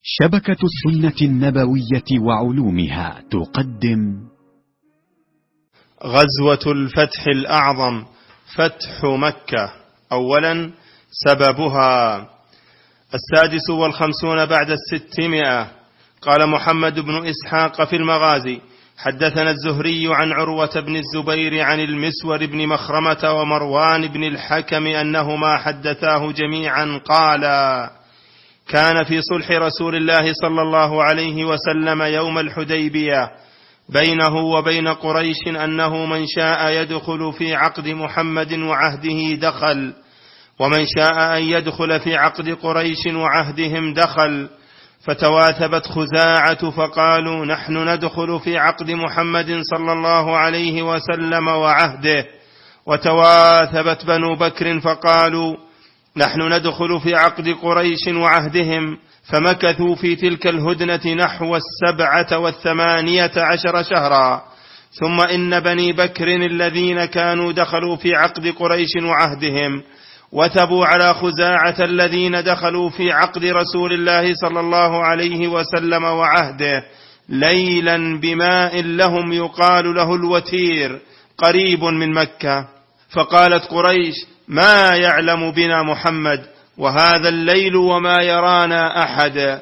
شبكة السنة النبوية وعلومها تقدم غزوة الفتح الأعظم فتح مكة. أولا سببها. 56 بعد 600. قال محمد بن إسحاق في المغازي: حدثنا الزهري عن عروة بن الزبير عن المسور بن مخرمة ومروان بن الحكم أنهما حدثاه جميعا قالا: كان في صلح رسول الله صلى الله عليه وسلم يوم الحديبية بينه وبين قريش أنه من شاء يدخل في عقد محمد وعهده دخل، ومن شاء أن يدخل في عقد قريش وعهدهم دخل. فتواثبت خزاعة فقالوا: نحن ندخل في عقد محمد صلى الله عليه وسلم وعهده. وتواثبت بنو بكر فقالوا: نحن ندخل في عقد قريش وعهدهم. فمكثوا في تلك الهدنة نحو 17 شهرا. ثم إن بني بكر الذين كانوا دخلوا في عقد قريش وعهدهم وثبوا على خزاعة الذين دخلوا في عقد رسول الله صلى الله عليه وسلم وعهده ليلا بماء لهم يقال له الوتير قريب من مكة. فقالت قريش: ما يعلم بنا محمد وهذا الليل وما يرانا أحد.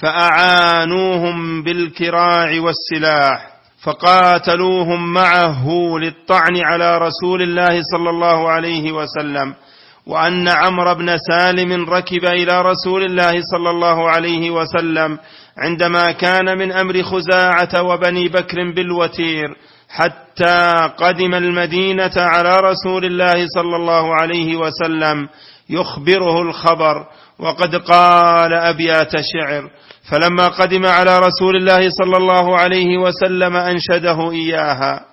فأعانوهم بالكراع والسلاح فقاتلوهم معه للطعن على رسول الله صلى الله عليه وسلم. وأن عمرو بن سالم ركب إلى رسول الله صلى الله عليه وسلم عندما كان من أمر خزاعة وبني بكر بالوتير حتى قدم المدينة على رسول الله صلى الله عليه وسلم يخبره الخبر، وقد قال أبيات شعر. فلما قدم على رسول الله صلى الله عليه وسلم أنشده إياها: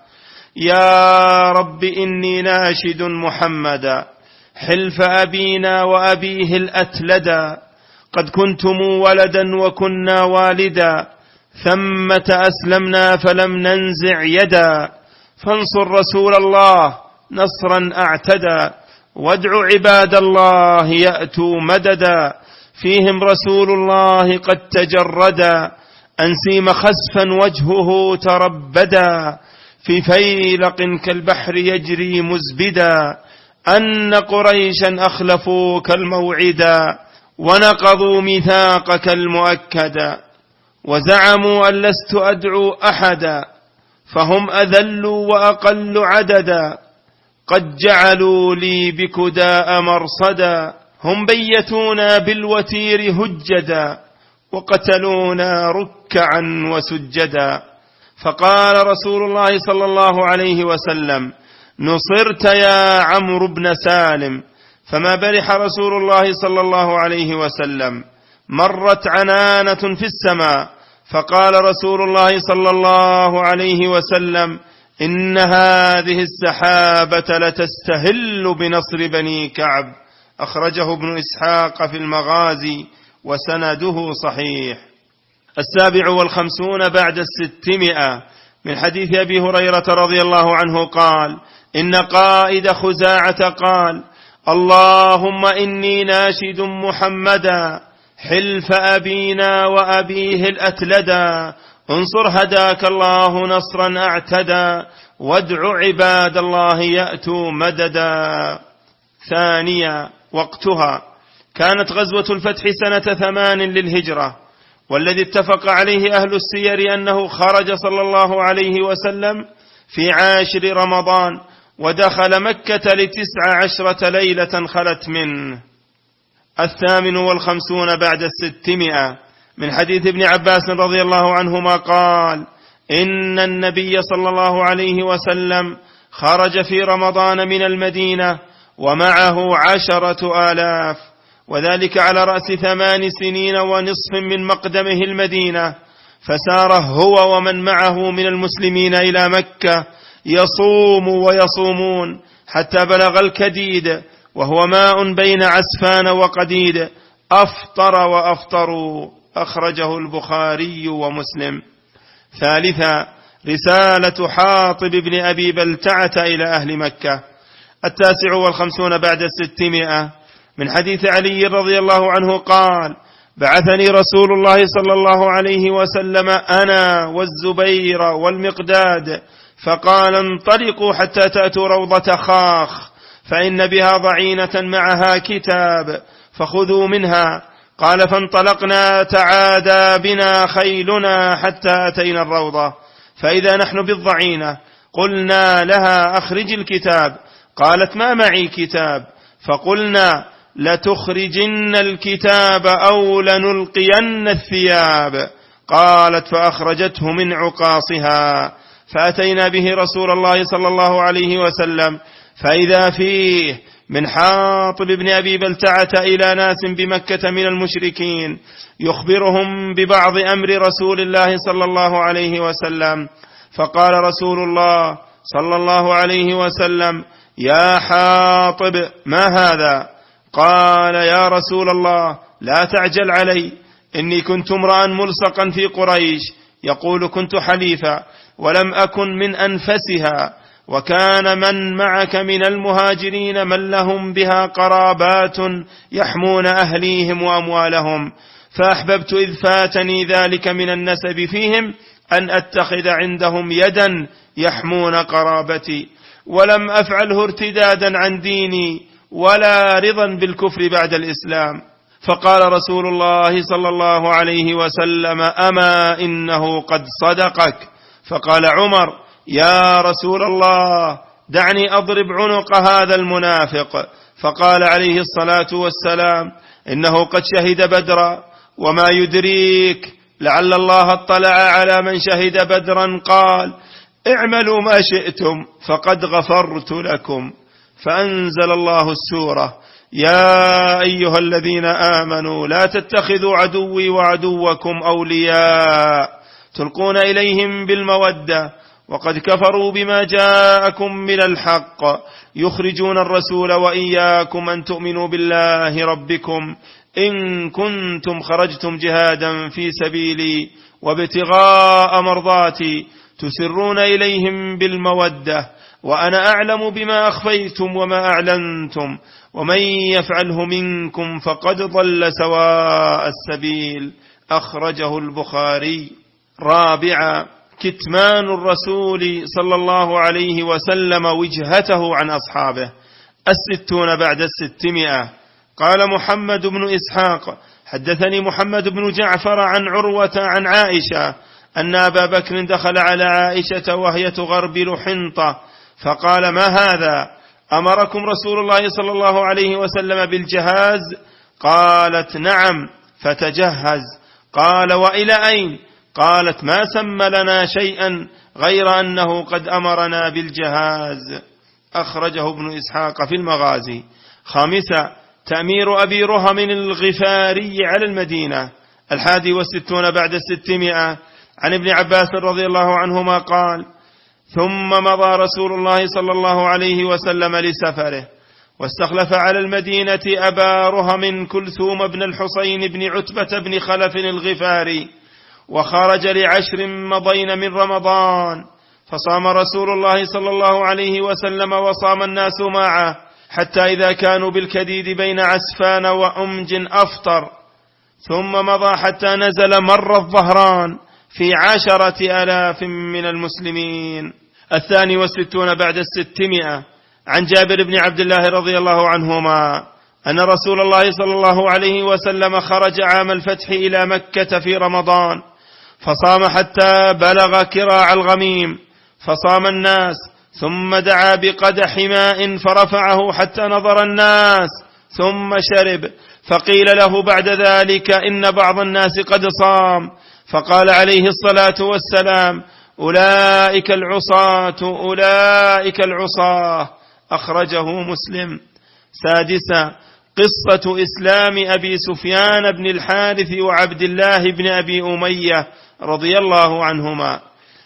يا رب إني ناشد محمدا حلف أبينا وأبيه الأتلدا. قد كنتم ولدا وكنا والدا ثمة أسلمنا فلم ننزع يدا. فانصر رسول الله نصرا أعتدى وادع عباد الله يأتوا مددا. فيهم رسول الله قد تجردا أنسيم خسفا وجهه تربدا. في فيلق كالبحر يجري مزبدا. أن قريشا أخلفوك الموعدا ونقضوا ميثاقك المؤكدا. وزعموا أن لست أدعو أحدا فهم أذل وأقل عددا. قد جعلوا لي بكداء مرصدا. هم بيتونا بالوتير هجدا وقتلونا ركعا وسجدا. فقال رسول الله صلى الله عليه وسلم: نصرت يا عمرو بن سالم. فما برح رسول الله صلى الله عليه وسلم. مرت عنانة في السماء فقال رسول الله صلى الله عليه وسلم: إن هذه السحابة لتستهل بنصر بني كعب. أخرجه ابن إسحاق في المغازي وسنده صحيح. 57 بعد 600 من حديث أبي هريرة رضي الله عنه قال: إن قائد خزاعة قال: اللهم إني ناشد محمدا حلف أبينا وأبيه الأتلدا. انصر هداك الله نصرا أعتدى وادع عباد الله يأتوا مددا. ثانيا وقتها. كانت غزوة الفتح سنة 8 للهجرة، والذي اتفق عليه أهل السير أنه خرج صلى الله عليه وسلم في 10 رمضان ودخل مكة 19 ليلة خلت منه. 58 بعد 600 من حديث ابن عباس رضي الله عنهما قال: إن النبي صلى الله عليه وسلم خرج في رمضان من المدينة ومعه 10,000، وذلك على رأس 8 سنين ونصف من مقدمه المدينة. فسار هو ومن معه من المسلمين إلى مكة يصوم ويصومون حتى بلغ الكديد، وهو ماء بين عسفان وقديد. أفطر وأفطروا. أخرجه البخاري ومسلم. ثالثا رسالة حاطب بن أبي بلتعة إلى أهل مكة. 59 بعد 600 من حديث علي رضي الله عنه قال: بعثني رسول الله صلى الله عليه وسلم أنا والزبير والمقداد، فقال انطلقوا حتى تأتوا روضة خاخ، فإن بها ضعينة معها كتاب فخذوا منها. قال فانطلقنا، تعادى بنا خيلنا حتى أتينا الروضة، فإذا نحن بالضعينة. قلنا لها أخرج الكتاب، قالت ما معي كتاب. فقلنا لتخرجن الكتاب أو لنلقين الثياب. قالت فأخرجته من عقاصها، فأتينا به رسول الله صلى الله عليه وسلم، فإذا فيه من حاطب بن أبي بلتعة إلى ناس بمكة من المشركين يخبرهم ببعض أمر رسول الله صلى الله عليه وسلم. فقال رسول الله صلى الله عليه وسلم يا حاطب ما هذا؟ قال يا رسول الله لا تعجل علي، إني كنت امرأ ملصقا في قريش، يقول كنت حليفا ولم أكن من أنفسها، وكان من معك من المهاجرين من لهم بها قرابات يحمون أهليهم وأموالهم، فأحببت إذ فاتني ذلك من النسب فيهم أن أتخذ عندهم يدا يحمون قرابتي، ولم أفعله ارتدادا عن ديني ولا رضا بالكفر بعد الإسلام. فقال رسول الله صلى الله عليه وسلم أما إنه قد صدقك. فقال عمر يا رسول الله دعني أضرب عنق هذا المنافق. فقال عليه الصلاة والسلام إنه قد شهد بدرا، وما يدريك لعل الله اطلع على من شهد بدرا قال اعملوا ما شئتم فقد غفرت لكم. فأنزل الله السورة يا أيها الذين آمنوا لا تتخذوا عدوي وعدوكم أولياء تلقون إليهم بالمودة وقد كفروا بما جاءكم من الحق يخرجون الرسول وإياكم أن تؤمنوا بالله ربكم إن كنتم خرجتم جهادا في سبيلي وابتغاء مرضاتي تسرون إليهم بالمودة وأنا أعلم بما أخفيتم وما أعلنتم ومن يفعله منكم فقد ضل سواء السبيل. أخرجه البخاري. رابعا كتمان الرسول صلى الله عليه وسلم وجهته عن أصحابه. 60 بعد 600. قال محمد بن إسحاق حدثني محمد بن جعفر عن عروة عن عائشة أن أبا بكر دخل على عائشة وهي تغربل حنطة فقال ما هذا؟ أمركم رسول الله صلى الله عليه وسلم بالجهاز؟ قالت نعم فتجهز. قال وإلى أين؟ قالت ما سمى لنا شيئا غير أنه قد أمرنا بالجهاز. أخرجه ابن إسحاق في المغازي. 5 تأمير أبي رهم الغفاري على المدينة. 61 بعد 600. عن ابن عباس رضي الله عنهما قال ثم مضى رسول الله صلى الله عليه وسلم لسفره واستخلف على المدينة أبا رهم كلثوم بن الحصين بن عتبة بن خلف الغفاري، وخرج ل10 مضين من رمضان، فصام رسول الله صلى الله عليه وسلم وصام الناس معه حتى إذا كانوا بالكديد بين عسفان وأمج أفطر، ثم مضى حتى نزل مر الظهران في 10,000 من المسلمين. 62 بعد 600. عن جابر بن عبد الله رضي الله عنهما أن رسول الله صلى الله عليه وسلم خرج عام الفتح إلى مكة في رمضان فصام حتى بلغ كراع الغميم فصام الناس، ثم دعا بقدح ماء فرفعه حتى نظر الناس ثم شرب، فقيل له بعد ذلك إن بعض الناس قد صام، فقال عليه الصلاة والسلام أولئك العصاة أولئك العصاة. أخرجه مسلم. 6 قصة إسلام أبي سفيان بن الحارث وعبد الله بن أبي أمية رضي الله عنهما.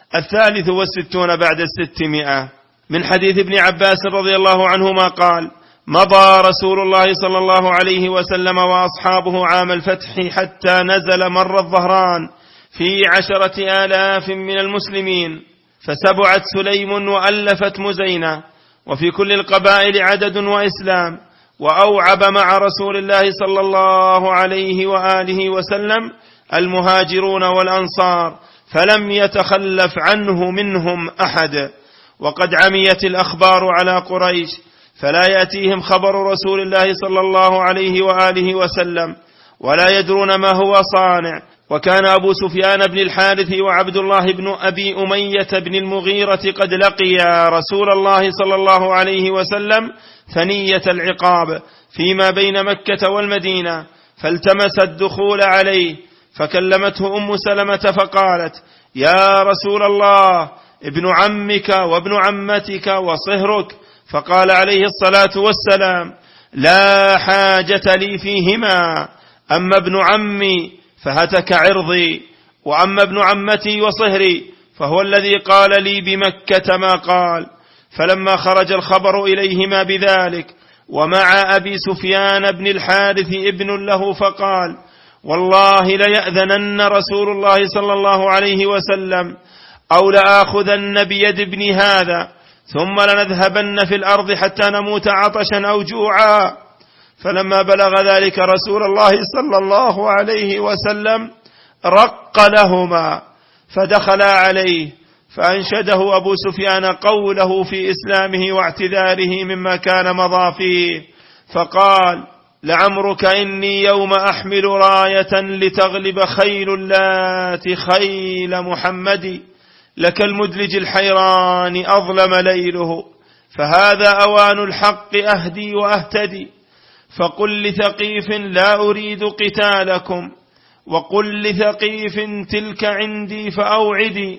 63 بعد 600. من حديث ابن عباس رضي الله عنهما قال مضى رسول الله صلى الله عليه وسلم وأصحابه عام الفتح حتى نزل مر الظهران في 10,000 من المسلمين، فسبعت سليم وألفت مزينة، وفي كل القبائل عدد وإسلام، وأوعب مع رسول الله صلى الله عليه وآله وسلم المهاجرون والأنصار، فلم يتخلف عنه منهم أحد. وقد عميت الأخبار على قريش، فلا يأتيهم خبر رسول الله صلى الله عليه وآله وسلم، ولا يدرون ما هو صانع. وكان أبو سفيان بن الحارث وعبد الله بن أبي أمية بن المغيرة قد لقيا رسول الله صلى الله عليه وسلم ثنية العقاب فيما بين مكة والمدينة، فالتمس الدخول عليه، فكلمته أم سلمة فقالت: يا رسول الله، ابن عمك وابن عمتك وصهرك. فقال عليه الصلاة والسلام: لا حاجة لي فيهما، أما ابن عمي فهتك عرضي، وأما ابن عمتي وصهري فهو الذي قال لي بمكة ما قال. فلما خرج الخبر إليهما بذلك ومع أبي سفيان بن الحارث ابن له، فقال: والله ليأذنن رسول الله صلى الله عليه وسلم أو لآخذن بيد ابن هذا ثم لنذهبن في الأرض حتى نموت عطشا أو جوعا. فلما بلغ ذلك رسول الله صلى الله عليه وسلم رق لهما فدخلا عليه، فأنشده أبو سفيان قوله في إسلامه واعتذاره مما كان مضى فيه، فقال: لعمرك إني يوم أحمل راية لتغلب خيل اللات خيل محمد، لك المدلج الحيران أظلم ليله، فهذا أوان الحق أهدي وأهتدي. فقل لثقيف لا أريد قتالكم، وقل لثقيف تلك عندي فأوعدي،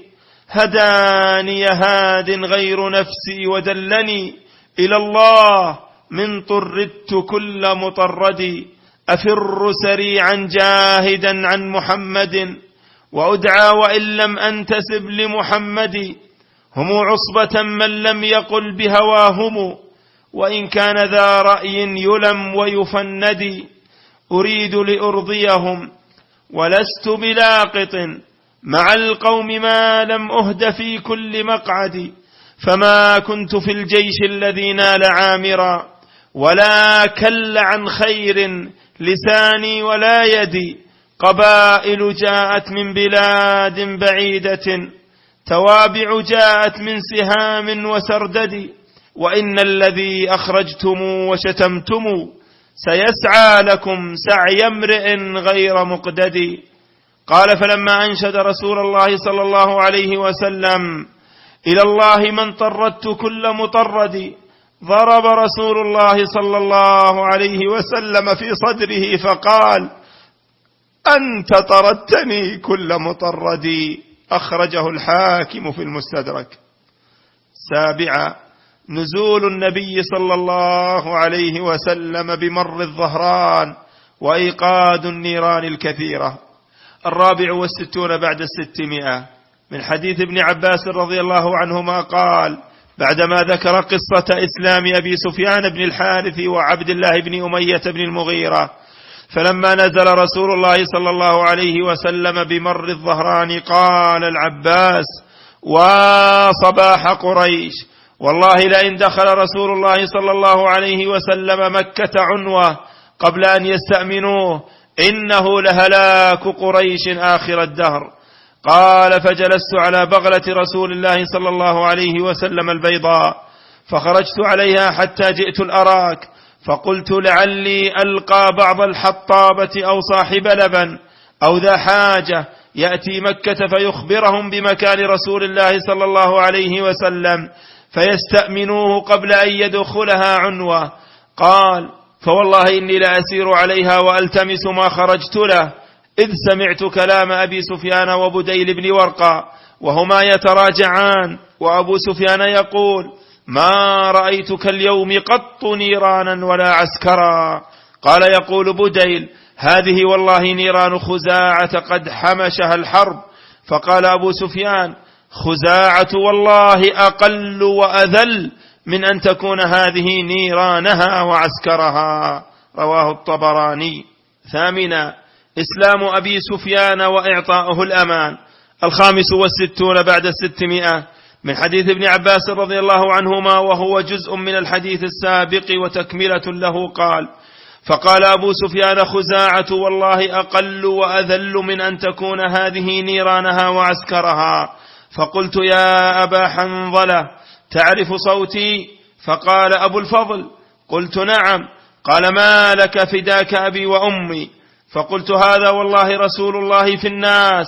هداني هاد غير نفسي ودلني إلى الله من طردت كل مطرد، أفر سريعا جاهدا عن محمد، وأدعى وإن لم أنتسب لمحمد، هم عصبة من لم يقل بهواهم، وإن كان ذا رأي يلم ويفند، أريد لأرضيهم ولست بلاقط مع القوم ما لم أهد في كل مقعد، فما كنت في الجيش الذي نال عامرا، ولا كل عن خير لساني ولا يدي، قبائل جاءت من بلاد بعيدة، توابع جاءت من سهام وسردد، وإن الذي أخرجتم وشتمتم سيسعى لكم سعي امرئ غير مقدد. قال: فلما أنشد رسول الله صلى الله عليه وسلم إلى الله من طردت كل مطرد، ضرب رسول الله صلى الله عليه وسلم في صدره فقال: أنت طردتني كل مطرد. أخرجه الحاكم في المستدرك. 7. نزول النبي صلى الله عليه وسلم بمر الظهران وإيقاد النيران الكثيرة. 64 بعد 600 من حديث ابن عباس رضي الله عنهما قال: بعدما ذكر قصة إسلام أبي سفيان بن الحارث وعبد الله بن أمية بن المغيرة، فلما نزل رسول الله صلى الله عليه وسلم بمر الظهران قال العباس: وصباح قريش، والله لئن دخل رسول الله صلى الله عليه وسلم مكة عنوة قبل أن يستأمنوه إنه لهلاك قريش آخر الدهر. قال: فجلست على بغلة رسول الله صلى الله عليه وسلم البيضاء، فخرجت عليها حتى جئت الأراك، فقلت لعلي ألقى بعض الحطابة أو صاحب لبن أو ذا حاجة يأتي مكة فيخبرهم بمكان رسول الله صلى الله عليه وسلم فيستأمنوه قبل أن يدخلها عنوة. قال: فوالله إني لأسير عليها وألتمس ما خرجت له، إذ سمعت كلام أبي سفيان وبديل بن ورقة وهما يتراجعان، وأبو سفيان يقول: ما رأيتك اليوم قط نيرانا ولا عسكرا. قال يقول بديل: هذه والله نيران خزاعة قد حمشها الحرب. فقال أبو سفيان: خزاعة والله أقل وأذل من أن تكون هذه نيرانها وعسكرها. رواه الطبراني. 8. إسلام أبي سفيان وإعطاؤه الأمان. 65 بعد 600 من حديث ابن عباس رضي الله عنهما وهو جزء من الحديث السابق وتكملة له قال: فقال أبو سفيان: خزاعة والله أقل وأذل من أن تكون هذه نيرانها وعسكرها. فقلت: يا أبا حنظلة تعرف صوتي؟ فقال: أبو الفضل. قلت: نعم. قال: ما لك فداك أبي وأمي. فقلت: هذا والله رسول الله في الناس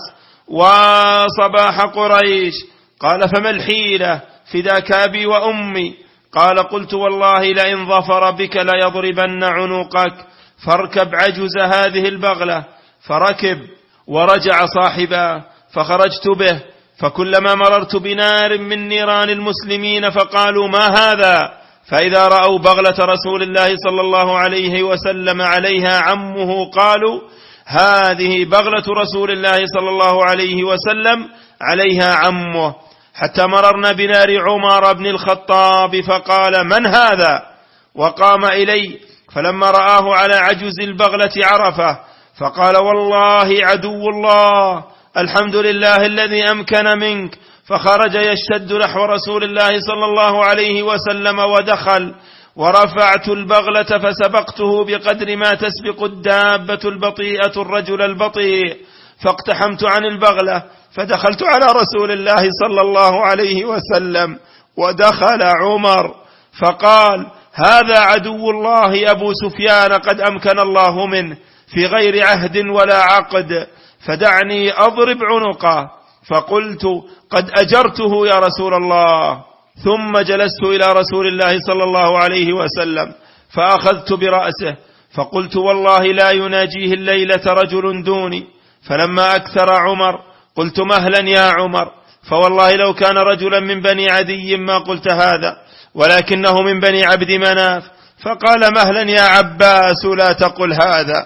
وصباح قريش. قال: فما الحيلة؟ فداك أبي وأمي. قال: قلت: والله لئن ظفر بك ليضربن عنقك، فاركب عجز هذه البغلة. فركب ورجع صاحبا، فخرجت به، فكلما مررت بنار من نيران المسلمين فقالوا: ما هذا؟ فإذا رأوا بغلة رسول الله صلى الله عليه وسلم عليها عمه قالوا: هذه بغلة رسول الله صلى الله عليه وسلم عليها عمه. حتى مررنا بنار عمر بن الخطاب فقال: من هذا؟ وقام إلي، فلما رآه على عجز البغلة عرفه، فقال: والله عدو الله، الحمد لله الذي أمكن منك. فخرج يشتد نحو رسول الله صلى الله عليه وسلم ودخل، ورفعت البغلة فسبقته بقدر ما تسبق الدابة البطيئة الرجل البطيء، فاقتحمت عن البغلة، فدخلت على رسول الله صلى الله عليه وسلم، ودخل عمر فقال: هذا عدو الله أبو سفيان قد أمكن الله منه في غير عهد ولا عقد، فدعني أضرب عنقه. فقلت: قد أجرته يا رسول الله. ثم جلست إلى رسول الله صلى الله عليه وسلم فأخذت برأسه، فقلت: والله لا يناجيه الليلة رجل دوني. فلما أكثر عمر قلت: مهلا يا عمر، فوالله لو كان رجلا من بني عدي ما قلت هذا، ولكنه من بني عبد مناف. فقال: مهلا يا عباس، لا تقل هذا،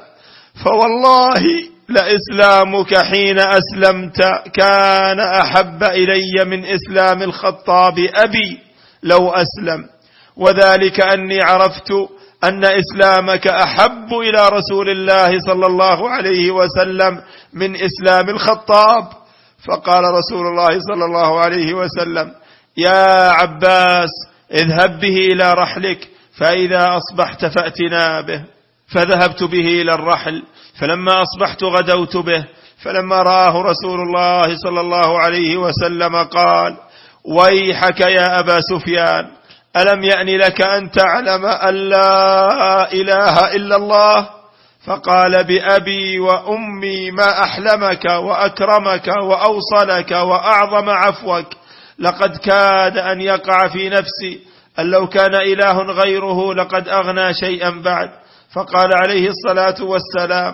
فوالله لإسلامك حين أسلمت كان أحب إلي من إسلام الخطاب أبي لو أسلم، وذلك أني عرفت أن إسلامك أحب إلى رسول الله صلى الله عليه وسلم من إسلام الخطاب. فقال رسول الله صلى الله عليه وسلم: يا عباس اذهب به إلى رحلك، فإذا أصبحت فأتنا به. فذهبت به إلى الرحل، فلما أصبحت غدوت به، فلما رآه رسول الله صلى الله عليه وسلم قال: ويحك يا أبا سفيان، ألم يأن لك أن تعلم أن لا إله إلا الله؟ فقال: بأبي وأمي ما أحلمك وأكرمك وأوصلك وأعظم عفوك، لقد كاد أن يقع في نفسي أن لو كان إله غيره لقد أغنى شيئا بعد. فقال عليه الصلاة والسلام: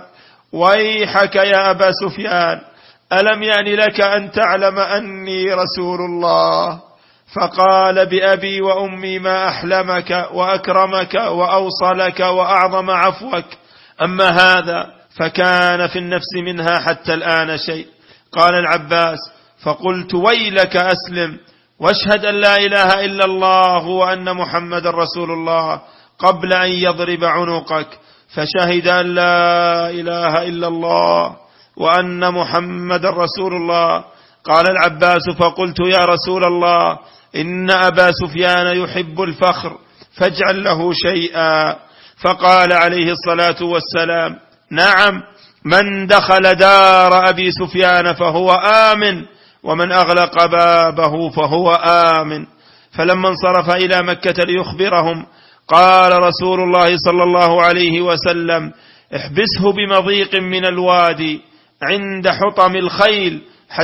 ويحك يا أبا سفيان، ألم يأن لك أن تعلم أني رسول الله؟ فقال: بأبي وأمي ما أحلمك وأكرمك وأوصلك وأعظم عفوك. أما هذا فكان في النفس منها حتى الآن شيء. قال العباس: فقلت: ويلك أسلم، واشهد أن لا إله إلا الله وأن محمد رسول الله قبل أن يضرب عنقك. فشهد أن لا إله إلا الله وأن محمد رسول الله. قال العباس: فقلت: يا رسول الله، إن أبا سفيان يحب الفخر، فاجعل له شيئا. فقال عليه الصلاة والسلام: نعم، من دخل دار أبي سفيان فهو آمن، ومن أغلق بابه فهو آمن. فلما انصرف إلى مكة ليخبرهم قال رسول الله صلى الله عليه وسلم: احبسه بمضيق من الوادي عند حطم الخيل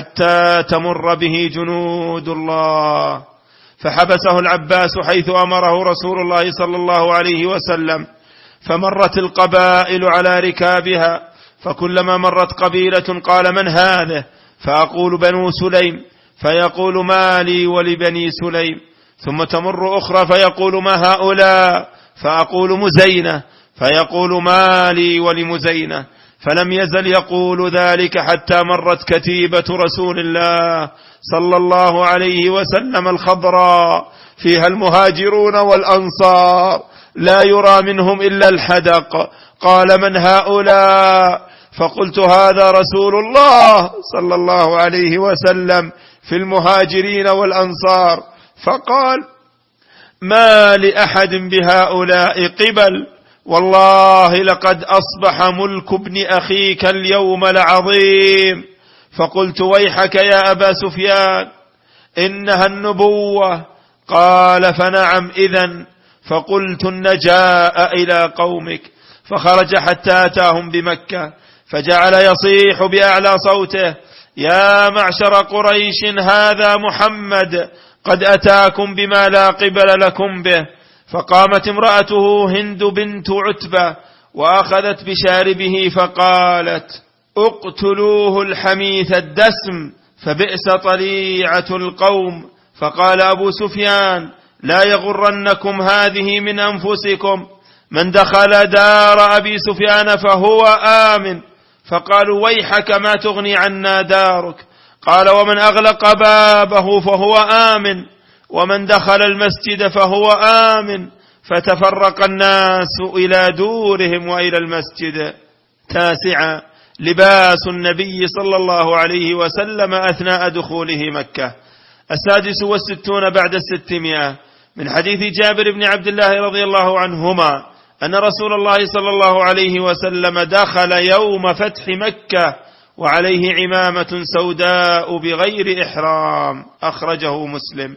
حتى تمر به جنود الله. فحبسه العباس حيث أمره رسول الله صلى الله عليه وسلم، فمرت القبائل على ركابها، فكلما مرت قبيلة قال: من هذا؟ فأقول: بنو سليم، فيقول: ما لي ولبني سليم. ثم تمر أخرى فيقول: ما هؤلاء؟ فأقول: مزينة، فيقول: ما لي ولمزينة. فلم يزل يقول ذلك حتى مرت كتيبة رسول الله صلى الله عليه وسلم الخضراء، فيها المهاجرون والأنصار، لا يرى منهم إلا الحدق. قال: من هؤلاء؟ فقلت: هذا رسول الله صلى الله عليه وسلم في المهاجرين والأنصار، فقال: ما لأحد بهؤلاء قبل، والله لقد أصبح ملك ابن أخيك اليوم لعظيم. فقلت: ويحك يا أبا سفيان، إنها النبوة. قال: فنعم إذن. فقلت: النجاء إلى قومك. فخرج حتى أتاهم بمكة، فجعل يصيح بأعلى صوته: يا معشر قريش، هذا محمد قد أتاكم بما لا قبل لكم به. فقامت امرأته هند بنت عتبة وأخذت بشاربه فقالت: اقتلوه الحميث الدسم، فبئس طليعة القوم. فقال أبو سفيان: لا يغرنكم هذه من أنفسكم، من دخل دار أبي سفيان فهو آمن. فقالوا: ويحك، ما تغني عنا دارك. قال: ومن أغلق بابه فهو آمن، ومن دخل المسجد فهو آمن. فتفرق الناس إلى دورهم وإلى المسجد. 9. لباس النبي صلى الله عليه وسلم أثناء دخوله مكة. 66 بعد 600 من حديث جابر بن عبد الله رضي الله عنهما أن رسول الله صلى الله عليه وسلم دخل يوم فتح مكة وعليه عمامة سوداء بغير إحرام، أخرجه مسلم.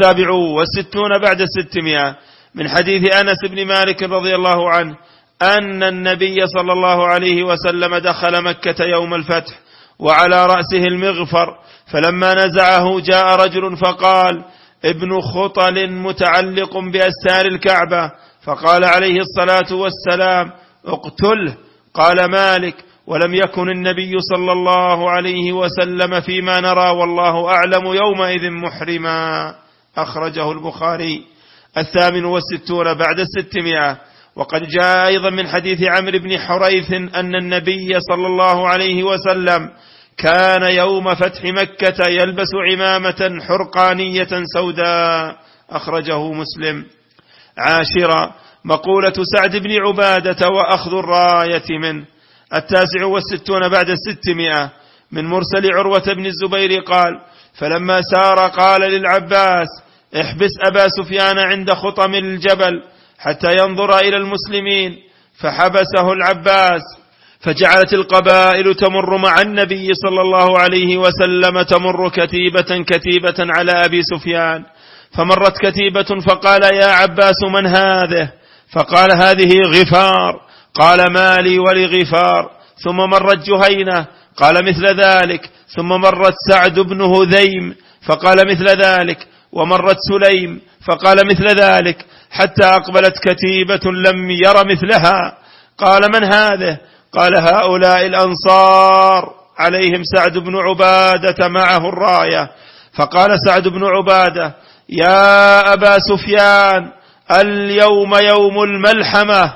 67 بعد 600 من حديث أنس بن مالك رضي الله عنه أن النبي صلى الله عليه وسلم دخل مكة يوم الفتح وعلى رأسه المغفر، فلما نزعه جاء رجل فقال: ابن خطل متعلق بأستار الكعبة. فقال عليه الصلاة والسلام: اقتله. قال مالك: ولم يكن النبي صلى الله عليه وسلم فيما نرى والله أعلم يومئذ محرما، أخرجه البخاري. 68 بعد 600 وقد جاء أيضا من حديث عمرو بن حريث أن النبي صلى الله عليه وسلم كان يوم فتح مكة يلبس عمامة حرقانية سوداء، أخرجه مسلم. 10 مقولة سعد بن عبادة وأخذ الراية منه. 69 بعد 600 من مرسل عروة بن الزبير قال: فلما سار قال للعباس: احبس أبا سفيان عند خطم الجبل حتى ينظر إلى المسلمين، فحبسه العباس، فجعلت القبائل تمر مع النبي صلى الله عليه وسلم، تمر كتيبة كتيبة على أبي سفيان، فمرت كتيبة فقال: يا عباس من هذه؟ فقال: هذه غفار. قال: ما لي ولغفار؟ ثم مرت جهينة، قال: مثل ذلك. ثم مرت سعد بن هذيم، فقال: مثل ذلك. ومرت سليم، فقال: مثل ذلك، حتى أقبلت كتيبة لم ير مثلها. قال: من هذه؟ قال: هؤلاء الأنصار، عليهم سعد بن عبادة معه الراية. فقال سعد بن عبادة: يا أبا سفيان، اليوم يوم الملحمة،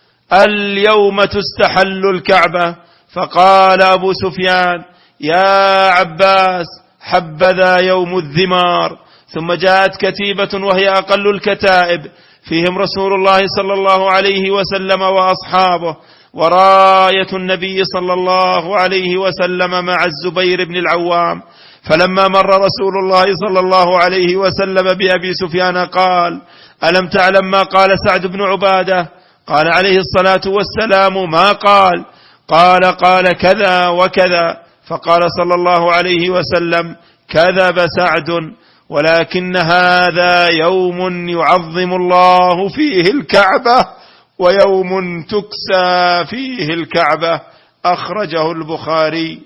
اليوم تستحل الكعبة. فقال أبو سفيان: يا عباس، حبذا يوم الذمار. ثم جاءت كتيبة وهي أقل الكتائب، فيهم رسول الله صلى الله عليه وسلم وأصحابه، وراية النبي صلى الله عليه وسلم مع الزبير بن العوام. فلما مر رسول الله صلى الله عليه وسلم بأبي سفيان قال: ألم تعلم ما قال سعد بن عبادة؟ قال عليه الصلاة والسلام: ما قال؟ قال كذا وكذا. فقال صلى الله عليه وسلم: كذب سعد، ولكن هذا يوم يعظم الله فيه الكعبة، ويوم تكسى فيه الكعبة، أخرجه البخاري.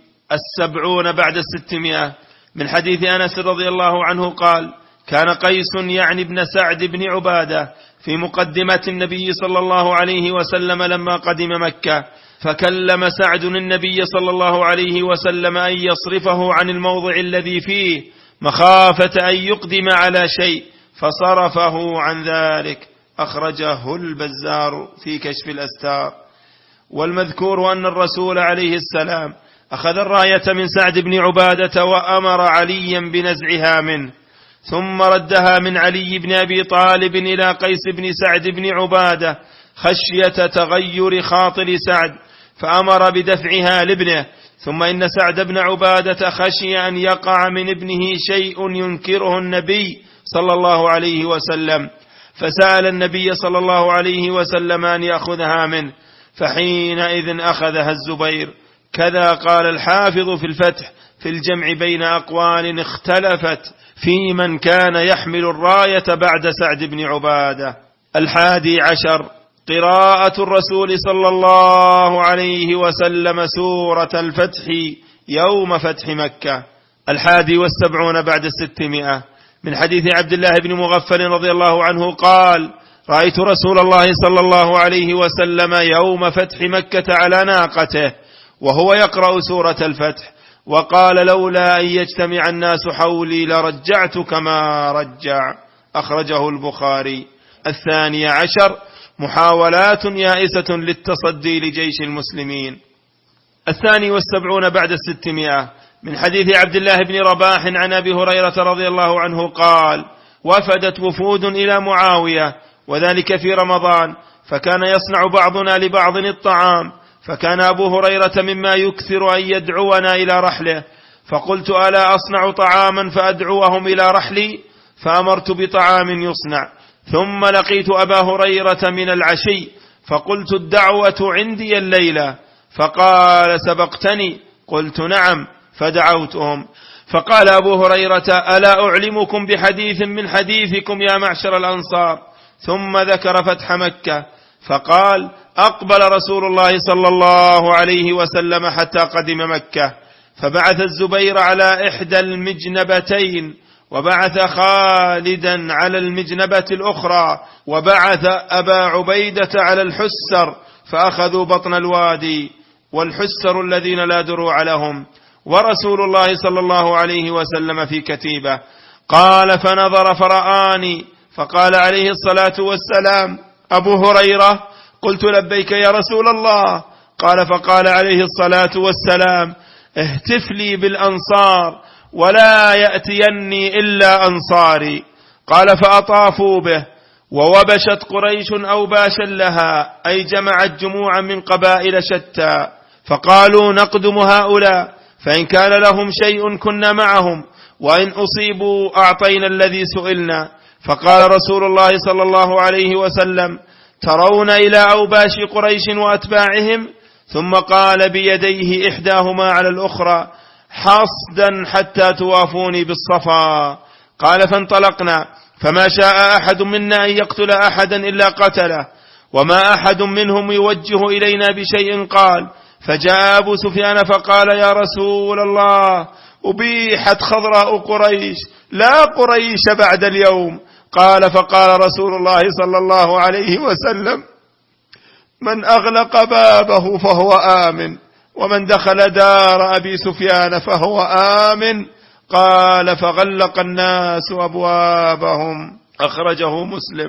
70 بعد 600 من حديث أنس رضي الله عنه قال: كان قيس يعني ابن سعد بن عبادة في مقدمة النبي صلى الله عليه وسلم لما قدم مكة، فكلم سعد النبي صلى الله عليه وسلم أن يصرفه عن الموضع الذي فيه مخافة أن يقدم على شيء، فصرفه عن ذلك، أخرجه البزار في كشف الأستار. والمذكور أن الرسول عليه السلام أخذ الراية من سعد بن عبادة وأمر عليا بنزعها منه، ثم ردها من علي بن أبي طالب إلى قيس بن سعد بن عبادة خشية تغير خاطر سعد، فأمر بدفعها لابنه، ثم إن سعد بن عبادة خشي أن يقع من ابنه شيء ينكره النبي صلى الله عليه وسلم، فسأل النبي صلى الله عليه وسلم أن يأخذها منه، فحينئذ أخذها الزبير. كذا قال الحافظ في الفتح في الجمع بين أقوال اختلفت في من كان يحمل الراية بعد سعد بن عبادة. 11 قراءة الرسول صلى الله عليه وسلم سورة الفتح يوم فتح مكة. 71 بعد 600 من حديث عبد الله بن مغفل رضي الله عنه قال: رأيت رسول الله صلى الله عليه وسلم يوم فتح مكة على ناقته وهو يقرأ سورة الفتح، وقال: لولا أن يجتمع الناس حولي لرجعت كما رجع. أخرجه البخاري. 12 محاولات يائسة للتصدي لجيش المسلمين. 72 بعد 600 من حديث عبد الله بن رباح عن أبي هريرة رضي الله عنه قال: وفدت وفود إلى معاوية وذلك في رمضان، فكان يصنع بعضنا لبعض الطعام، فكان أبو هريرة مما يكثر أن يدعونا إلى رحله، فقلت: ألا أصنع طعاما فأدعوهم إلى رحلي؟ فأمرت بطعام يصنع، ثم لقيت أبا هريرة من العشي فقلت: الدعوة عندي الليلة، فقال: سبقتني؟ قلت: نعم، فدعوتهم، فقال أبو هريرة: ألا أعلمكم بحديث من حديثكم يا معشر الأنصار؟ ثم ذكر فتح مكة، فقال: أقبل رسول الله صلى الله عليه وسلم حتى قدم مكة، فبعث الزبير على إحدى المجنبتين، وبعث خالدا على المجنبة الأخرى، وبعث أبا عبيدة على الحسر، فأخذوا بطن الوادي، والحسر الذين لا دروع لهم، ورسول الله صلى الله عليه وسلم في كتيبة. قال: فنظر فرآني، فقال عليه الصلاة والسلام: أبو هريرة؟ قلت: لبيك يا رسول الله. قال: فقال عليه الصلاة والسلام: اهتف لي بالأنصار ولا يأتيني إلا أنصاري. قال: فأطافوا به، ووبشت قريش أوباشا لها، أي جمعت جموعا من قبائل شتى، فقالوا: نقدم هؤلاء، فإن كان لهم شيء كنا معهم، وإن أصيبوا أعطينا الذي سئلنا. فقال رسول الله صلى الله عليه وسلم: ترون إلى أوباش قريش وأتباعهم؟ ثم قال بيديه إحداهما على الأخرى: حصدا حتى توافوني بالصفا. قال: فانطلقنا، فما شاء أحد منا أن يقتل أحدا إلا قتله، وما أحد منهم يوجه إلينا بشيء. قال: فجاء أبو سفيان فقال: يا رسول الله، أبيحت خضراء قريش، لا قريش بعد اليوم. قال: فقال رسول الله صلى الله عليه وسلم: من أغلق بابه فهو آمن، ومن دخل دار أبي سفيان فهو آمن. قال: فغلق الناس أبوابهم. أخرجه مسلم.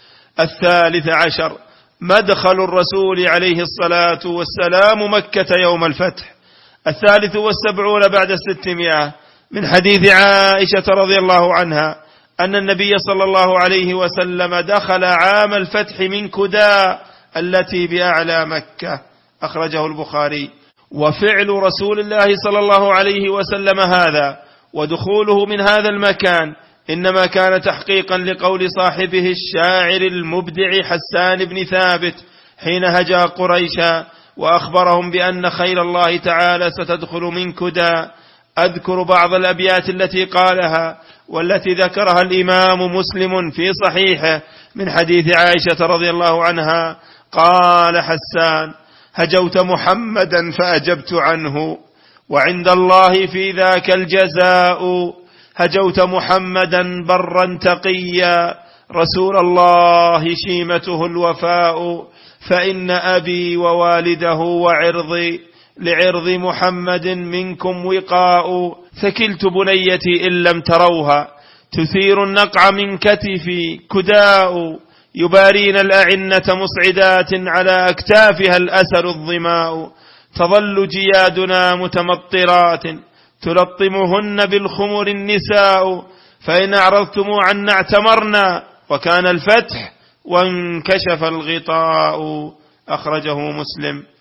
13 مدخل الرسول عليه الصلاة والسلام مكة يوم الفتح. 73 بعد 600 من حديث عائشة رضي الله عنها أن النبي صلى الله عليه وسلم دخل عام الفتح من كداء التي بأعلى مكة. أخرجه البخاري. وفعل رسول الله صلى الله عليه وسلم هذا ودخوله من هذا المكان إنما كان تحقيقا لقول صاحبه الشاعر المبدع حسان بن ثابت حين هجا قريشا وأخبرهم بأن خيل الله تعالى ستدخل من كداء. أذكر بعض الأبيات التي قالها والتي ذكرها الإمام مسلم في صحيحه من حديث عائشة رضي الله عنها. قال حسان: هجوت محمدا فأجبت عنه، وعند الله في ذاك الجزاء. هجوت محمدا برا تقيا، رسول الله شيمته الوفاء. فإن أبي ووالده وعرضي لعرض محمد منكم وقاء. ثكلت بنيتي إن لم تروها، تثير النقع من كتفي كداء. يبارين الأعنة مصعدات على أكتافها الأسر الظماء. تظل جيادنا متمطرات تلطمهن بالخمر النساء. فإن أعرضتم عنا اعتمرنا، وكان الفتح وانكشف الغطاء. أخرجه مسلم.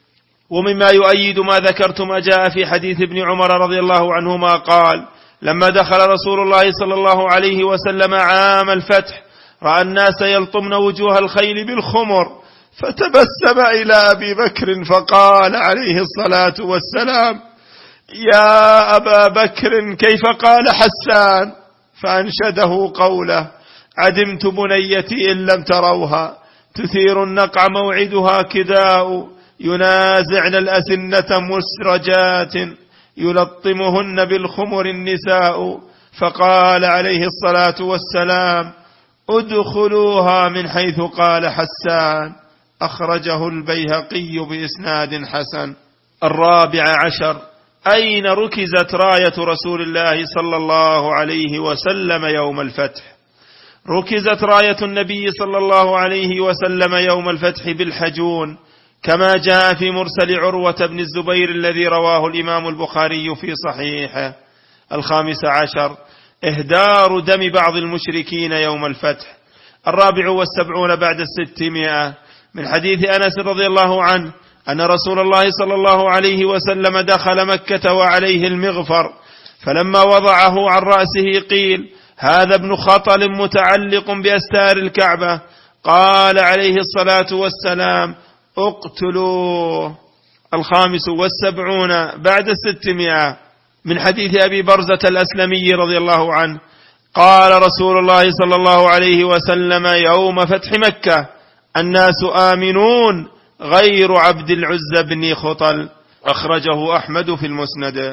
ومما يؤيد ما ذكرت ما جاء في حديث ابن عمر رضي الله عنهما قال: لما دخل رسول الله صلى الله عليه وسلم عام الفتح رأى الناس يلطمن وجوه الخيل بالخمر، فتبسم إلى أبي بكر فقال عليه الصلاة والسلام: يا أبا بكر كيف قال حسان؟ فأنشده قوله: عدمت بنيتي إن لم تروها، تثير النقع موعدها كداء، ينازعن الأسنة مسرجات، يلطمهن بالخمر النساء. فقال عليه الصلاة والسلام: ادخلوها من حيث قال حسان. أخرجه البيهقي بإسناد حسن. 14، أين ركزت راية رسول الله صلى الله عليه وسلم يوم الفتح؟ ركزت راية النبي صلى الله عليه وسلم يوم الفتح بالحجون، كما جاء في مرسل عروة بن الزبير الذي رواه الإمام البخاري في صحيحه. 15، إهدار دم بعض المشركين يوم الفتح. 74 بعد 600 من حديث أنس رضي الله عنه أن رسول الله صلى الله عليه وسلم دخل مكة وعليه المغفر، فلما وضعه عن رأسه قيل: هذا ابن خطل متعلق بأستار الكعبة. قال عليه الصلاة والسلام: اقتلوه. 75 بعد 600 من حديث أبي برزة الأسلمي رضي الله عنه قال رسول الله صلى الله عليه وسلم يوم فتح مكة: الناس آمنون غير عبد العزى بن خطل. أخرجه أحمد في المسند.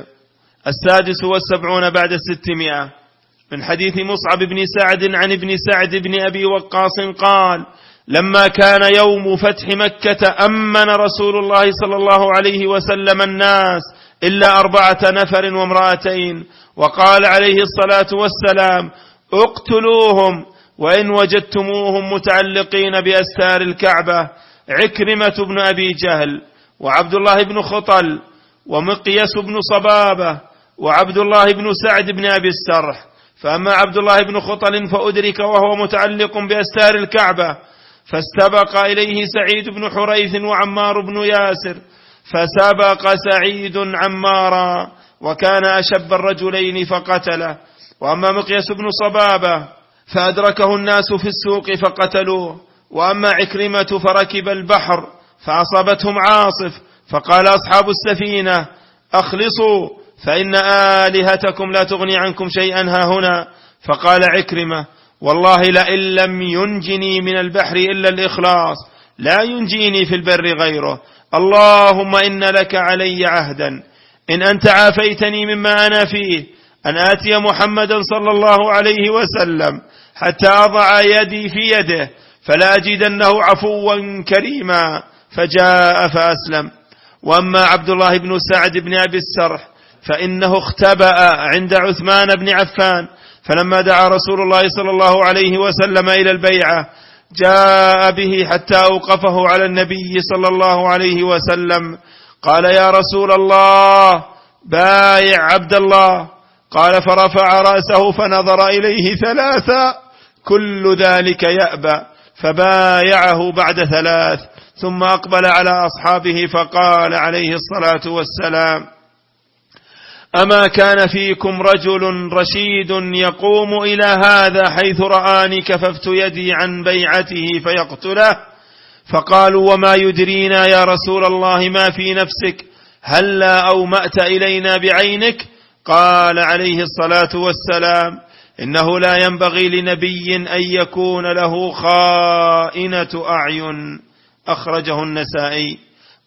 76 بعد 600 من حديث مصعب بن سعد عن ابن سعد بن أبي وقاص قال: لما كان يوم فتح مكة أمن رسول الله صلى الله عليه وسلم الناس إلا 4 نفر وامرأتين، وقال عليه الصلاة والسلام: اقتلوهم وإن وجدتموهم متعلقين بأستار الكعبة: عكرمة بن أبي جهل، وعبد الله بن خطل، ومقيس بن صبابة، وعبد الله بن سعد بن أبي السرح. فأما عبد الله بن خطل فأدرك وهو متعلق بأستار الكعبة، فاستبق إليه سعيد بن حريث وعمار بن ياسر، فسبق سعيد عمارا وكان أشب الرجلين فقتله. وأما مقيس بن صبابة فأدركه الناس في السوق فقتلوه. وأما عكرمة فركب البحر فأصابتهم عاصف، فقال أصحاب السفينة: أخلصوا فإن آلهتكم لا تغني عنكم شيئا هاهنا. فقال عكرمة: والله لئن لم ينجني من البحر إلا الإخلاص لا ينجيني في البر غيره. اللهم إن لك علي عهدا إن أنت عافيتني مما أنا فيه أن آتي محمدا صلى الله عليه وسلم حتى أضع يدي في يده فلا أجدنه عفوا كريما، فجاء فأسلم. وأما عبد الله بن سعد بن أبي السرح فإنه اختبأ عند عثمان بن عفان، فلما دعا رسول الله صلى الله عليه وسلم إلى البيعة جاء به حتى أوقفه على النبي صلى الله عليه وسلم. قال: يا رسول الله بايع عبد الله. قال: فرفع رأسه فنظر إليه 3، كل ذلك يأبى، فبايعه بعد 3، ثم أقبل على أصحابه فقال عليه الصلاة والسلام: أما كان فيكم رجل رشيد يقوم إلى هذا حيث رآني كففت يدي عن بيعته فيقتله؟ فقالوا: وما يدرينا يا رسول الله ما في نفسك، هلا أومأت إلينا بعينك؟ قال عليه الصلاة والسلام: إنه لا ينبغي لنبي أن يكون له خائنة أعين. أخرجه النسائي.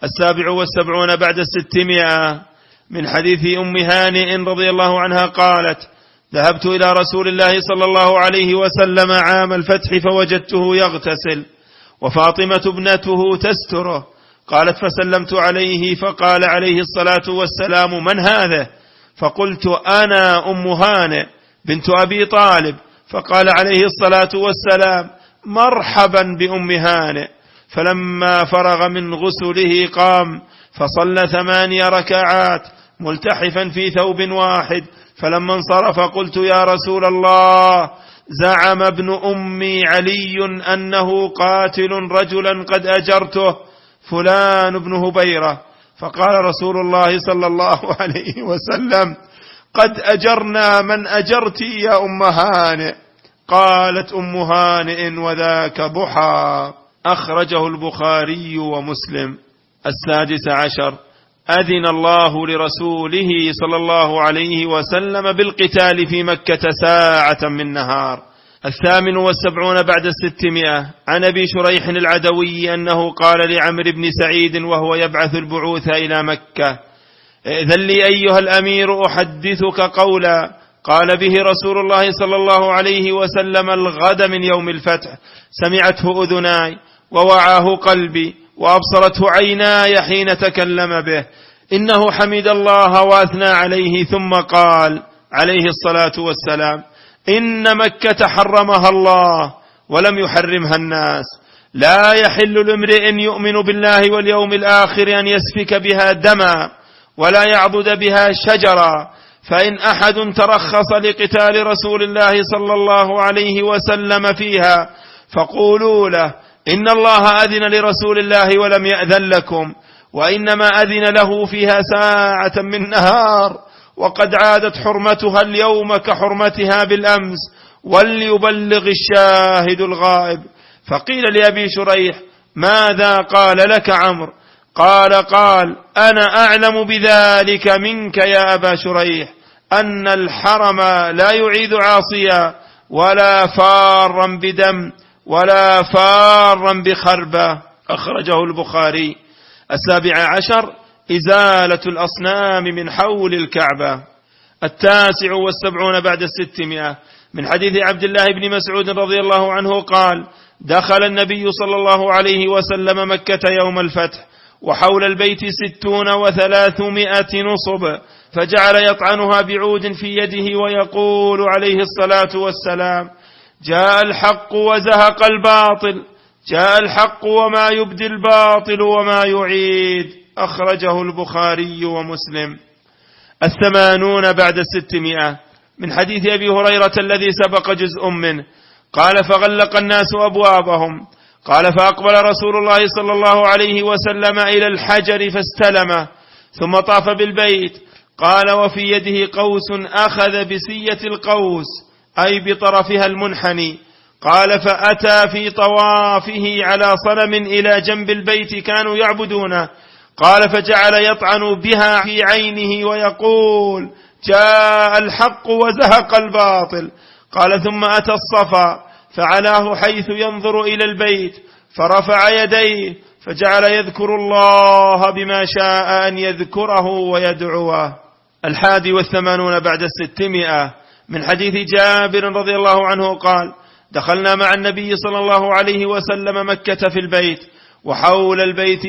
77 بعد 600 من حديث أم هانئ رضي الله عنها قالت: ذهبت إلى رسول الله صلى الله عليه وسلم عام الفتح فوجدته يغتسل وفاطمة ابنته تستره. قالت: فسلمت عليه فقال عليه الصلاة والسلام: من هذا؟ فقلت: أنا أم هانئ بنت أبي طالب. فقال عليه الصلاة والسلام: مرحبا بأم هانئ. فلما فرغ من غسله قام فصلى 8 ركعات ملتحفا في ثوب واحد. فلما انصرف قلت: يا رسول الله، زعم ابن أمي علي أنه قاتل رجلا قد أجرته، فلان بن هبيرة. فقال رسول الله صلى الله عليه وسلم: قد أجرنا من أجرت يا أم هانئ. قالت أم هانئ: وذاك ضحى. أخرجه البخاري ومسلم. 16 أذن الله لرسوله صلى الله عليه وسلم بالقتال في مكة ساعة من نهار. 78 بعد 600 عن أبي شريح العدوي أنه قال لعمرو بن سعيد وهو يبعث البعوث إلى مكة: إذن لي أيها الأمير أحدثك قولا قال به رسول الله صلى الله عليه وسلم الغد من يوم الفتح، سمعته أذناي ووعاه قلبي وأبصرته عيناي حين تكلم به، إنه حمد الله وأثنى عليه، ثم قال عليه الصلاة والسلام: إن مكة حرمها الله ولم يحرمها الناس، لا يحل لامرئ يؤمن بالله واليوم الآخر أن يسفك بها دما ولا يعضد بها شجرا، فإن أحد ترخص لقتال رسول الله صلى الله عليه وسلم فيها فقولوا له: إن الله أذن لرسول الله ولم يأذن لكم، وإنما أذن له فيها ساعة من نهار، وقد عادت حرمتها اليوم كحرمتها بالأمس، وليبلغ الشاهد الغائب. فقيل لأبي شريح: ماذا قال لك عمرو؟ قال: أنا أعلم بذلك منك يا أبا شريح، أن الحرم لا يعيد عاصيا ولا فارا بدم ولا فارا بخربة. أخرجه البخاري. 17 إزالة الأصنام من حول الكعبة. 79 بعد 600 من حديث عبد الله بن مسعود رضي الله عنه قال: دخل النبي صلى الله عليه وسلم مكة يوم الفتح وحول البيت 300 نصب، فجعل يطعنها بعود في يده ويقول عليه الصلاة والسلام: جاء الحق وزهق الباطل، جاء الحق وما يبدي الباطل وما يعيد. أخرجه البخاري ومسلم. 80 بعد 600 من حديث أبي هريرة الذي سبق جزء منه قال: فغلق الناس أبوابهم، قال: فأقبل رسول الله صلى الله عليه وسلم إلى الحجر فاستلمه، ثم طاف بالبيت، قال: وفي يده قوس أخذ بسية القوس أي بطرفها المنحني، قال: فأتى في طوافه على صنم إلى جنب البيت كانوا يعبدونه، قال: فجعل يطعن بها في عينه ويقول: جاء الحق وزهق الباطل. قال: ثم أتى الصفا فعلاه حيث ينظر إلى البيت، فرفع يديه فجعل يذكر الله بما شاء أن يذكره ويدعوه. 81 بعد 600 من حديث جابر رضي الله عنه قال: دخلنا مع النبي صلى الله عليه وسلم مكة في البيت، وحول البيت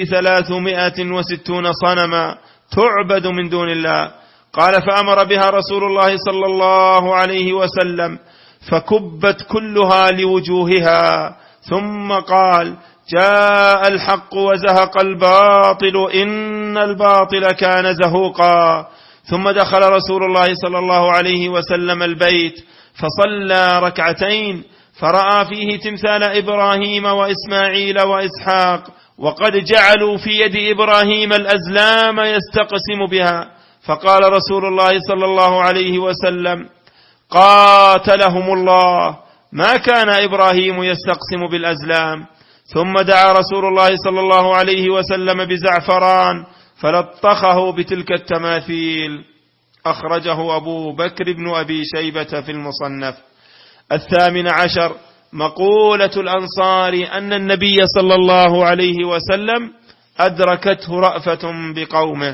360 صنما تعبد من دون الله، قال: فأمر بها رسول الله صلى الله عليه وسلم فكبت كلها لوجوهها، ثم قال: جاء الحق وزهق الباطل إن الباطل كان زهوقا. ثم دخل رسول الله صلى الله عليه وسلم البيت فصلى ركعتين، فرأى فيه تمثال إبراهيم وإسماعيل وإسحاق، وقد جعلوا في يد إبراهيم الأزلام يستقسم بها، فقال رسول الله صلى الله عليه وسلم: قاتلهم الله، ما كان إبراهيم يستقسم بالأزلام. ثم دعا رسول الله صلى الله عليه وسلم بزعفران فلطخه بتلك التماثيل. أخرجه أبو بكر بن أبي شيبة في المصنف. 18 مقولة الأنصار أن النبي صلى الله عليه وسلم أدركته رأفة بقومه.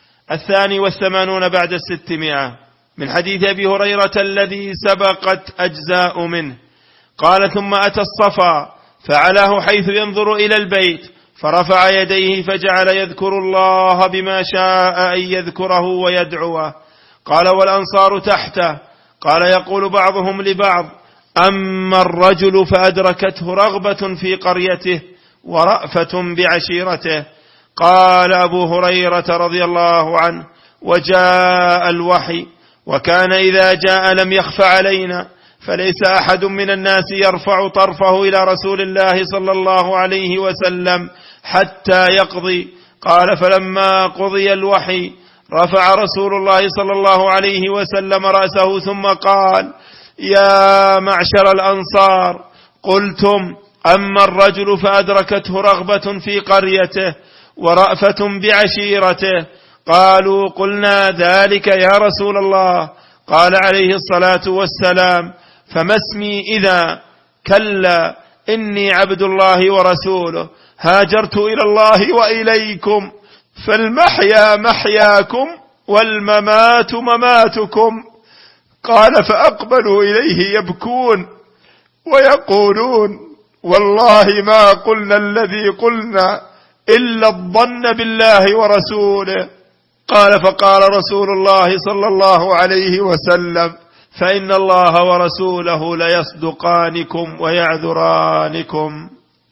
82 بعد 600 من حديث أبي هريرة الذي سبقت أجزاء منه قال: ثم أتى الصفا فعلاه حيث ينظر إلى البيت، فرفع يديه فجعل يذكر الله بما شاء أن يذكره ويدعوه. قال: والأنصار تحته. قال: يقول بعضهم لبعض: أما الرجل فأدركته رغبة في قريته ورأفة بعشيرته. قال أبو هريرة رضي الله عنه: وجاء الوحي، وكان إذا جاء لم يخف علينا، فليس أحد من الناس يرفع طرفه إلى رسول الله صلى الله عليه وسلم حتى يقضي، قال: فلما قضي الوحي رفع رسول الله صلى الله عليه وسلم رأسه ثم قال: يا معشر الأنصار، قلتم أما الرجل فأدركته رغبة في قريته ورأفة بعشيرته. قالوا: قلنا ذلك يا رسول الله. قال عليه الصلاة والسلام: فما اسمي إذا؟ كلا، إني عبد الله ورسوله، هاجرت إلى الله وإليكم، فالمحيا محياكم والممات مماتكم. قال: فأقبلوا إليه يبكون ويقولون: والله ما قلنا الذي قلنا إلا الظن بالله ورسوله. قال: فقال رسول الله صلى الله عليه وسلم: فإن الله ورسوله ليصدقانكم ويعذرانكم.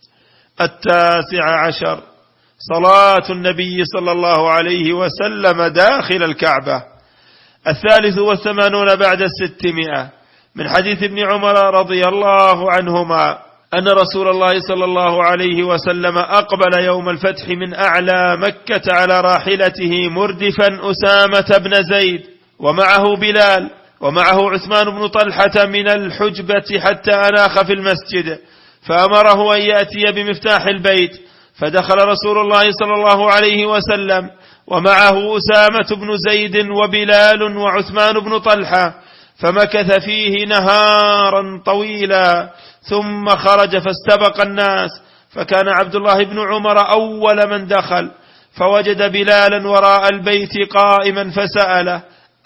19 صلاة النبي صلى الله عليه وسلم داخل الكعبة. 83 بعد 600 من حديث ابن عمر رضي الله عنهما أن رسول الله صلى الله عليه وسلم أقبل يوم الفتح من أعلى مكة على راحلته مردفا أسامة بن زيد، ومعه بلال، ومعه عثمان بن طلحة من الحجبة حتى أناخ في المسجد، فأمره أن يأتي بمفتاح البيت، فدخل رسول الله صلى الله عليه وسلم ومعه أسامة بن زيد وبلال وعثمان بن طلحة، فمكث فيه نهارا طويلا، ثم خرج فاستبق الناس، فكان عبد الله بن عمر أول من دخل، فوجد بلالا وراء البيت قائما فسأله: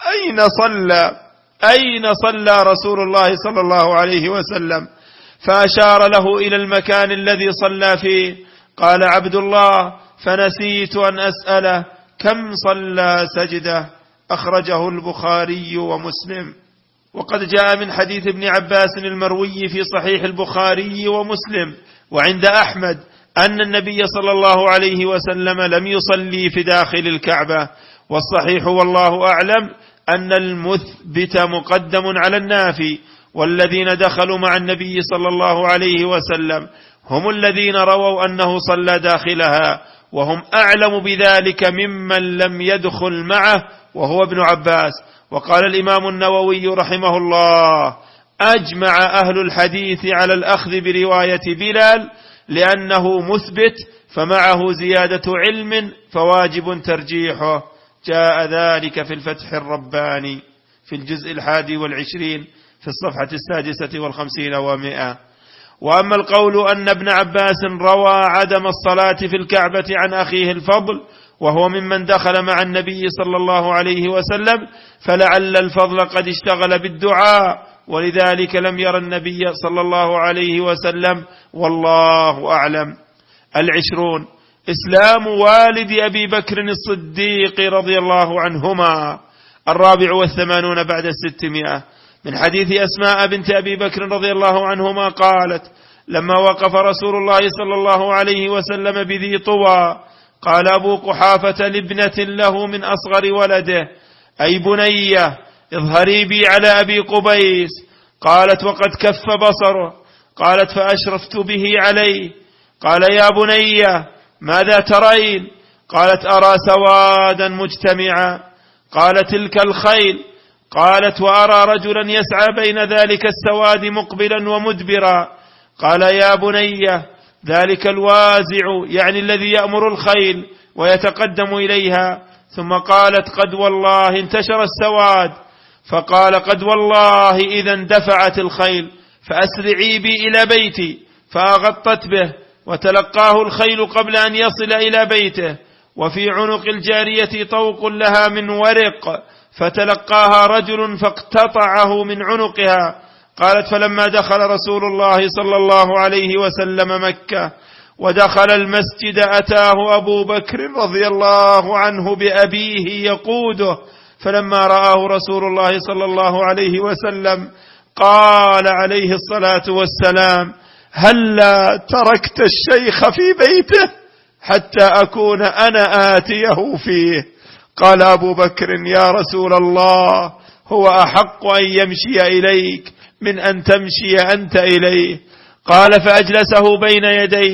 أين صلى رسول الله صلى الله عليه وسلم؟ فأشار له إلى المكان الذي صلى فيه. قال عبد الله: فنسيت أن أسأله كم صلى سجدة. أخرجه البخاري ومسلم. وقد جاء من حديث ابن عباس المروي في صحيح البخاري ومسلم وعند أحمد أن النبي صلى الله عليه وسلم لم يصلي في داخل الكعبة. والصحيح والله أعلم أن المثبت مقدم على النافي، والذين دخلوا مع النبي صلى الله عليه وسلم هم الذين رووا أنه صلى داخلها، وهم أعلم بذلك ممن لم يدخل معه وهو ابن عباس. وقال الإمام النووي رحمه الله: أجمع أهل الحديث على الأخذ برواية بلال لأنه مثبت، فمعه زيادة علم فواجب ترجيحه. جاء ذلك في الفتح الرباني في الجزء 21 في الصفحة 56 و100. وأما القول أن ابن عباس روى عدم الصلاة في الكعبة عن أخيه الفضل وهو ممن دخل مع النبي صلى الله عليه وسلم، فلعل الفضل قد اشتغل بالدعاء ولذلك لم ير النبي صلى الله عليه وسلم، والله أعلم. 20 إسلام والد أبي بكر الصديق رضي الله عنهما. 84 بعد 600 من حديث أسماء بنت أبي بكر رضي الله عنهما قالت: لما وقف رسول الله صلى الله عليه وسلم بذي طوى قال أبو قحافة لابنة له من أصغر ولده: أي بنية اظهري بي على أبي قبيس. قالت: وقد كف بصره. قالت: فأشرفت به عليه. قال: يا بنية ماذا ترين؟ قالت: أرى سوادا مجتمعا. قال: تلك الخيل. قالت: وأرى رجلا يسعى بين ذلك السواد مقبلا ومدبرا. قال: يا بنية ذلك الوازع، يعني الذي يأمر الخيل ويتقدم إليها. ثم قالت: قد والله انتشر السواد. فقال: قد والله إذا اندفعت الخيل، فأسرعي بي إلى بيتي. فأغطت به وتلقاه الخيل قبل أن يصل إلى بيته، وفي عنق الجارية طوق لها من ورق، فتلقاها رجل فاقتطعه من عنقها. قالت: فلما دخل رسول الله صلى الله عليه وسلم مكة ودخل المسجد أتاه أبو بكر رضي الله عنه بأبيه يقوده، فلما رآه رسول الله صلى الله عليه وسلم قال عليه الصلاة والسلام: هلا تركت الشيخ في بيته حتى أكون أنا آتيه فيه؟ قال أبو بكر: يا رسول الله، هو أحق أن يمشي إليك من أن تمشي أنت إليه. قال: فأجلسه بين يديه،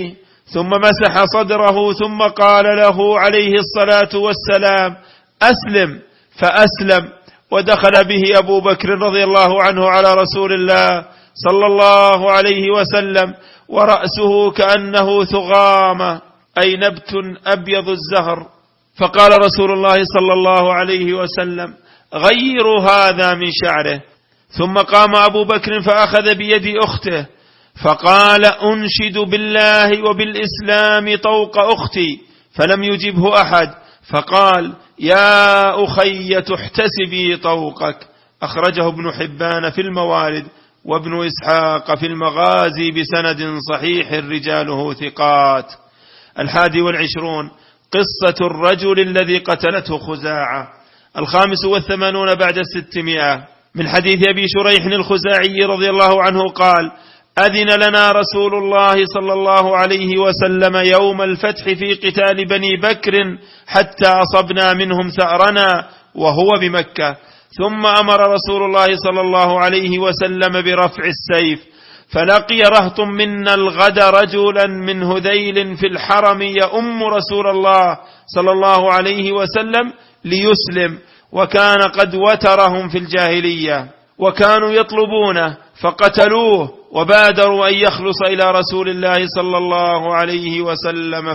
ثم مسح صدره ثم قال له عليه الصلاة والسلام: أسلم، فأسلم. ودخل به أبو بكر رضي الله عنه على رسول الله صلى الله عليه وسلم ورأسه كأنه ثغامة، أي نبت أبيض الزهر. فقال رسول الله صلى الله عليه وسلم: غيروا هذا من شعره. ثم قام أبو بكر فأخذ بيد أخته فقال: أنشد بالله وبالإسلام طوق أختي، فلم يجبه أحد، فقال: يا أخي تحتسبي طوقك. أخرجه ابن حبان في الموارد وابن إسحاق في المغازي بسند صحيح رجاله ثقات. 21 قصة الرجل الذي قتلته خزاعة. 85 بعد 600 من حديث أبي شريح الخزاعي رضي الله عنه قال: أذن لنا رسول الله صلى الله عليه وسلم يوم الفتح في قتال بني بكر حتى أصبنا منهم ثأرنا وهو بمكة، ثم أمر رسول الله صلى الله عليه وسلم برفع السيف، فلقي رهط منا الغد رجلا من هذيل في الحرم يؤم رسول الله صلى الله عليه وسلم ليسلم، وكان قد وترهم في الجاهلية وكانوا يطلبونه فقتلوه، وبادروا أن يخلص إلى رسول الله صلى الله عليه وسلم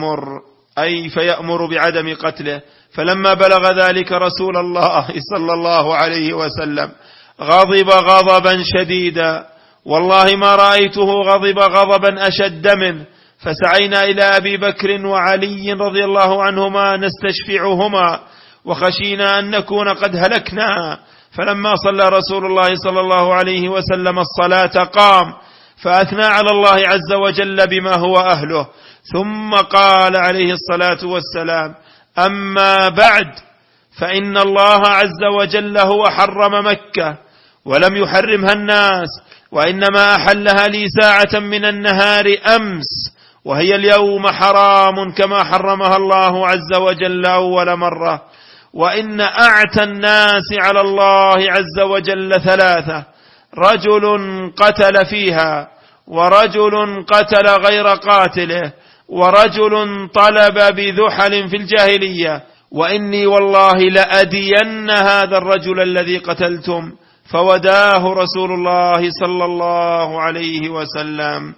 فيأمر بعدم قتله. فلما بلغ ذلك رسول الله صلى الله عليه وسلم غضب غضبا شديدا، والله ما رأيته غضب غضبا أشد منه، فسعينا إلى أبي بكر وعلي رضي الله عنهما نستشفعهما، وخشينا أن نكون قد هلكنا. فلما صلى رسول الله صلى الله عليه وسلم الصلاة قام فأثنى على الله عز وجل بما هو أهله، ثم قال عليه الصلاة والسلام: أما بعد، فإن الله عز وجل هو حرم مكة ولم يحرمها الناس، وإنما أحلها لي ساعة من النهار أمس، وهي اليوم حرام كما حرمها الله عز وجل أول مرة. وإن أعتى الناس على الله عز وجل 3: رجل قتل فيها، ورجل قتل غير قاتله، ورجل طلب بذحل في الجاهلية، وإني والله لأدين هذا الرجل الذي قتلتم. فوداه رسول الله صلى الله عليه وسلم.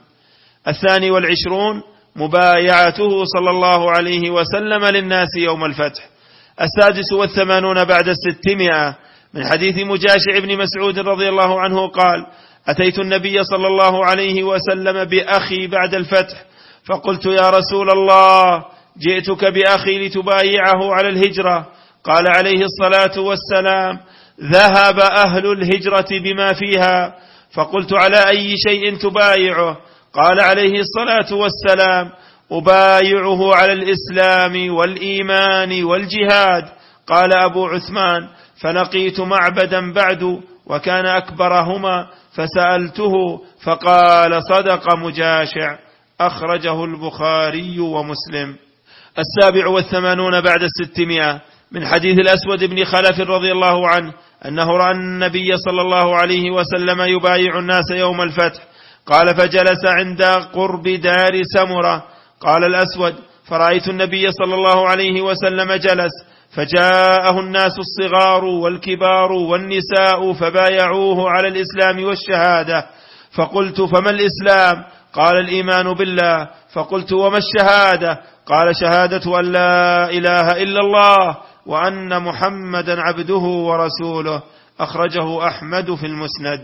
22 مبايعته صلى الله عليه وسلم للناس يوم الفتح. 86 بعد 600 من حديث مجاشع بن مسعود رضي الله عنه قال: أتيت النبي صلى الله عليه وسلم بأخي بعد الفتح، فقلت: يا رسول الله، جئتك بأخي لتبايعه على الهجرة. قال عليه الصلاة والسلام: ذهب أهل الهجرة بما فيها. فقلت: على أي شيء تبايعه؟ قال عليه الصلاة والسلام: أبايعه على الإسلام والإيمان والجهاد. قال أبو عثمان: فلقيت معبدا بعد وكان أكبرهما فسألته فقال: صدق مجاشع. أخرجه البخاري ومسلم. 87 بعد 600 من حديث الأسود بن خلف رضي الله عنه أنه رأى النبي صلى الله عليه وسلم يبايع الناس يوم الفتح. قال: فجلس عند قرب دار سمرة. قال الأسود: فرأيت النبي صلى الله عليه وسلم جلس، فجاءه الناس الصغار والكبار والنساء فبايعوه على الإسلام والشهادة. فقلت: فما الإسلام؟ قال: الإيمان بالله. فقلت: وما الشهادة؟ قال: شهادة أن لا إله إلا الله وأن محمدا عبده ورسوله. أخرجه أحمد في المسند.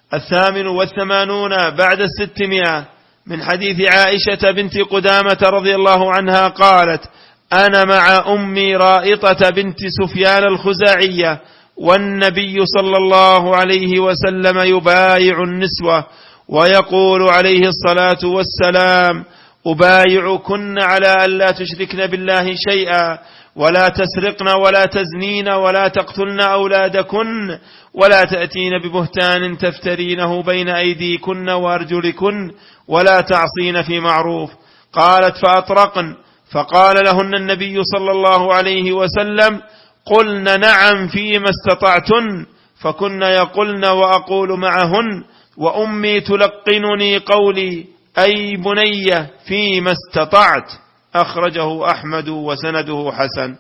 88 بعد 600 من حديث عائشة بنت قدامة رضي الله عنها قالت: أنا مع أمي رائطة بنت سفيان الخزاعية، والنبي صلى الله عليه وسلم يبايع النسوة ويقول عليه الصلاة والسلام: أبايعكن على ألا تشركن بالله شيئا، ولا تسرقن ولا تزنين ولا تقتلن أولادكن، ولا تأتين ببهتان تفترينه بين أيديكن وأرجلكن، ولا تعصين في معروف. قالت: فأطرقن. فقال لهن النبي صلى الله عليه وسلم: قلن نعم فيما استطعتن. فكن يقولن وأقول معهن، وأمي تلقنني قولي أي بني فيما استطعت. أخرجه أحمد وسنده حسن.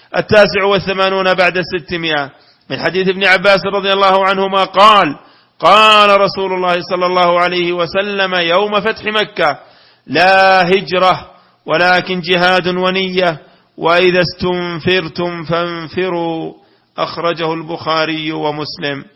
89 بعد 600 من حديث ابن عباس رضي الله عنهما قال: قال رسول الله صلى الله عليه وسلم يوم فتح مكة: لا هجرة ولكن جهاد ونية، وإذا استنفرتم فانفروا. أخرجه البخاري ومسلم.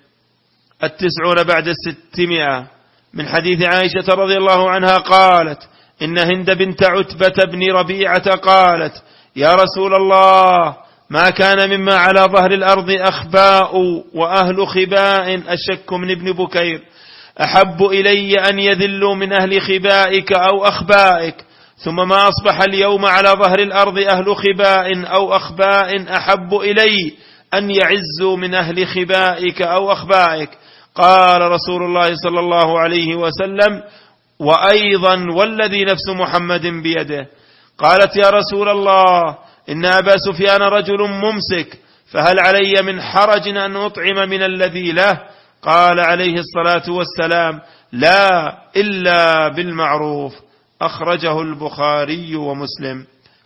90 بعد 600 من حديث عائشة رضي الله عنها قالت: إن هند بنت عتبة بن ربيعة قالت: يا رسول الله، ما كان مما على ظهر الأرض أخباء وأهل خباء أشك من ابن بكير، أحب إلي أن يذلوا من أهل خبائك أو أخبائك، ثم ما أصبح اليوم على ظهر الأرض أهل خباء أو أخباء أحب إلي أن يعزوا من أهل خبائك أو أخبائك. قال رسول الله صلى الله عليه وسلم: وأيضا والذي نفس محمد بيده. قالت: يا رسول الله، إن أبا سفيان رجل ممسك، فهل علي من حرج أن أطعم من الذي له؟ قال عليه الصلاة والسلام: لا، إلا بالمعروف. أخرجه البخاري ومسلم.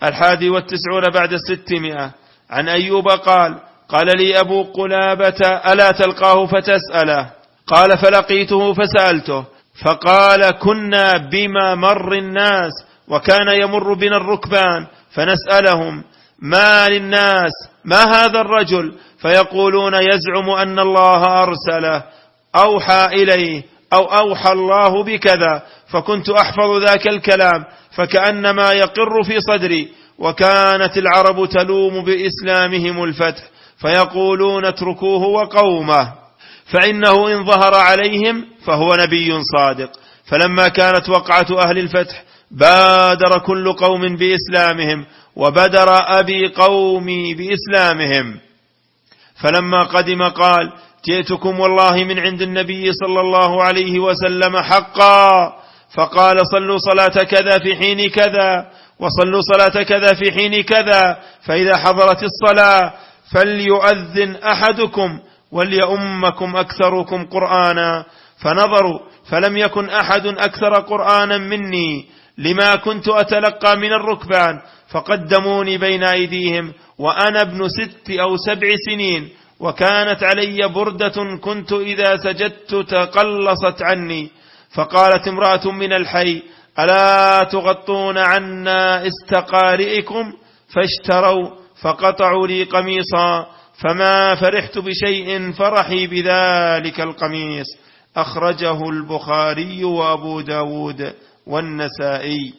91 بعد 600 عن أيوب قال: قال لي أبو قلابة: ألا تلقاه فتسأله؟ قال: فلقيته فسألته، فقال: كنا بما مر الناس، وكان يمر بنا الركبان فنسألهم: ما للناس؟ ما هذا الرجل؟ فيقولون: يزعم أن الله أرسله، أوحى إليه، أو أوحى الله بكذا. فكنت أحفظ ذاك الكلام فكأنما يقر في صدري. وكانت العرب تلوم بإسلامهم الفتح، فيقولون: اتركوه وقومه، فإنه إن ظهر عليهم فهو نبي صادق. فلما كانت وقعة أهل الفتح بادر كل قوم بإسلامهم، وبدر أبي قومي بإسلامهم. فلما قدم قال: جئتكم والله من عند النبي صلى الله عليه وسلم حقا. فقال: صلوا صلاة كذا في حين كذا، وصلوا صلاة كذا في حين كذا، فإذا حضرت الصلاة فليؤذن أحدكم وليؤمكم أكثركم قرآنا. فنظروا فلم يكن أحد أكثر قرآنا مني، لما كنت أتلقى من الركبان، فقدموني بين أيديهم وأنا ابن 6 أو 7 سنين، وكانت علي بردة كنت إذا سجدت تقلصت عني. فقالت امرأة من الحي: ألا تغطون عنا استقارئكم؟ فاشتروا فقطعوا لي قميصا، فما فرحت بشيء فرحي بذلك القميص. أخرجه البخاري وأبو داود والنسائي.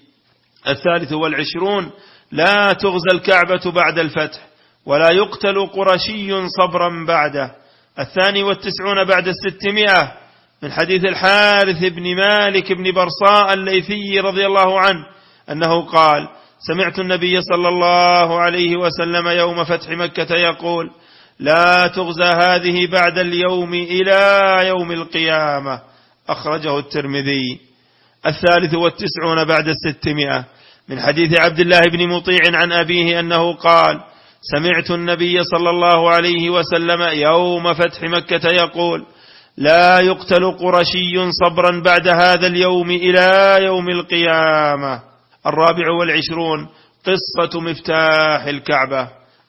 23 لا تغزى الكعبة بعد الفتح، ولا يقتل قرشي صبرا بعده. 92 بعد 600 من حديث الحارث بن مالك بن برصاء الليثي رضي الله عنه أنه قال: سمعت النبي صلى الله عليه وسلم يوم فتح مكة يقول: لا تغزى هذه بعد اليوم إلى يوم القيامة. أخرجه الترمذي. 93 بعد 600 من حديث عبد الله بن مطيع عن أبيه أنه قال: سمعت النبي صلى الله عليه وسلم يوم فتح مكة يقول: لا يقتل قرشي صبرا بعد هذا اليوم إلى يوم القيامة. 24 قصة مفتاح الكعبة.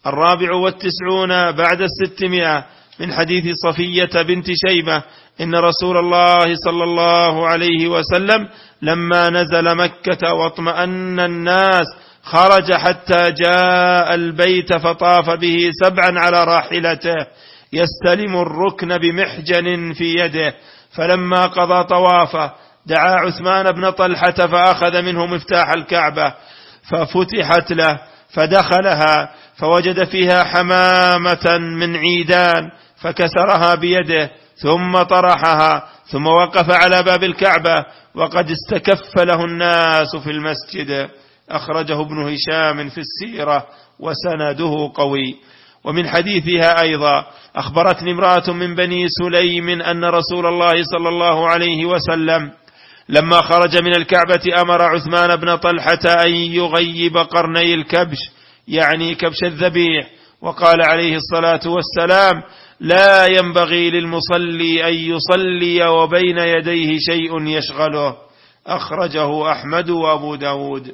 94 بعد 600 من حديث صفية بنت شيبة إن رسول الله صلى الله عليه وسلم لما نزل مكة واطمأن الناس خرج حتى جاء البيت فطاف به 7 على راحلته يستلم الركن بمحجن في يده. فلما قضى طوافه دعا عثمان بن طلحة فأخذ منه مفتاح الكعبة ففتحت له، فدخلها فوجد فيها حمامة من عيدان فكسرها بيده ثم طرحها، ثم وقف على باب الكعبة وقد استكف له الناس في المسجد. أخرجه ابن هشام في السيرة وسنده قوي. ومن حديثها أيضا: أخبرتني امرأة من بني سليم أن رسول الله صلى الله عليه وسلم لما خرج من الكعبة أمر عثمان بن طلحة أن يغيب قرني الكبش، يعني كبش الذبيح، وقال عليه الصلاة والسلام: لا ينبغي للمصلي أن يصلي وبين يديه شيء يشغله. أخرجه أحمد وأبو داود.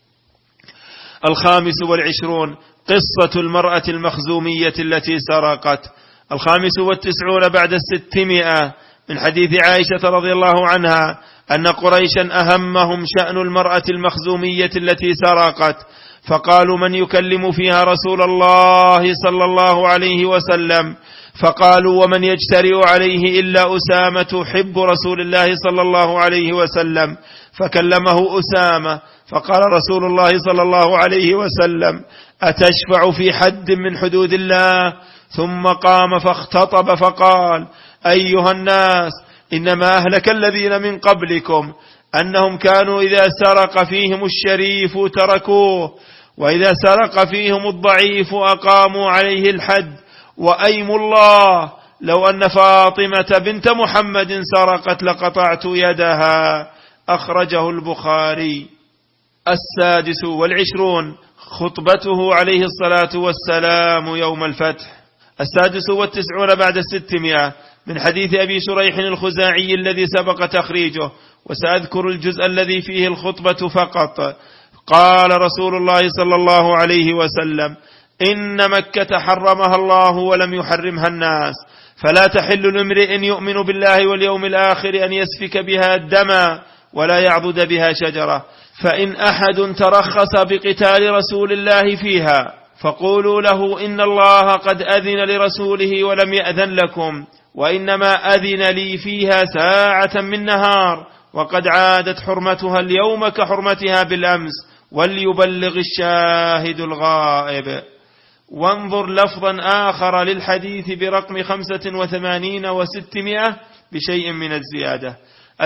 25 قصة المرأة المخزومية التي سرقت. 95 بعد 600 من حديث عائشة رضي الله عنها أن قريشا أهمهم شأن المرأة المخزومية التي سرقت، فقالوا: من يكلم فيها رسول الله صلى الله عليه وسلم؟ فقالوا: ومن يجترئ عليه إلا أسامة حب رسول الله صلى الله عليه وسلم. فكلمه أسامة، فقال رسول الله صلى الله عليه وسلم: أتشفع في حد من حدود الله؟ ثم قام فاختطب فقال: أيها الناس، إنما أهلك الذين من قبلكم أنهم كانوا إذا سرق فيهم الشريف تركوه، وإذا سرق فيهم الضعيف أقاموا عليه الحد، وأيم الله لو أن فاطمة بنت محمد سرقت لقطعت يدها. أخرجه البخاري. 26 خطبته عليه الصلاة والسلام يوم الفتح. 96 بعد 600 من حديث أبي شريح الخزاعي الذي سبق تخريجه، وسأذكر الجزء الذي فيه الخطبة فقط. قال رسول الله صلى الله عليه وسلم: إن مكة حرمها الله ولم يحرمها الناس، فلا تحل لامرئ يؤمن بالله واليوم الآخر أن يسفك بها دما ولا يعضد بها شجرة. فإن أحد ترخص بقتال رسول الله فيها فقولوا له: إن الله قد أذن لرسوله ولم يأذن لكم، وإنما أذن لي فيها ساعة من نهار، وقد عادت حرمتها اليوم كحرمتها بالأمس، وليبلغ الشاهد الغائب. وانظر لفظا آخر للحديث برقم 85 و600 بشيء من الزيادة.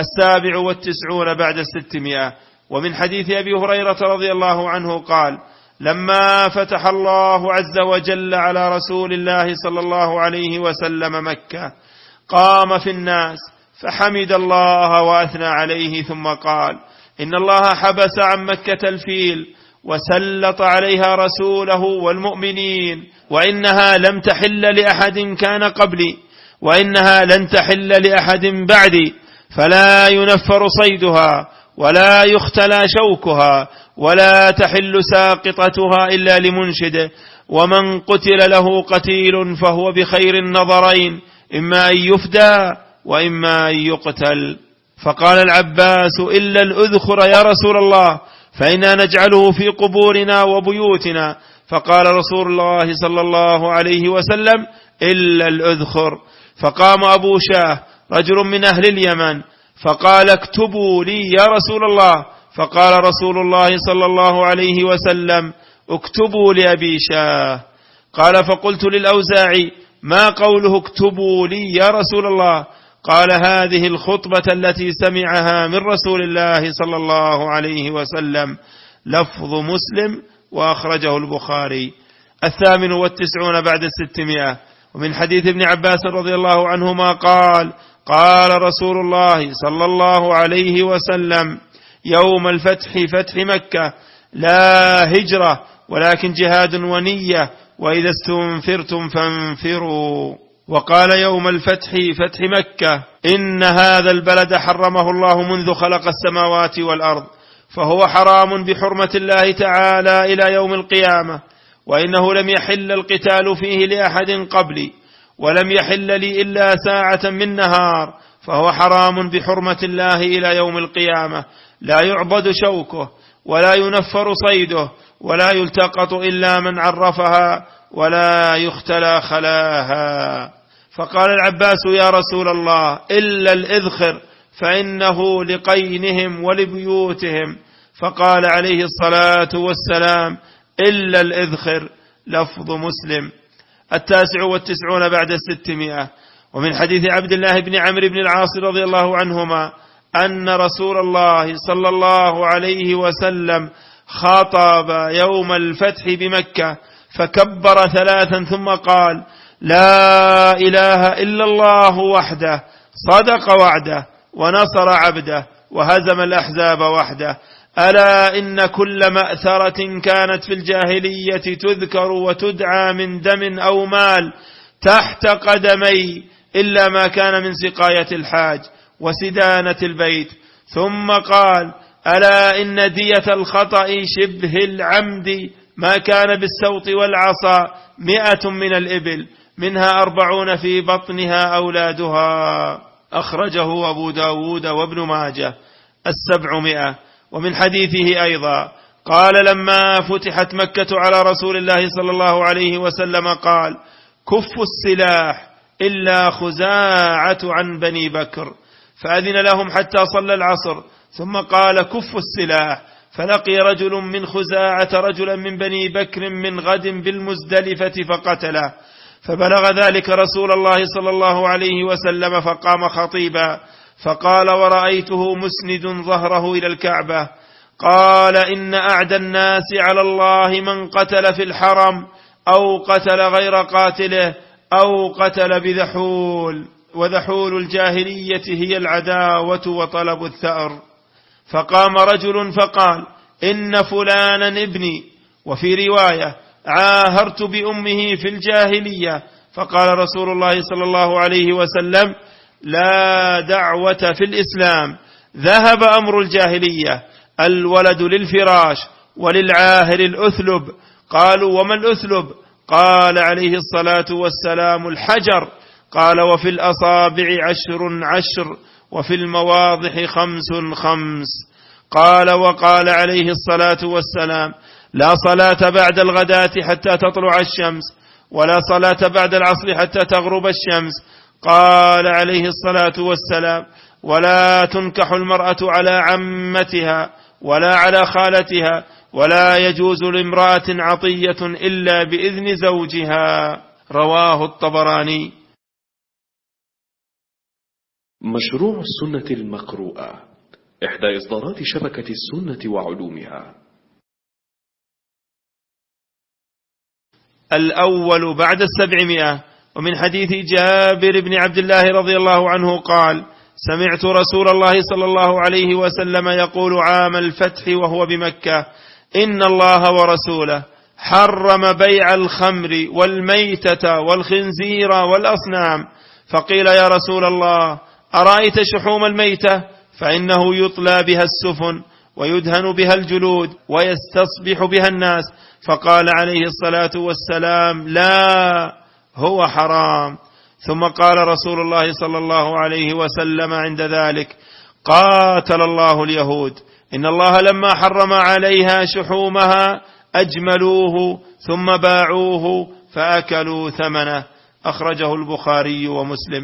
97 بعد 600 ومن حديث أبي هريرة رضي الله عنه قال: لما فتح الله عز وجل على رسول الله صلى الله عليه وسلم مكة قام في الناس فحمد الله وأثنى عليه، ثم قال: إن الله حبس عن مكة الفيل وسلط عليها رسوله والمؤمنين، وإنها لم تحل لأحد كان قبلي، وإنها لن تحل لأحد بعدي، فلا ينفر صيدها ولا يختلى شوكها ولا تحل ساقطتها إلا لمنشده، ومن قتل له قتيل فهو بخير النظرين، إما أن يفدى وإما أن يقتل. فقال العباس: إلا الأذخر يا رسول الله، فإنا نجعله في قبورنا وبيوتنا. فقال رسول الله صلى الله عليه وسلم: إلا الأذخر. فقام أبو شاه رجل من أهل اليمن فقال: اكتبوا لي يا رسول الله. فقال رسول الله صلى الله عليه وسلم: اكتبوا لأبي شاه. قال: فقلت للأوزاعي: ما قوله اكتبوا لي يا رسول الله؟ قال: هذه الخطبة التي سمعها من رسول الله صلى الله عليه وسلم. لفظ مسلم، وأخرجه البخاري. 98 بعد 600 ومن حديث ابن عباس رضي الله عنهما قال: قال رسول الله صلى الله عليه وسلم يوم الفتح، فتح مكة: لا هجرة ولكن جهاد ونية، وإذا استنفرتم فانفروا. وقال يوم الفتح، فتح مكة: إن هذا البلد حرمه الله منذ خلق السماوات والأرض، فهو حرام بحرمة الله تعالى إلى يوم القيامة، وإنه لم يحل القتال فيه لأحد قبلي، ولم يحل لي إلا ساعة من نهار، فهو حرام بحرمة الله إلى يوم القيامة، لا يعبد شوكه ولا ينفر صيده ولا يلتقط إلا من عرفها ولا يختلى خلاها. فقال العباس: يا رسول الله، إلا الإذخر فإنه لقينهم ولبيوتهم. فقال عليه الصلاة والسلام: إلا الإذخر. لفظ مسلم. 99 بعد 600 ومن حديث عبد الله بن عمرو بن العاص رضي الله عنهما أن رسول الله صلى الله عليه وسلم خطب يوم الفتح بمكة فكبر 3 ثم قال: لا إله إلا الله وحده، صدق وعده ونصر عبده وهزم الأحزاب وحده. ألا إن كل مأثرة كانت في الجاهلية تذكر وتدعى من دم أو مال تحت قدمي إلا ما كان من سقاية الحاج وسدانة البيت، ثم قال: ألا إن دية الخطأ شبه العمد ما كان بالسوط والعصا 100 من الإبل، منها 40 في بطنها أولادها. أخرجه أبو داود وابن ماجه. 700. ومن حديثه أيضا قال: لما فتحت مكة على رسول الله صلى الله عليه وسلم قال: كفوا السلاح إلا خزاعة عن بني بكر، فأذن لهم حتى صلى العصر، ثم قال: كفوا السلاح، فلقي رجل من خزاعة رجلا من بني بكر من غد بالمزدلفة فقتله، فبلغ ذلك رسول الله صلى الله عليه وسلم فقام خطيبا فقال ورأيته مسند ظهره إلى الكعبة، قال: إن أعدى الناس على الله من قتل في الحرم أو قتل غير قاتله أو قتل بذحول، وذحول الجاهلية هي العداوة وطلب الثأر. فقام رجل فقال: إن فلانا ابني، وفي رواية: عاهرت بأمه في الجاهلية. فقال رسول الله صلى الله عليه وسلم: لا دعوة في الإسلام، ذهب أمر الجاهلية، الولد للفراش وللعاهر الأثلب. قالوا: وما الأثلب؟ قال عليه الصلاة والسلام: الحجر. قال: وفي الأصابع 10 وفي المواضح 5. قال: وقال عليه الصلاة والسلام: لا صلاة بعد الغداة حتى تطلع الشمس، ولا صلاة بعد العصر حتى تغرب الشمس. قال عليه الصلاة والسلام: ولا تنكح المرأة على عمتها ولا على خالتها، ولا يجوز لامرأة عطية إلا بإذن زوجها. رواه الطبراني. مشروع السنة المقروءة، إحدى إصدارات شبكة السنة وعلومها. الأول بعد 700. ومن حديث جابر بن عبد الله رضي الله عنه قال: سمعت رسول الله صلى الله عليه وسلم يقول عام الفتح وهو بمكة: إن الله ورسوله حرم بيع الخمر والميتة والخنزير والأصنام. فقيل: يا رسول الله، أرأيت شحوم الميتة؟ فإنه يطلى بها السفن ويدهن بها الجلود ويستصبح بها الناس. فقال عليه الصلاة والسلام: لا، هو حرام. ثم قال رسول الله صلى الله عليه وسلم عند ذلك: قاتل الله اليهود، إن الله لما حرم عليها شحومها أجملوه ثم باعوه فأكلوا ثمنه. أخرجه البخاري ومسلم.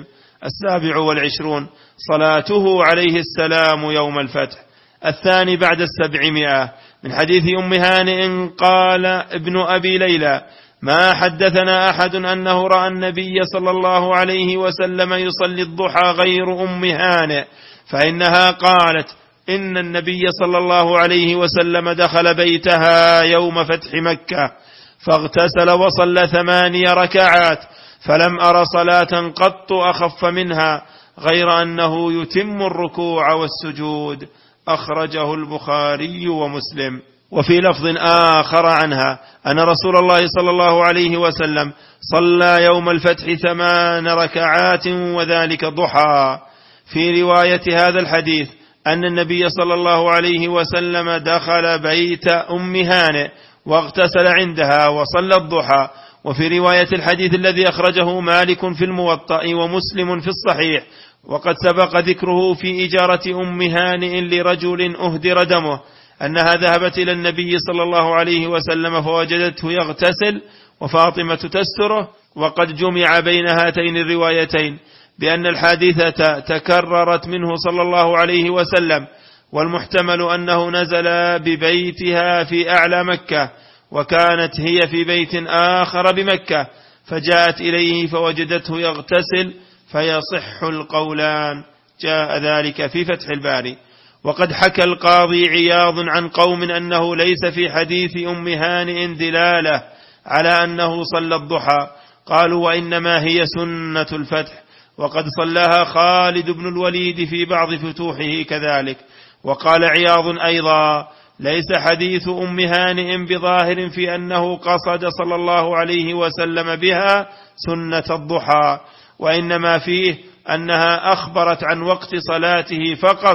27. صلاته عليه السلام يوم الفتح. الثاني بعد 700. من حديث أم هانئ قال ابن أبي ليلى: ما حدثنا أحد أنه رأى النبي صلى الله عليه وسلم يصلي الضحى غير أم هانئ، فإنها قالت: إن النبي صلى الله عليه وسلم دخل بيتها يوم فتح مكة فاغتسل وصلى 8 ركعات، فلم أر صلاة قط أخف منها غير أنه يتم الركوع والسجود. أخرجه البخاري ومسلم. وفي لفظ آخر عنها أن رسول الله صلى الله عليه وسلم صلى يوم الفتح 8 ركعات وذلك ضحى. في رواية هذا الحديث أن النبي صلى الله عليه وسلم دخل بيت أم هانئ واغتسل عندها وصلى الضحى. وفي رواية الحديث الذي أخرجه مالك في الموطأ ومسلم في الصحيح، وقد سبق ذكره في إجارة أم هانئ لرجل أهدر دمه، أنها ذهبت إلى النبي صلى الله عليه وسلم فوجدته يغتسل وفاطمة تستره، وقد جمع بين هاتين الروايتين بأن الحادثة تكررت منه صلى الله عليه وسلم، والمحتمل أنه نزل ببيتها في أعلى مكة، وكانت هي في بيت آخر بمكة، فجاءت إليه فوجدته يغتسل، فيصح القولان. جاء ذلك في فتح الباري. وقد حكى القاضي عياض عن قوم أنه ليس في حديث أم هانئ دلالة على أنه صلى الضحى، قالوا: وإنما هي سنة الفتح، وقد صلاها خالد بن الوليد في بعض فتوحه كذلك. وقال عياض أيضا: ليس حديث أم هانئ بظاهر في أنه قصد صلى الله عليه وسلم بها سنة الضحى، وإنما فيه أنها أخبرت عن وقت صلاته فقط،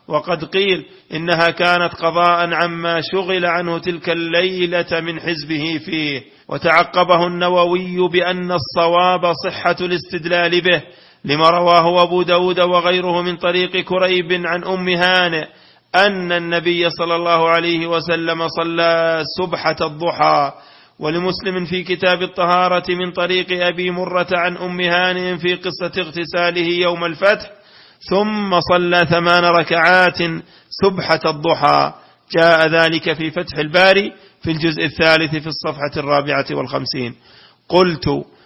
وقد قيل إنها كانت قضاء عما شغل عنه تلك الليلة من حزبه فيه. وتعقبه النووي بأن الصواب صحة الاستدلال به لما رواه أبو داود وغيره من طريق كريب عن أم هانئ أن النبي صلى الله عليه وسلم صلى سبحة الضحى. ولمسلم في كتاب الطهارة من طريق أبي مرة عن أم هانئ في قصة اغتساله يوم الفتح ثم صلى 8 ركعات سبحة الضحى. جاء ذلك في فتح الباري في الجزء 3 في الصفحة 54. قلت: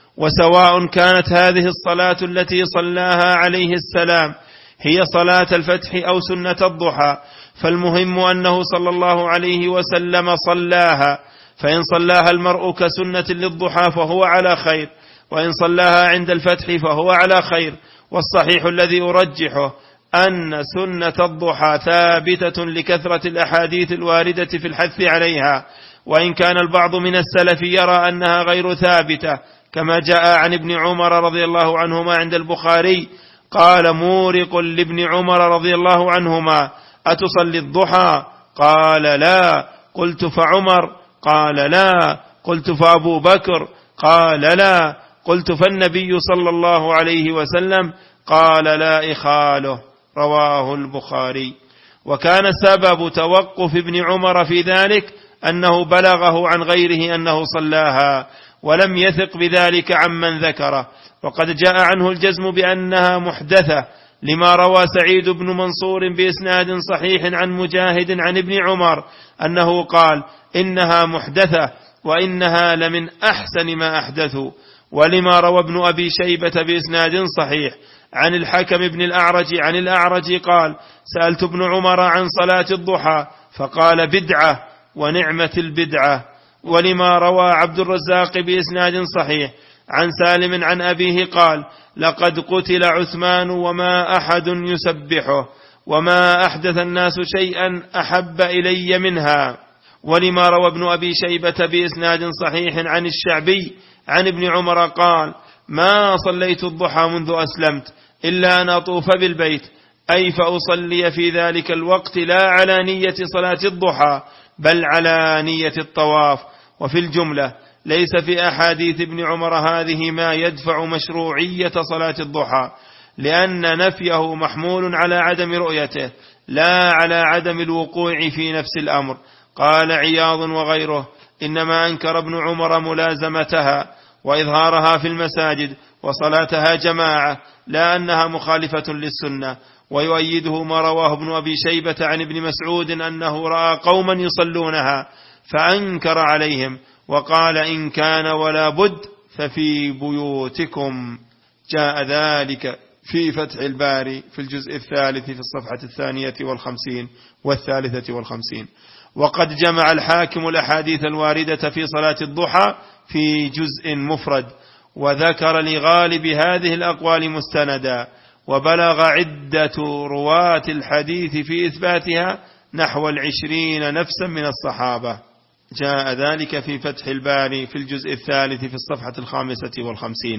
وسواء كانت هذه الصلاة التي صلاها عليه السلام هي صلاة الفتح أو سنة الضحى، فالمهم أنه صلى الله عليه وسلم صلاها، فإن صلاها المرء كسنة للضحى فهو على خير، وإن صلاها عند الفتح فهو على خير. والصحيح الذي أرجحه أن سنة الضحى ثابتة لكثرة الأحاديث الواردة في الحث عليها، وإن كان البعض من السلف يرى أنها غير ثابتة، كما جاء عن ابن عمر رضي الله عنهما عند البخاري قال مورق لابن عمر رضي الله عنهما: أتصلي الضحى؟ قال: لا. قلت: فعمر؟ قال: لا. قلت: فأبو بكر؟ قال: لا. قلت: فالنبي صلى الله عليه وسلم؟ قال: لا إخاله. رواه البخاري. وكان سبب توقف ابن عمر في ذلك أنه بلغه عن غيره أنه صلاها، ولم يثق بذلك عمن ذكره. وقد جاء عنه الجزم بأنها محدثة لما روى سعيد بن منصور بإسناد صحيح عن مجاهد عن ابن عمر أنه قال: إنها محدثة وإنها لمن أحسن ما أحدثوا. ولما روى ابن أبي شيبة بإسناد صحيح عن الحكم بن الأعرج عن الأعرج قال: سألت ابن عمر عن صلاة الضحى فقال: بدعة ونعمة البدعة. ولما روى عبد الرزاق بإسناد صحيح عن سالم عن أبيه قال: لقد قتل عثمان وما أحد يسبحه، وما أحدث الناس شيئا أحب إلي منها. ولما روى ابن أبي شيبة بإسناد صحيح عن الشعبي عن ابن عمر قال: ما صليت الضحى منذ أسلمت إلا أن أطوف بالبيت، أي فأصلي في ذلك الوقت لا على نية صلاة الضحى بل على نية الطواف. وفي الجملة ليس في أحاديث ابن عمر هذه ما يدفع مشروعية صلاة الضحى، لأن نفيه محمول على عدم رؤيته لا على عدم الوقوع في نفس الأمر. قال عياض وغيره: إنما أنكر ابن عمر ملازمتها وإظهارها في المساجد وصلاتها جماعة، لا أنها مخالفة للسنة. ويؤيده ما رواه ابن أبي شيبة عن ابن مسعود أنه رأى قوما يصلونها فأنكر عليهم وقال: إن كان ولا بد ففي بيوتكم. جاء ذلك في فتح الباري في الجزء 3 في الصفحة 52 و53. وقد جمع الحاكم الأحاديث الواردة في صلاة الضحى في جزء مفرد، وذكر لغالب هذه الأقوال مستندا، وبلغ عدة رواة الحديث في إثباتها نحو 20 نفسا من الصحابة. جاء ذلك في فتح الباري في الجزء 3 في الصفحة 55.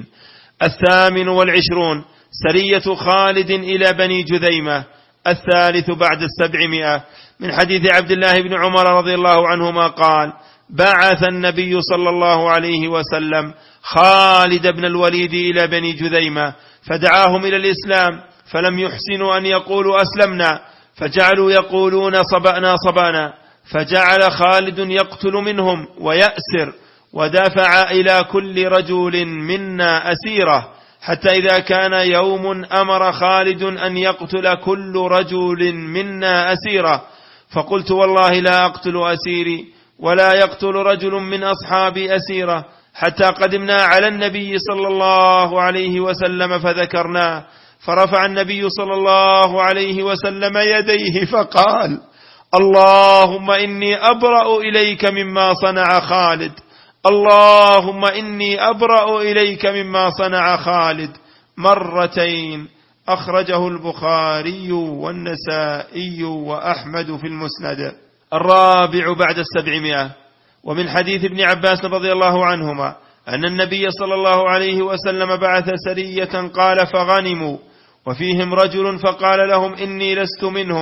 28 سرية خالد إلى بني جذيمة 3 بعد 700 من حديث عبد الله بن عمر رضي الله عنهما قال: بعث النبي صلى الله عليه وسلم خالد بن الوليد إلى بني جذيمة فدعاهم إلى الإسلام، فلم يحسنوا أن يقولوا أسلمنا، فجعلوا يقولون صبأنا صبأنا، فجعل خالد يقتل منهم ويأسر، ودفع إلى كل رجل منا أسيره، حتى إذا كان يوم أمر خالد أن يقتل كل رجل منا أسيره، فقلت: والله لا أقتل أسيري ولا يقتل رجل من أصحابي أسيره، حتى قدمنا على النبي صلى الله عليه وسلم فذكرناه، فرفع النبي صلى الله عليه وسلم يديه فقال: اللهم إني أبرأ إليك مما صنع خالد، اللهم إني أبرأ إليك مما صنع خالد، مرتين. أخرجه البخاري والنسائي وأحمد في المسند. 4 بعد 700 ومن حديث ابن عباس رضي الله عنهما أن النبي صلى الله عليه وسلم بعث سرية قال: فغنموا وفيهم رجل فقال لهم: إني لست منهم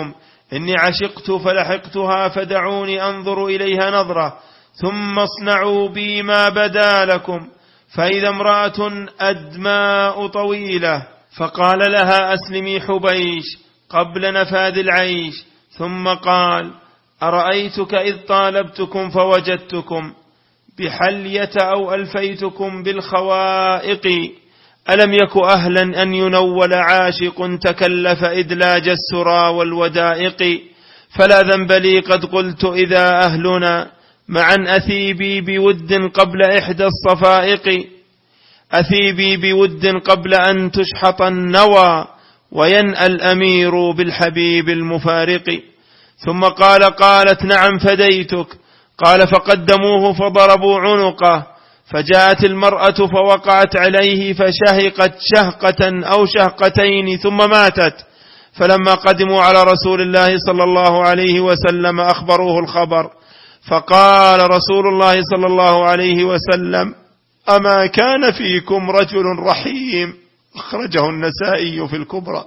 إني عشقت فلحقتها فدعوني أنظر إليها نظرة ثم اصنعوا بي ما بدا لكم. فإذا امرأة أدماء طويلة فقال لها أسلمي حبيش قبل نفاذ العيش، ثم قال أرأيتك إذ طالبتكم فوجدتكم بحلية أو ألفيتكم بالخوائق، ألم يك أهلا أن ينول عاشق تكلف إدلاج السرى والودائق، فلا ذنب لي قد قلت إذا أهلنا معا أثيبي بود قبل إحدى الصفائق، أثيبي بود قبل أن تشحط النوى وينأى الأمير بالحبيب المفارق. ثم قالت نعم فديتك. قال فقدموه فضربوا عنقه، فجاءت المرأة فوقعت عليه فشهقت شهقة أو شهقتين ثم ماتت. فلما قدموا على رسول الله صلى الله عليه وسلم أخبروه الخبر، فقال رسول الله صلى الله عليه وسلم أما كان فيكم رجل رحيم. أخرجه النسائي في الكبرى.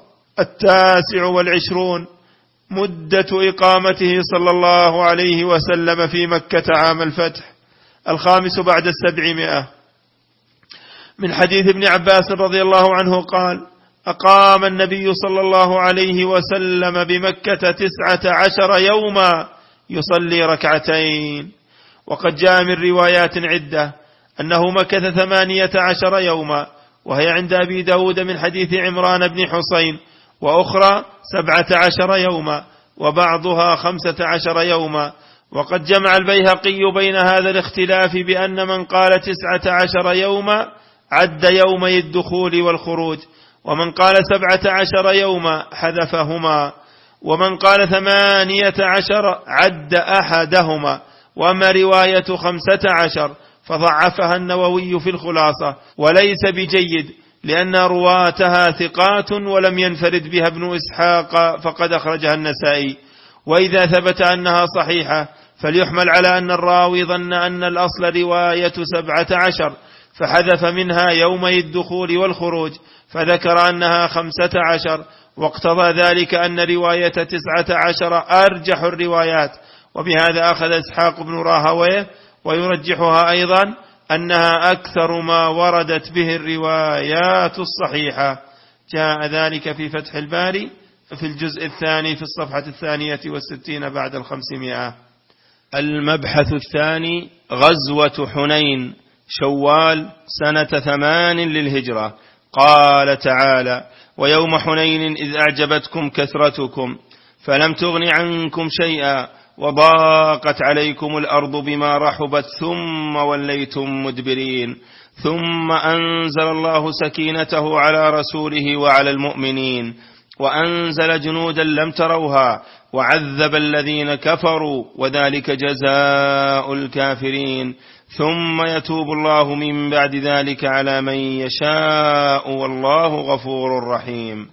29 مدة إقامته صلى الله عليه وسلم في مكة عام الفتح 5 بعد 700. من حديث ابن عباس رضي الله عنه قال أقام النبي صلى الله عليه وسلم بمكة 19 يوما يصلي ركعتين. وقد جاء من روايات عدة أنه مكث 18 يوما، وهي عند أبي داود من حديث عمران بن حسين، وأخرى 17 يوما، وبعضها 15 يوما. وقد جمع البيهقي بين هذا الاختلاف بأن من قال 19 يوما عد يومي الدخول والخروج، ومن قال 17 يوما حذفهما، ومن قال 18 عد أحدهما. وأما رواية 15 فضعفها النووي في الخلاصة، وليس بجيد لأن رواتها ثقات ولم ينفرد بها ابن إسحاق فقد أخرجها النسائي. وإذا ثبت أنها صحيحة فليحمل على أن الراوي ظن أن الأصل رواية 17 فحذف منها يومي الدخول والخروج فذكر أنها 15، واقتضى ذلك أن رواية 19 أرجح الروايات. وبهذا أخذ إسحاق بن راهويه، ويرجحها أيضا أنها أكثر ما وردت به الروايات الصحيحة. جاء ذلك في فتح الباري في الجزء الثاني في الصفحة 62 بعد 500. المبحث الثاني غزوة حنين شوال سنة 8 للهجرة. قال تعالى ويوم حنين إذ أعجبتكم كثرتكم فلم تغن عنكم شيئا وضاقت عليكم الأرض بما رحبت ثم وليتم مدبرين ثم أنزل الله سكينته على رسوله وعلى المؤمنين وأنزل جنودا لم تروها وعذب الذين كفروا وذلك جزاء الكافرين ثم يتوب الله من بعد ذلك على من يشاء والله غفور رحيم.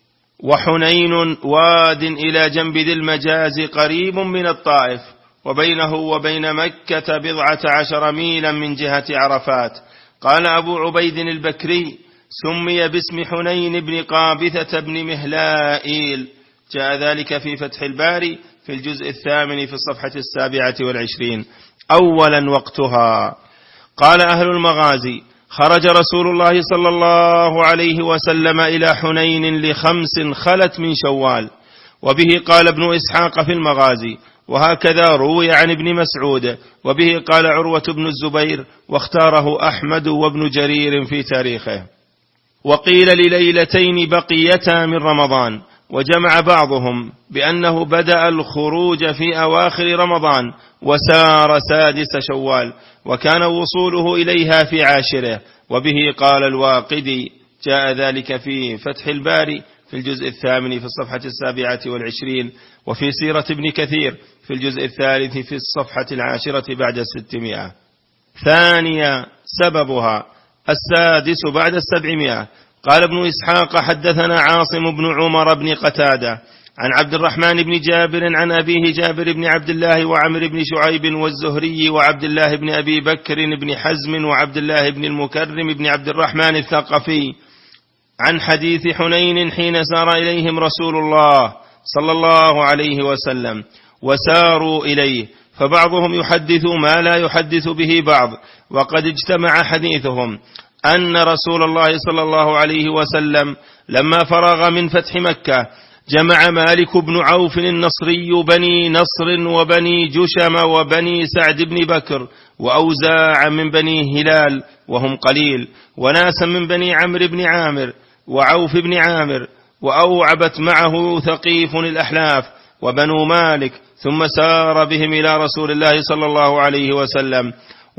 وحنين واد إلى جنب ذي المجاز قريب من الطائف، وبينه وبين مكة 17 ميلا من جهة عرفات. قال أبو عبيد البكري سمي باسم حنين بن قابثة بن مهلائيل. جاء ذلك في فتح الباري في الجزء الثامن في الصفحة 27. أولا وقتها. قال أهل المغازي خرج رسول الله صلى الله عليه وسلم إلى حنين ل5 خلت من شوال. وبه قال ابن إسحاق في المغازي، وهكذا روي عن ابن مسعود، وبه قال عروة بن الزبير، واختاره أحمد وابن جرير في تاريخه. وقيل لليلتين بقيتا من رمضان، وجمع بعضهم بأنه بدأ الخروج في أواخر رمضان وسار 6 شوال، وكان وصوله إليها في 10. وبه قال الواقدي. جاء ذلك في فتح الباري في الجزء الثامن في الصفحة 27، وفي سيرة ابن كثير في الجزء الثالث في الصفحة 10 بعد 600. ثانيا سببها 6 بعد 700. قال ابن إسحاق حدثنا عاصم بن عمر بن قتادة عن عبد الرحمن بن جابر عن أبيه جابر بن عبد الله وعمر بن شعيب والزهري وعبد الله بن أبي بكر بن حزم وعبد الله بن المكرم بن عبد الرحمن الثقفي عن حديث حنين حين سار إليهم رسول الله صلى الله عليه وسلم وساروا إليه، فبعضهم يحدث ما لا يحدث به بعض، وقد اجتمع حديثهم أن رسول الله صلى الله عليه وسلم لما فرغ من فتح مكة جمع مالك بن عوف النصري بني نصر وبني جشم وبني سعد بن بكر وأوزاع من بني هلال وهم قليل، وناسا من بني عمرو بن عامر وعوف بن عامر، وأوعبت معه ثقيف الأحلاف وبنو مالك، ثم سار بهم إلى رسول الله صلى الله عليه وسلم،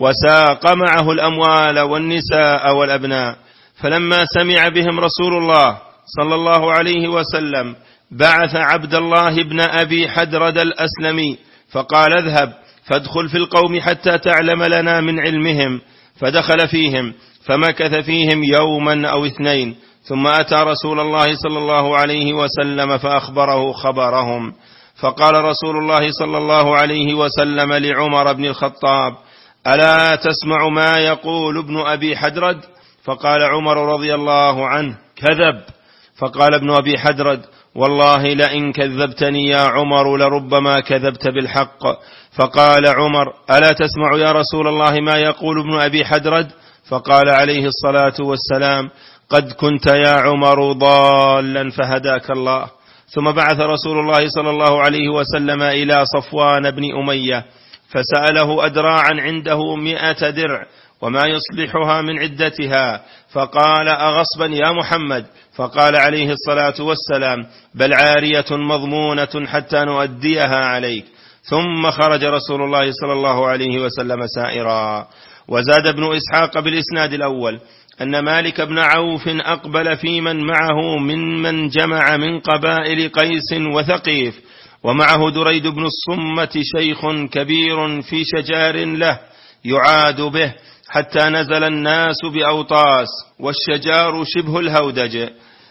وساق معه الأموال والنساء والأبناء. فلما سمع بهم رسول الله صلى الله عليه وسلم بعث عبد الله بن أبي حدرد الأسلمي فقال: اذهب فادخل في القوم حتى تعلم لنا من علمهم. فدخل فيهم فمكث فيهم يوما أو اثنين، ثم أتى رسول الله صلى الله عليه وسلم فأخبره خبرهم. فقال رسول الله صلى الله عليه وسلم لعمر بن الخطاب: ألا تسمع ما يقول ابن أبي حدرد؟ فقال عمر رضي الله عنه: كذب. فقال ابن أبي حدرد: والله لئن كذبتني يا عمر لربما كذبت بالحق. فقال عمر: ألا تسمع يا رسول الله ما يقول ابن أبي حدرد؟ فقال عليه الصلاة والسلام: قد كنت يا عمر ضالا فهداك الله. ثم بعث رسول الله صلى الله عليه وسلم إلى صفوان بن أمية فسأله أدراعا عنده 100 درع وما يصلحها من عدتها، فقال: أغصبا يا محمد؟ فقال عليه الصلاة والسلام: بل عارية مضمونة حتى نؤديها عليك. ثم خرج رسول الله صلى الله عليه وسلم سائرا. وزاد ابن إسحاق بالإسناد الأول أن مالك بن عوف أقبل في من معه من جمع من قبائل قيس وثقيف، ومعه دريد بن الصمة شيخ كبير في شجار له يعاد به، حتى نزل الناس بأوطاس، والشجار شبه الهودج،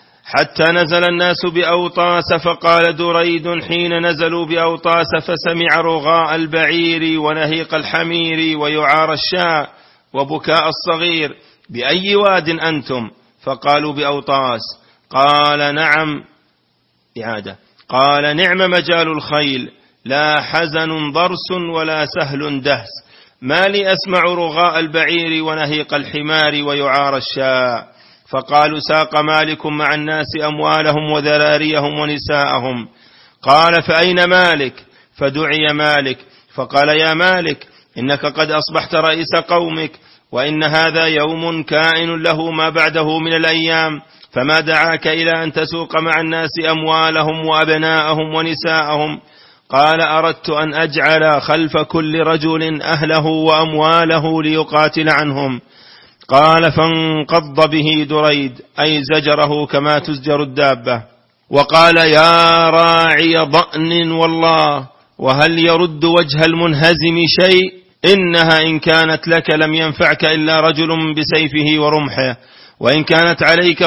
حتى نزل الناس بأوطاس. فقال دريد حين نزلوا بأوطاس فسمع رغاء البعير ونهيق الحمير ويعار الشاء وبكاء الصغير: بأي واد أنتم؟ فقالوا: بأوطاس. قال: نعم. إعادة. قال: نعم مجال الخيل، لا حزن ضرس ولا سهل دهس، ما لي أسمع رغاء البعير ونهيق الحمار ويعار الشاء. فقالوا: ساق مالك مع الناس أموالهم وذراريهم ونساءهم. قال: فأين مالك؟ فدعي مالك فقال: يا مالك، إنك قد أصبحت رئيس قومك، وإن هذا يوم كائن له ما بعده من الأيام، فما دعاك إلى أن تسوق مع الناس أموالهم وأبناءهم ونساءهم؟ قال: أردت أن أجعل خلف كل رجل أهله وأمواله ليقاتل عنهم. قال: فانقض به دريد، أي زجره كما تزجر الدابة، وقال: يا راعي ضأن والله، وهل يرد وجه المنهزم شيء؟ إنها إن كانت لك لم ينفعك إلا رجل بسيفه ورمحه، وإن كانت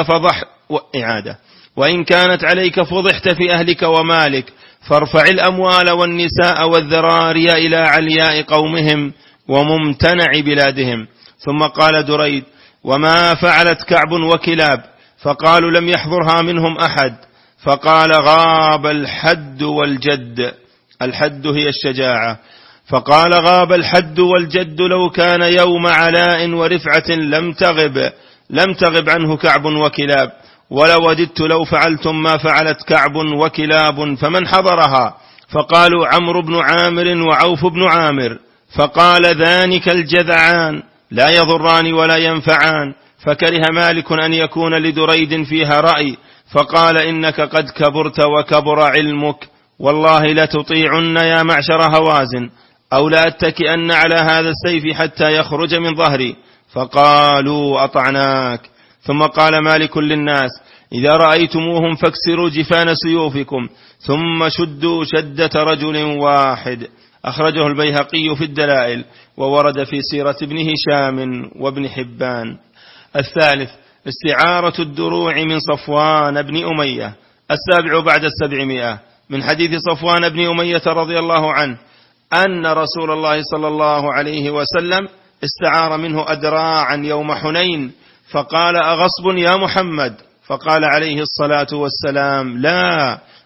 عليك فضحت في أهلك ومالك، فارفع الأموال والنساء والذراري إلى علياء قومهم وممتنع بلادهم. ثم قال دريد: وما فعلت كعب وكلاب؟ فقالوا: لم يحضرها منهم أحد. فقال: غاب الحد والجد. الحد هي الشجاعة. فقال: غاب الحد والجد، لو كان يوم علاء ورفعة لم تغب عنه كعب وكلاب، ولوددت لو فعلتم ما فعلت كعب وكلاب، فمن حضرها؟ فقالوا: عمرو بن عامر وعوف بن عامر. فقال: ذانك الجذعان لا يضران ولا ينفعان. فكره مالك أن يكون لدريد فيها رأي، فقال: إنك قد كبرت وكبر علمك، والله لتطيعن يا معشر هوازن، أو لأتكئن على هذا السيف حتى يخرج من ظهري. فقالوا: أطعناك. ثم قال مالك للناس: إذا رأيتموهم فاكسروا جفان سيوفكم، ثم شدوا شدة رجل واحد. أخرجه البيهقي في الدلائل، وورد في سيرة ابن هشام وابن حبان. الثالث: استعارة الدروع من صفوان بن أمية. 7 بعد 700 من حديث صفوان بن أمية رضي الله عنه أن رسول الله صلى الله عليه وسلم استعار منه أدراعا يوم حنين، فقال: أغصب يا محمد؟ فقال عليه الصلاة والسلام: لا،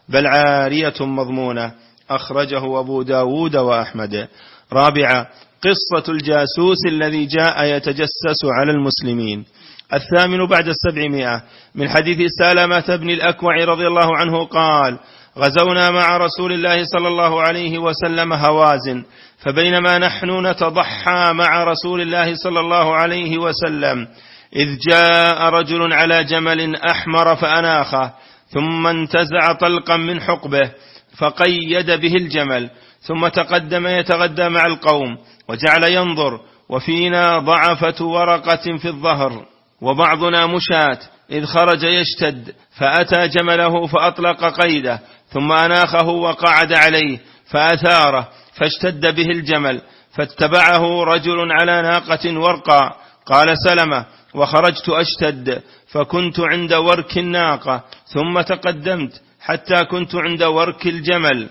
بل عارية مضمونة. أخرجه أبو داود وأحمد. 4. قصة الجاسوس الذي جاء يتجسس على المسلمين. 8 بعد 700 من حديث سلمة بن الأكوع رضي الله عنه قال: غزونا مع رسول الله صلى الله عليه وسلم هوازن، فبينما نحن نتضحى مع رسول الله صلى الله عليه وسلم إذ جاء رجل على جمل أحمر فأناخه، ثم انتزع طلقا من حقبه فقيد به الجمل، ثم تقدم يتغدى مع القوم وجعل ينظر، وفينا ضعفة ورقة في الظهر وبعضنا مشاة، إذ خرج يشتد فأتى جمله فأطلق قيده، ثم أناخه وقعد عليه فأثاره فاشتد به الجمل، فاتبعه رجل على ناقة ورقا. قال سلمة: وخرجت أشتد فكنت عند ورك الناقة، ثم تقدمت حتى كنت عند ورك الجمل،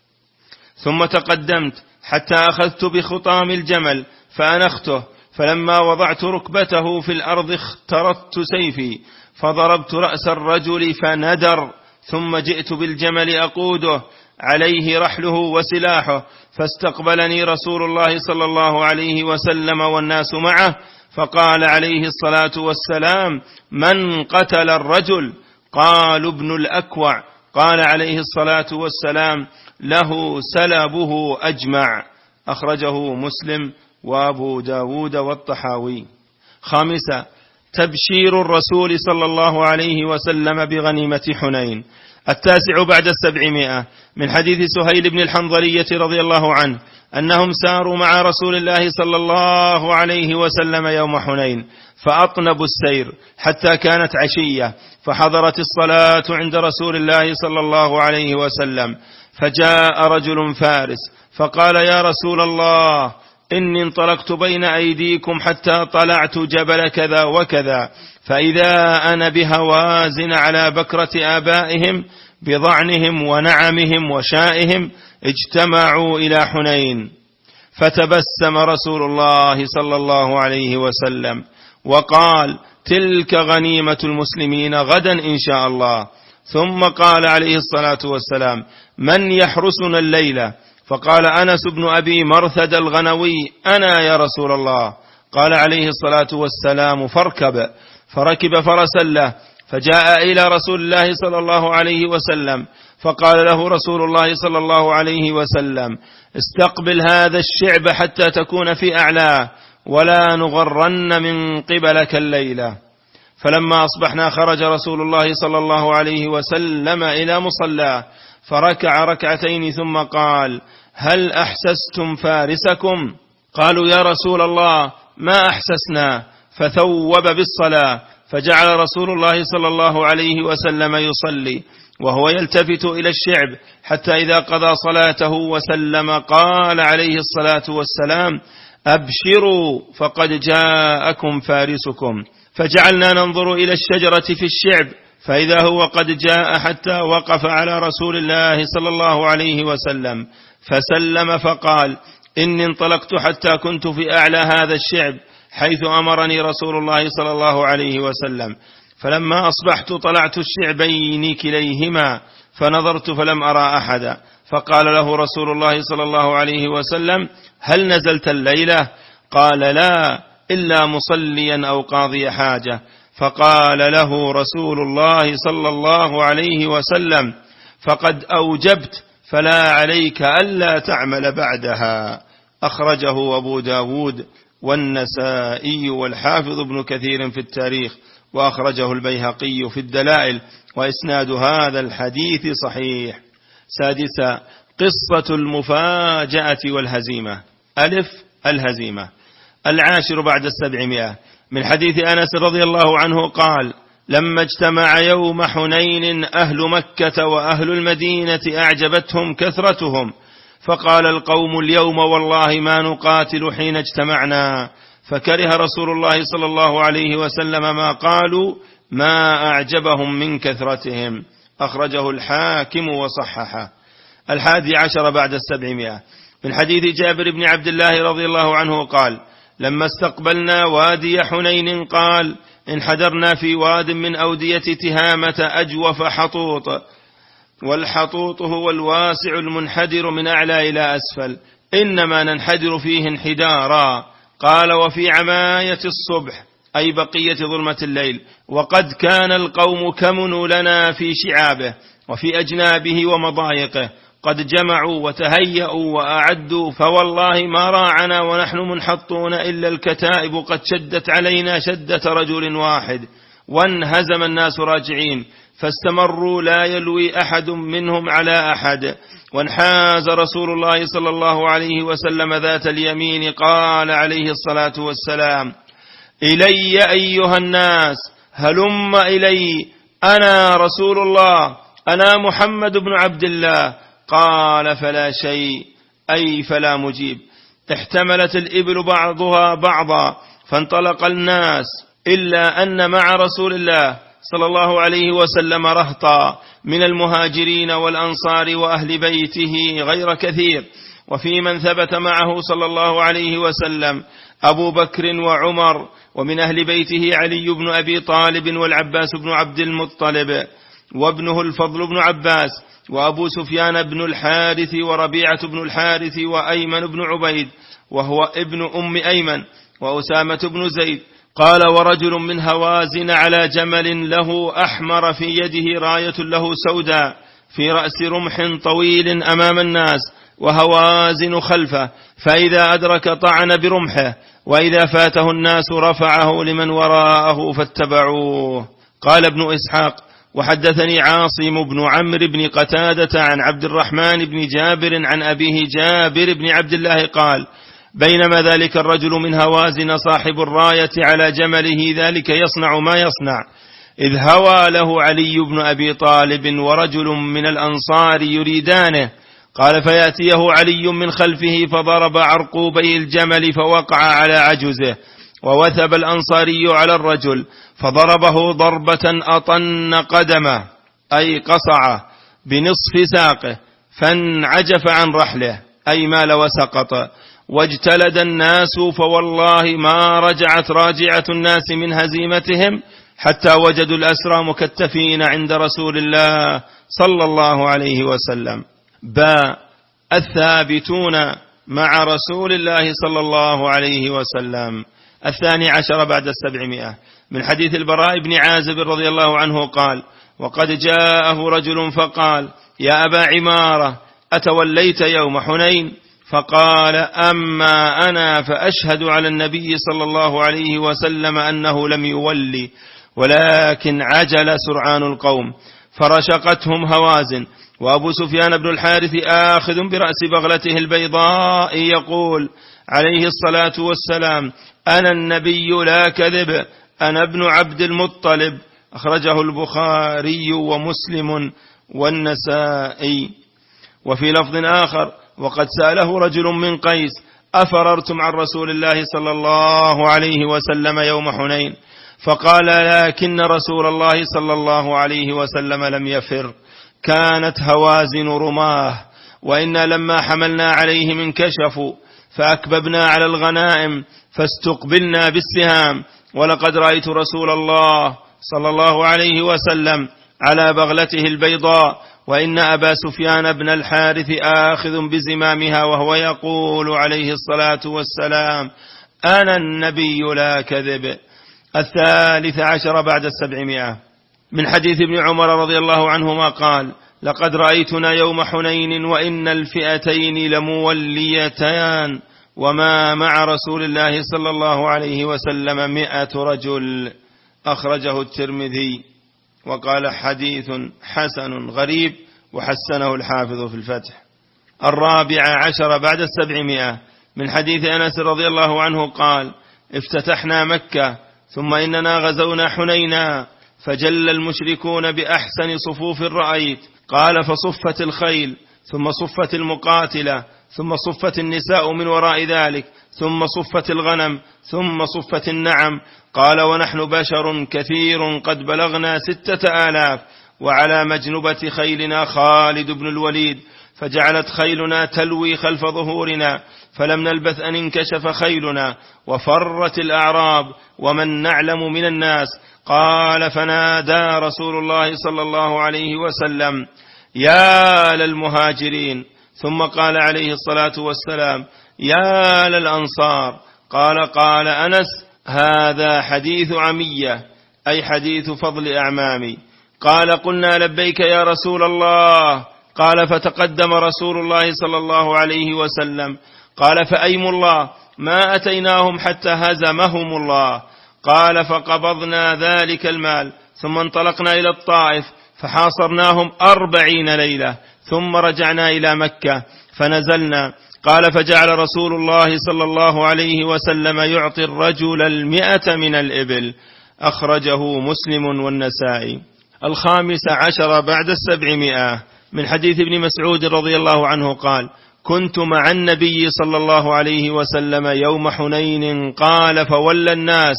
ثم تقدمت حتى أخذت بخطام الجمل فأنخته، فلما وضعت ركبته في الأرض اخترت سيفي فضربت رأس الرجل فندر، ثم جئت بالجمل أقوده عليه رحله وسلاحه، فاستقبلني رسول الله صلى الله عليه وسلم والناس معه، فقال عليه الصلاة والسلام: من قتل الرجل؟ قالوا: ابن الأكوع. قال عليه الصلاة والسلام: له سلبه أجمع. أخرجه مسلم وأبو داود والطحاوي. 5. تبشير الرسول صلى الله عليه وسلم بغنيمة حنين. 9 بعد 700 من حديث سهيل بن الحنظلية رضي الله عنه أنهم ساروا مع رسول الله صلى الله عليه وسلم يوم حنين، فأطنبوا السير حتى كانت عشية، فحضرت الصلاة عند رسول الله صلى الله عليه وسلم، فجاء رجل فارس فقال: يا رسول الله، إني انطلقت بين أيديكم حتى طلعت جبل كذا وكذا، فإذا أنا بهوازن على بكرة آبائهم بضعنهم ونعمهم وشائهم اجتمعوا إلى حنين. فتبسم رسول الله صلى الله عليه وسلم وقال: تلك غنيمة المسلمين غدا إن شاء الله. ثم قال عليه الصلاة والسلام: من يحرسنا الليلة؟ فقال أنس بن أبي مرثد الغنوي: أنا يا رسول الله. قال عليه الصلاة والسلام: فاركب. فركب فرسا له، فجاء إلى رسول الله صلى الله عليه وسلم، فقال له رسول الله صلى الله عليه وسلم: استقبل هذا الشعب حتى تكون في أعلاه، ولا نغرن من قبلك الليلة. فلما أصبحنا خرج رسول الله صلى الله عليه وسلم إلى مصلاه، فركع ركعتين ثم قال: هل أحسستم فارسكم؟ قالوا: يا رسول الله، ما أحسسنا. فثوب بالصلاة، فجعل رسول الله صلى الله عليه وسلم يصلي وهو يلتفت إلى الشعب، حتى إذا قضى صلاته وسلم قال عليه الصلاة والسلام: أبشروا فقد جاءكم فارسكم. فجعلنا ننظر إلى الشجرة في الشعب، فإذا هو قد جاء، حتى وقف على رسول الله صلى الله عليه وسلم فسلم، فقال: إني انطلقت حتى كنت في أعلى هذا الشعب حيث أمرني رسول الله صلى الله عليه وسلم، فلما أصبحت طلعت الشعبين كليهما فنظرت فلم أرى أحدا، فقال له رسول الله صلى الله عليه وسلم: هل نزلت الليلة؟ قال: لا، إلا مصليا أو قاضي حاجة. فقال له رسول الله صلى الله عليه وسلم: فقد أوجبت، فلا عليك ألا تعمل بعدها. أخرجه أبو داود والنسائي والحافظ ابن كثير في التاريخ، وأخرجه البيهقي في الدلائل، وإسناد هذا الحديث صحيح. 6. قصة المفاجأة والهزيمة. الهزيمة. 10 بعد 700 من حديث أنس رضي الله عنه قال: لما اجتمع يوم حنين أهل مكة وأهل المدينة أعجبتهم كثرتهم، فقال القوم: اليوم والله ما نقاتل حين اجتمعنا. فكره رسول الله صلى الله عليه وسلم ما قالوا، ما أعجبهم من كثرتهم. أخرجه الحاكم وصححه. 11 بعد 700 من حديث جابر بن عبد الله رضي الله عنه قال: لما استقبلنا وادي حنين قال: انحدرنا في واد من أودية تهامة أجوف حطوط، والحطوط هو الواسع المنحدر من أعلى إلى أسفل، إنما ننحدر فيه انحدارا. قال: وفي عماية الصبح، أي بقية ظلمة الليل، وقد كان القوم كمنوا لنا في شعابه وفي أجنابه ومضايقه، قد جمعوا وتهيأوا وأعدوا، فوالله ما راعنا ونحن منحطون إلا الكتائب قد شدت علينا شدة رجل واحد، وانهزم الناس راجعين، فاستمروا لا يلوي أحد منهم على أحد. وانحاز رسول الله صلى الله عليه وسلم ذات اليمين، قال عليه الصلاة والسلام: إلي أيها الناس، هلم إلي، أنا رسول الله، أنا محمد بن عبد الله. قال: فلا شيء، أي فلا مجيب. احتملت الإبل بعضها بعضا، فانطلق الناس، إلا أن مع رسول الله صلى الله عليه وسلم رهطا من المهاجرين والأنصار وأهل بيته غير كثير. وفي من ثبت معه صلى الله عليه وسلم أبو بكر وعمر، ومن أهل بيته علي بن أبي طالب والعباس بن عبد المطلب وابنه الفضل بن عباس، وأبو سفيان بن الحارث وربيعة بن الحارث وأيمن بن عبيد وهو ابن أم أيمن، وأسامة بن زيد. قال: ورجل من هوازن على جمل له أحمر، في يده راية له سوداء، في رأس رمح طويل أمام الناس، وهوازن خلفه، فإذا أدرك طعن برمحه، وإذا فاته الناس رفعه لمن وراءه فاتبعوه. قال ابن إسحاق: وحدثني عاصم بن عمرو بن قتادة عن عبد الرحمن بن جابر عن أبيه جابر بن عبد الله قال: بينما ذلك الرجل من هوازن صاحب الراية على جمله ذلك يصنع ما يصنع، إذ هوى له علي بن أبي طالب ورجل من الأنصار يريدانه. قال: فيأتيه علي من خلفه، فضرب عرقوبي الجمل فوقع على عجزه، ووثب الأنصاري على الرجل فضربه ضربة أطن قدمه، أي قصعه، بنصف ساقه، فانعجف عن رحله، أي مال وسقط. واجتلد الناس، فوالله ما رجعت راجعة الناس من هزيمتهم حتى وجدوا الأسرى مكتفين عند رسول الله صلى الله عليه وسلم. الثابتون مع رسول الله صلى الله عليه وسلم. 12 بعد 700، من حديث البراء بن عازب رضي الله عنه قال: وقد جاءه رجل فقال: يا أبا عمارة، أتوليت يوم حنين؟ فقال: أما أنا فأشهد على النبي صلى الله عليه وسلم أنه لم يولي، ولكن عجل سرعان القوم فرشقتهم هوازن، وأبو سفيان بن الحارث آخذ برأس بغلته البيضاء يقول عليه الصلاة والسلام: أنا النبي لا كذب، أنا ابن عبد المطلب. أخرجه البخاري ومسلم والنسائي. وفي لفظ آخر: وقد سأله رجل من قيس: أفررتم عن رسول الله صلى الله عليه وسلم يوم حنين؟ فقال: لكن رسول الله صلى الله عليه وسلم لم يفر، كانت هوازن رماه، وإنا لما حملنا عليهم انكشفوا، فأكببنا على الغنائم فاستقبلنا بالسهام، ولقد رأيت رسول الله صلى الله عليه وسلم على بغلته البيضاء، وإن أبا سفيان بن الحارث آخذ بزمامها، وهو يقول عليه الصلاة والسلام: أنا النبي لا كذب. 13 بعد 700، من حديث ابن عمر رضي الله عنهما قال: لقد رأيتنا يوم حنين وإن الفئتين لموليتان، وما مع رسول الله صلى الله عليه وسلم 100 رجل. أخرجه الترمذي وقال: حديث حسن غريب، وحسنه الحافظ في الفتح. 14 بعد 700، من حديث أنس رضي الله عنه قال: افتتحنا مكة، ثم إننا غزونا حنينا، فجل المشركون بأحسن صفوف رأيت. قال: فصفت الخيل، ثم صفت المقاتلة، ثم صفت النساء من وراء ذلك، ثم صفت الغنم، ثم صفت النعم. قال: ونحن بشر كثير قد بلغنا 6000، وعلى مجنبة خيلنا خالد بن الوليد، فجعلت خيلنا تلوي خلف ظهورنا، فلم نلبث أن انكشف خيلنا وفرت الأعراب ومن نعلم من الناس. قال: فنادى رسول الله صلى الله عليه وسلم: يا للمهاجرين. ثم قال عليه الصلاة والسلام: يا للأنصار. قال أنس: هذا حديث عمية، أي حديث فضل أعمامي. قال: قلنا لبيك يا رسول الله. قال: فتقدم رسول الله صلى الله عليه وسلم. قال: فأيم الله، ما أتيناهم حتى هزمهم الله. قال: فقبضنا ذلك المال، ثم انطلقنا إلى الطائف فحاصرناهم 40 ليلة، ثم رجعنا إلى مكة فنزلنا. قال: فجعل رسول الله صلى الله عليه وسلم يعطي الرجل 100 من الإبل. أخرجه مسلم والنسائي. 15 بعد 700 من حديث ابن مسعود رضي الله عنه قال: كنت مع النبي صلى الله عليه وسلم يوم حنين. قال: فولى الناس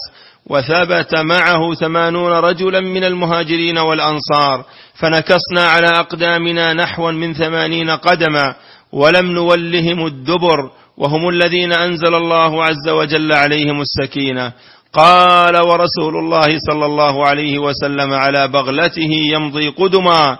وثبت معه 80 رجلا من المهاجرين والأنصار، فنكصنا على أقدامنا نحو من 80 قدما، ولم نولهم الدبر، وهم الذين أنزل الله عز وجل عليهم السكينة. قال: ورسول الله صلى الله عليه وسلم على بغلته يمضي قدما،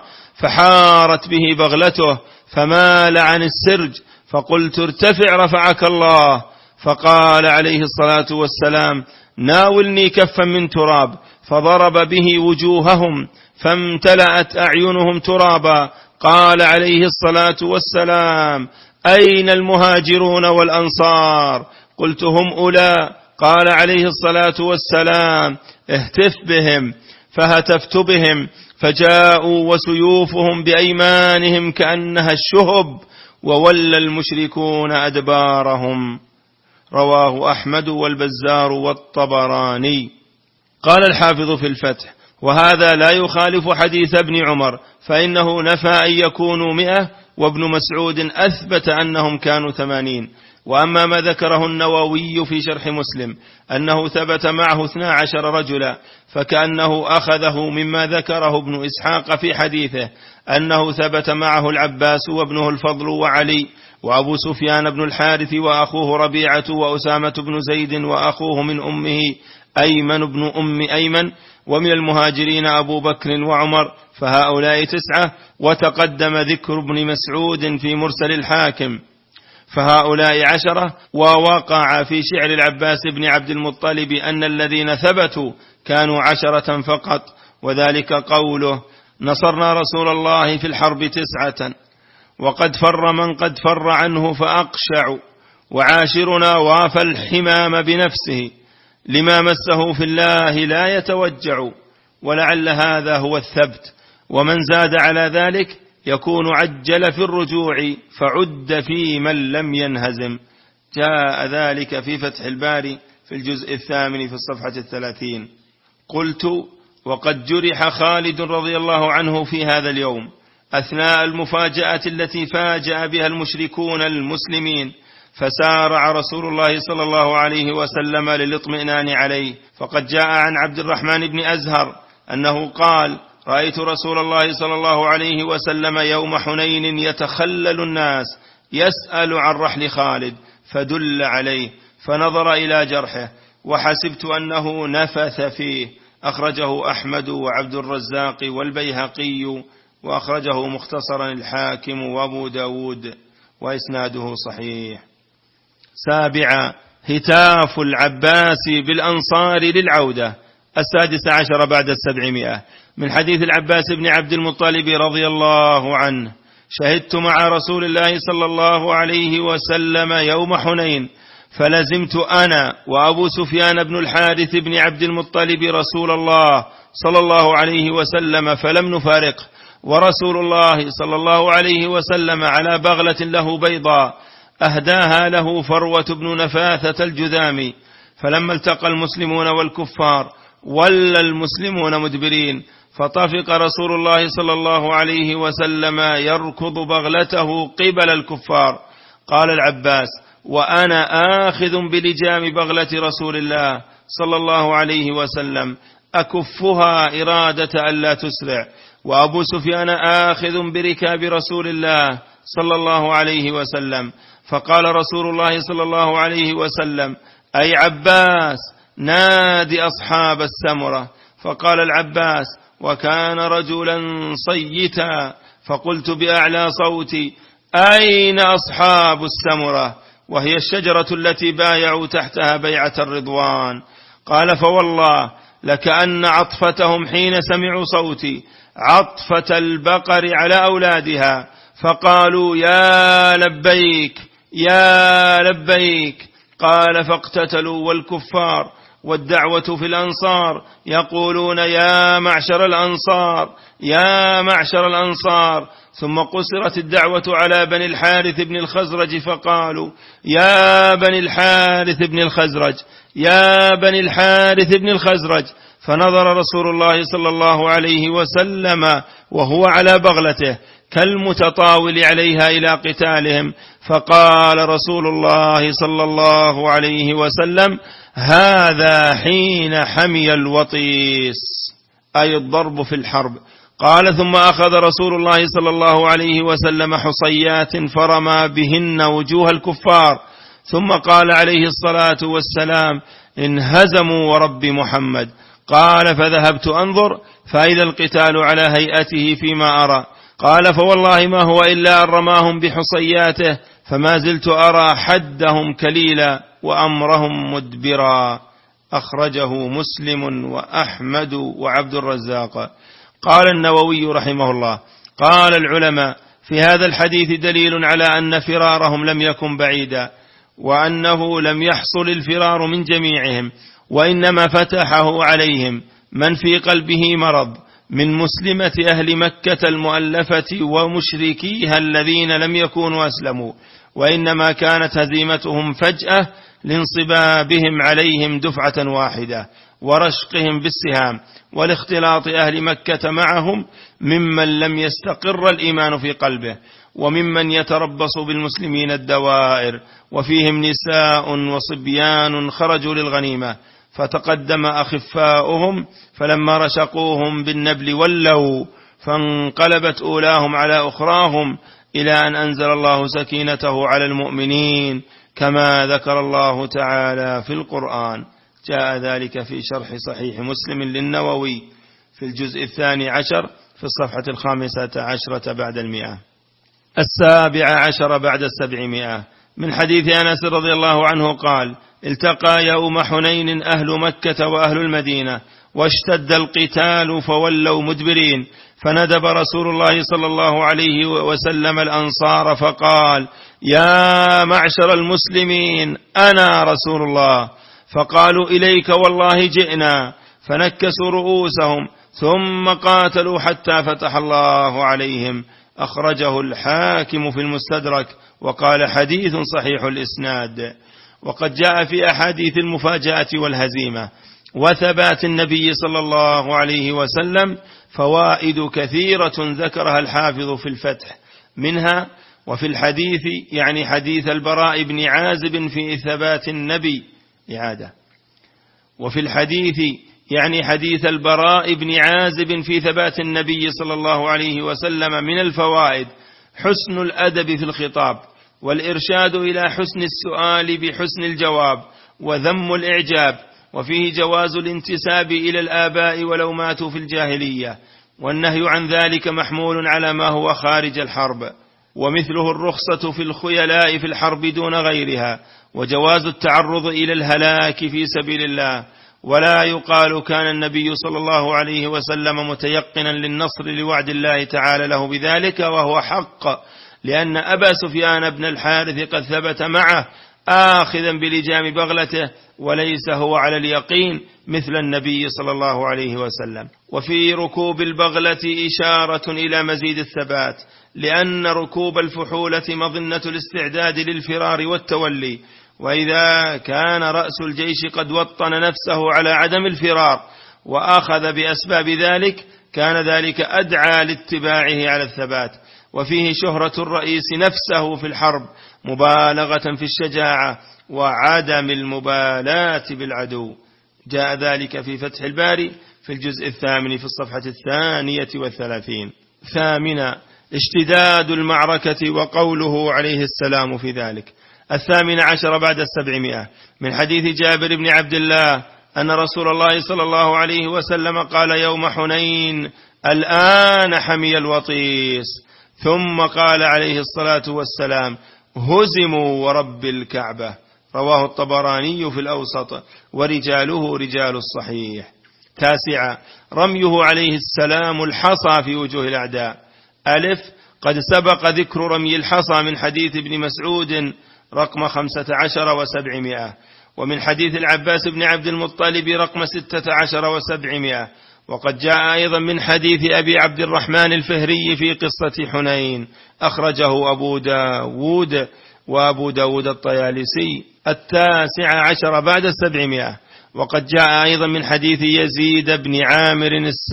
فحارت به بغلته فمال عن السرج، فقلت: ارتفع رفعك الله. فقال عليه الصلاة والسلام: ناولني كفا من تراب، فضرب به وجوههم فامتلأت أعينهم ترابا. قال عليه الصلاة والسلام: أين المهاجرون والأنصار؟ قلت: هم أولى. قال عليه الصلاة والسلام: اهتف بهم. فهتفت بهم، فجاءوا وسيوفهم بأيمانهم كأنها الشهب، وولى المشركون أدبارهم. رواه أحمد والبزار والطبراني. قال الحافظ في الفتح: وهذا لا يخالف حديث ابن عمر، فإنه نفى أن يكونوا 100، وابن مسعود أثبت أنهم كانوا 80. وأما ما ذكره النووي في شرح مسلم أنه ثبت معه 12 رجلا، فكأنه أخذه مما ذكره ابن إسحاق في حديثه أنه ثبت معه العباس وابنه الفضل وعلي وأبو سفيان بن الحارث وأخوه ربيعة وأسامة بن زيد وأخوه من أمه أيمن بن أم أيمن، ومن المهاجرين أبو بكر وعمر، فهؤلاء 9. وتقدم ذكر ابن مسعود في مرسل الحاكم، فهؤلاء 10. ووقع في شعر العباس بن عبد المطلب أن الذين ثبتوا كانوا 10 فقط، وذلك قوله: نصرنا رسول الله في الحرب 9، وقد فر من قد فر عنه فأقشع، وعاشرنا وافى الحمام بنفسه، لما مسه في الله لا يتوجع. ولعل هذا هو الثبت، ومن زاد على ذلك يكون عجل في الرجوع، فعد في من لم ينهزم. جاء ذلك في فتح الباري في الجزء 8 في الصفحة 30. قلت: وقد جرح خالد رضي الله عنه في هذا اليوم أثناء المفاجأة التي فاجأ بها المشركون المسلمين، فسارع رسول الله صلى الله عليه وسلم للاطمئنان عليه. فقد جاء عن عبد الرحمن بن أزهر أنه قال: رأيت رسول الله صلى الله عليه وسلم يوم حنين يتخلل الناس يسأل عن رحل خالد، فدل عليه، فنظر إلى جرحه، وحسبت أنه نفث فيه. أخرجه أحمد وعبد الرزاق والبيهقي، وأخرجه مختصرا الحاكم وأبو داود، وإسناده صحيح. 7. هتاف العباس بالأنصار للعودة. 16 بعد 700 من حديث العباس بن عبد المطلب رضي الله عنه: شهدت مع رسول الله صلى الله عليه وسلم يوم حنين، فلزمت أنا وأبو سفيان بن الحارث بن عبد المطلب رسول الله صلى الله عليه وسلم فلم نفارقه، ورسول الله صلى الله عليه وسلم على بغلة له بيضاء أهداها له فروة بن نفاثة الجذامي. فلما التقى المسلمون والكفار ولى المسلمون مدبرين، فطفق رسول الله صلى الله عليه وسلم يركض بغلته قبل الكفار. قال العباس: وأنا آخذ بلجام بغلة رسول الله صلى الله عليه وسلم أكفها إرادة ألا تسرع، وأبو سفيان آخذ بركاب رسول الله صلى الله عليه وسلم. فقال رسول الله صلى الله عليه وسلم: أي عباس، نادي أصحاب السمرة. فقال العباس: وكان رجلا صيتا، فقلت بأعلى صوتي: أين أصحاب السمرة؟ وهي الشجرة التي بايعوا تحتها بيعة الرضوان. قال: فوالله لكأن عطفتهم حين سمعوا صوتي عطفة البقر على أولادها، فقالوا: يا لبيك يا لبيك. قال: فاقتتلوا، والكفار والدعوة في الأنصار يقولون: يا معشر الأنصار يا معشر الأنصار. ثم قصرت الدعوة على بني الحارث بن الخزرج، فقالوا: يا بني الحارث بن الخزرج يا بني الحارث بن الخزرج. فنظر رسول الله صلى الله عليه وسلم وهو على بغلته كالمتطاول عليها إلى قتالهم، فقال رسول الله صلى الله عليه وسلم: هذا حين حمي الوطيس، أي الضرب في الحرب. قال: ثم أخذ رسول الله صلى الله عليه وسلم حصيات فرمى بهن وجوه الكفار، ثم قال عليه الصلاة والسلام: انهزموا ورب محمد. قال: فذهبت أنظر فإذا القتال على هيئته فيما أرى. قال: فوالله ما هو إلا أن رماهم بحصياته، فما زلت أرى حدهم كليلا وأمرهم مدبرا. أخرجه مسلم وأحمد وعبد الرزاق. قال النووي رحمه الله: قال العلماء: في هذا الحديث دليل على أن فرارهم لم يكن بعيدا، وأنه لم يحصل الفرار من جميعهم، وإنما فتحه عليهم من في قلبه مرض من مسلمة أهل مكة المؤلفة ومشركيها الذين لم يكونوا أسلموا، وإنما كانت هزيمتهم فجأة لانصبابهم عليهم دفعة واحدة ورشقهم بالسهام، والاختلاط أهل مكة معهم ممن لم يستقر الإيمان في قلبه، وممن يتربص بالمسلمين الدوائر، وفيهم نساء وصبيان خرجوا للغنيمة، فتقدم أخفاؤهم فلما رشقوهم بالنبل ولوا، فانقلبت أولاهم على أخراهم، إلى أن أنزل الله سكينته على المؤمنين كما ذكر الله تعالى في القرآن. جاء ذلك في شرح صحيح مسلم للنووي في الجزء 12 في الصفحة 15 بعد 100. 17 بعد 700 من حديث أنس رضي الله عنه قال: التقى يوم حنين أهل مكة وأهل المدينة، واشتد القتال فولوا مدبرين، فندب رسول الله صلى الله عليه وسلم الأنصار فقال: يا معشر المسلمين أنا رسول الله. فقالوا: إليك والله جئنا، فنكسوا رؤوسهم ثم قاتلوا حتى فتح الله عليهم. أخرجه الحاكم في المستدرك وقال: حديث صحيح الإسناد. وقد جاء في أحاديث المفاجأة والهزيمة وثبات النبي صلى الله عليه وسلم فوائد كثيرة ذكرها الحافظ في الفتح، منها: وفي الحديث يعني حديث البراء بن عازب في ثبات النبي إعادة. وفي الحديث يعني حديث البراء بن عازب في ثبات النبي صلى الله عليه وسلم من الفوائد حسن الأدب في الخطاب، والإرشاد إلى حسن السؤال بحسن الجواب، وذم الإعجاب، وفيه جواز الانتساب إلى الآباء ولو ماتوا في الجاهلية، والنهي عن ذلك محمول على ما هو خارج الحرب، ومثله الرخصة في الخيلاء في الحرب دون غيرها، وجواز التعرض إلى الهلاك في سبيل الله. ولا يقال كان النبي صلى الله عليه وسلم متيقنا للنصر لوعد الله تعالى له بذلك، وهو حق، لأن أبا سفيان بن الحارث قد ثبت معه آخذا بلجام بغلته، وليس هو على اليقين مثل النبي صلى الله عليه وسلم. وفي ركوب البغلة إشارة إلى مزيد الثبات، لأن ركوب الفحولة مظنة الاستعداد للفرار والتولي، وإذا كان رأس الجيش قد وطن نفسه على عدم الفرار وأخذ بأسباب ذلك، كان ذلك أدعى لاتباعه على الثبات. وفيه شهرة الرئيس نفسه في الحرب مبالغة في الشجاعة وعدم المبالاة بالعدو. جاء ذلك في فتح الباري في الجزء 8 في الصفحة 32. 8. اشتداد المعركة وقوله عليه السلام في ذلك. 18 بعد 700 من حديث جابر بن عبد الله أن رسول الله صلى الله عليه وسلم قال يوم حنين: الآن حمي الوطيس. ثم قال عليه الصلاة والسلام: هزموا ورب الكعبة. رواه الطبراني في الأوسط، ورجاله رجال الصحيح. 9. رميه عليه السلام الحصى في وجوه الأعداء. ألف: قد سبق ذكر رمي الحصى من حديث ابن مسعود رقم 15 و700، ومن حديث العباس بن عبد المطلب رقم 16 و700، وقد جاء أيضا من حديث أبي عبد الرحمن الفهري في قصة حنين، أخرجه أبو داود وأبو داود الطيالسي. 19 بعد 700، وقد جاء أيضا من حديث يزيد بن عامر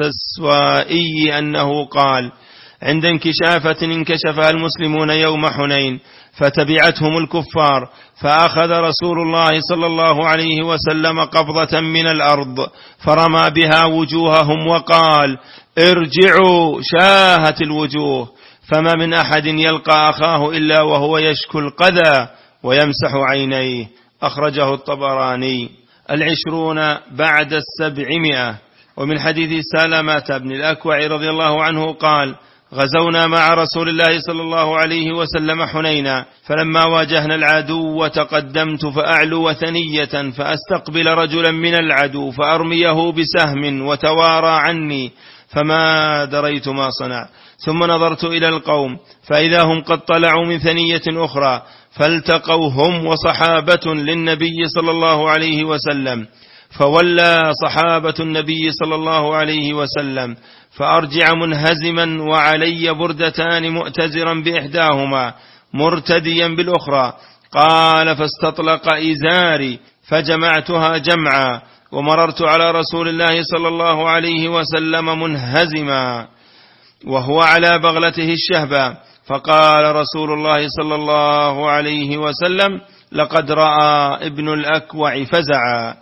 السسوائي أنه قال: عند انكشافة انكشفها المسلمون يوم حنين فتبعتهم الكفار، فأخذ رسول الله صلى الله عليه وسلم قبضة من الأرض فرمى بها وجوههم وقال: ارجعوا، شاهت الوجوه، فما من أحد يلقى أخاه إلا وهو يشكو القذى ويمسح عينيه. أخرجه الطبراني. 20 بعد 700، ومن حديث سلمة بن الأكوع رضي الله عنه قال: غزونا مع رسول الله صلى الله عليه وسلم حنينا، فلما واجهنا العدو تقدمت فأعلو ثنية فأستقبل رجلا من العدو فأرميه بسهم وتوارى عني، فما دريت ما صنع، ثم نظرت إلى القوم فإذا هم قد طلعوا من ثنية أخرى، فالتقوا هم وصحابة للنبي صلى الله عليه وسلم، فولى صحابة النبي صلى الله عليه وسلم، فأرجع منهزما وعلي بردتان مؤتزرا بإحداهما مرتديا بالأخرى. قال: فاستطلق إزاري فجمعتها جمعا، ومررت على رسول الله صلى الله عليه وسلم منهزما وهو على بغلته الشهبة، فقال رسول الله صلى الله عليه وسلم: لقد رأى ابن الأكوع فزعا.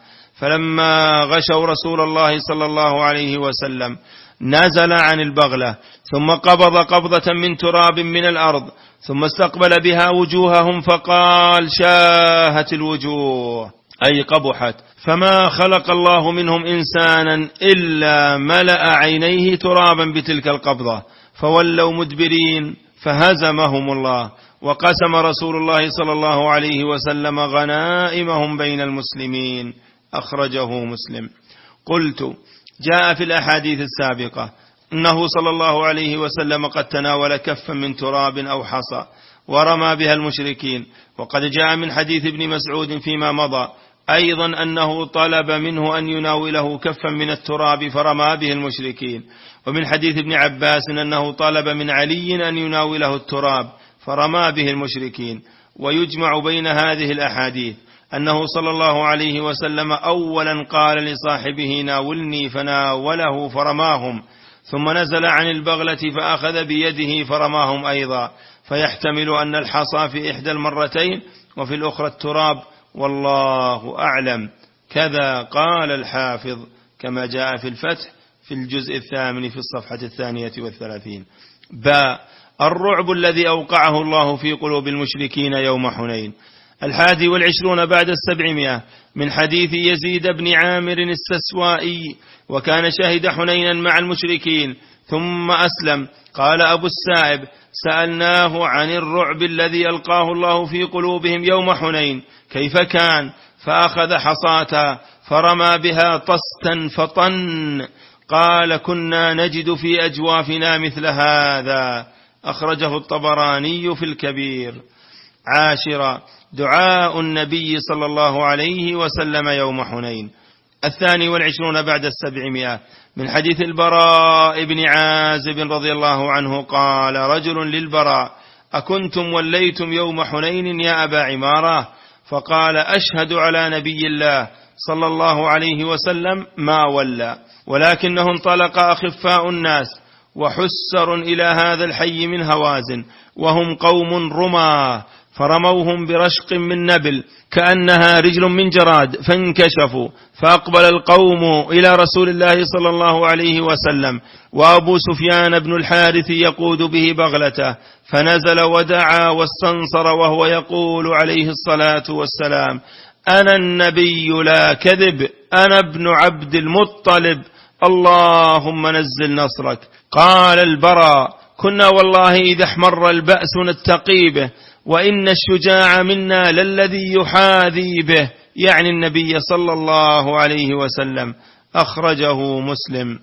فلما غشوا رسول الله صلى الله عليه وسلم نزل عن البغلة، ثم قبض قبضة من تراب من الأرض، ثم استقبل بها وجوههم فقال: شاهت الوجوه، أي قبحت، فما خلق الله منهم إنسانا إلا ملأ عينيه ترابا بتلك القبضة، فولوا مدبرين فهزمهم الله، وقسم رسول الله صلى الله عليه وسلم غنائمهم بين المسلمين. أخرجه مسلم. قلت: جاء في الأحاديث السابقة أنه صلى الله عليه وسلم قد تناول كفا من تراب أو حصى ورمى بها المشركين، وقد جاء من حديث ابن مسعود فيما مضى أيضا أنه طلب منه أن يناوله كفا من التراب فرمى به المشركين، ومن حديث ابن عباس أنه طلب من علي أن يناوله التراب فرمى به المشركين. ويجمع بين هذه الأحاديث أنه صلى الله عليه وسلم أولا قال لصاحبه: ناولني، فناوله فرماهم، ثم نزل عن البغلة فأخذ بيده فرماهم أيضا، فيحتمل أن الحصى في إحدى المرتين وفي الأخرى التراب، والله أعلم. كذا قال الحافظ كما جاء في الفتح في الجزء 8 في الصفحة 32. الرعب الذي أوقعه الله في قلوب المشركين يوم حنين. 21 بعد 700، من حديث يزيد بن عامر السسوائي: وكان شهد حنينا مع المشركين ثم أسلم. قال أبو السائب: سألناه عن الرعب الذي ألقاه الله في قلوبهم يوم حنين كيف كان، فأخذ حصاة فرمى بها طستا فطن. قال: كنا نجد في أجوافنا مثل هذا. أخرجه الطبراني في الكبير. 10 دعاء النبي صلى الله عليه وسلم يوم حنين. 22 بعد 700، من حديث البراء بن عازب رضي الله عنه قال رجل للبراء: أكنتم وليتم يوم حنين يا أبا عمارة؟ فقال: أشهد على نبي الله صلى الله عليه وسلم ما ولى، ولكنه انطلق أخفاء الناس وحسر إلى هذا الحي من هوازن، وهم قوم رمى، فرموهم برشق من نبل كأنها رجل من جراد فانكشفوا، فأقبل القوم إلى رسول الله صلى الله عليه وسلم، وأبو سفيان بن الحارث يقود به بغلته، فنزل ودعا واستنصر وهو يقول عليه الصلاة والسلام: أنا النبي لا كذب، أنا ابن عبد المطلب، اللهم نزل نصرك. قال البراء: كنا والله إذا احمر البأس نتقي به، وإن الشجاع منا للذي يحاذي به، يعني النبي صلى الله عليه وسلم. أخرجه مسلم.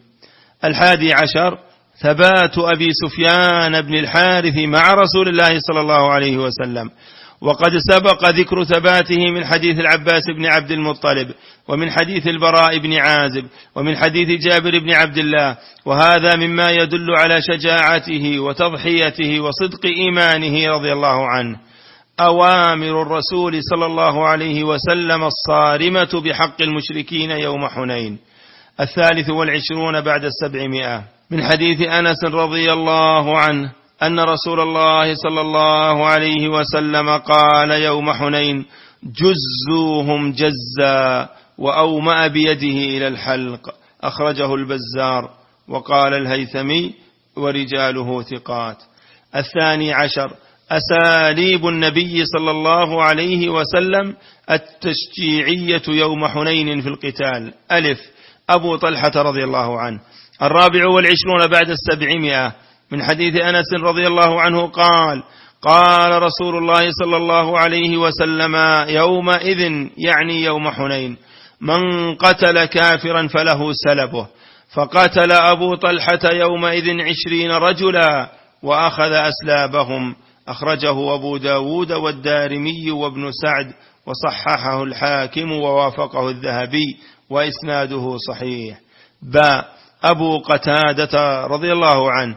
11 ثبات أبي سفيان بن الحارث مع رسول الله صلى الله عليه وسلم، وقد سبق ذكر ثباته من حديث العباس بن عبد المطلب، ومن حديث البراء بن عازب، ومن حديث جابر بن عبد الله، وهذا مما يدل على شجاعته وتضحيته وصدق إيمانه رضي الله عنه. أوامر الرسول صلى الله عليه وسلم الصارمة بحق المشركين يوم حنين. 23 بعد 700 من حديث أنس رضي الله عنه أن رسول الله صلى الله عليه وسلم قال يوم حنين: جزوهم جزا، وأومأ بيده إلى الحلق. أخرجه البزار. وقال الهيثمي: ورجاله ثقات. 12 أساليب النبي صلى الله عليه وسلم التشجيعية يوم حنين في القتال. أبو طلحة رضي الله عنه. 24 بعد 700 من حديث أنس رضي الله عنه قال: قال رسول الله صلى الله عليه وسلم يومئذ، يعني يوم حنين: من قتل كافرا فله سلبه. فقتل أبو طلحة يومئذ 20 رجلا وأخذ أسلابهم. أخرجه أبو داود والدارمي وابن سعد، وصححه الحاكم ووافقه الذهبي، وإسناده صحيح. أبو قتادة رضي الله عنه.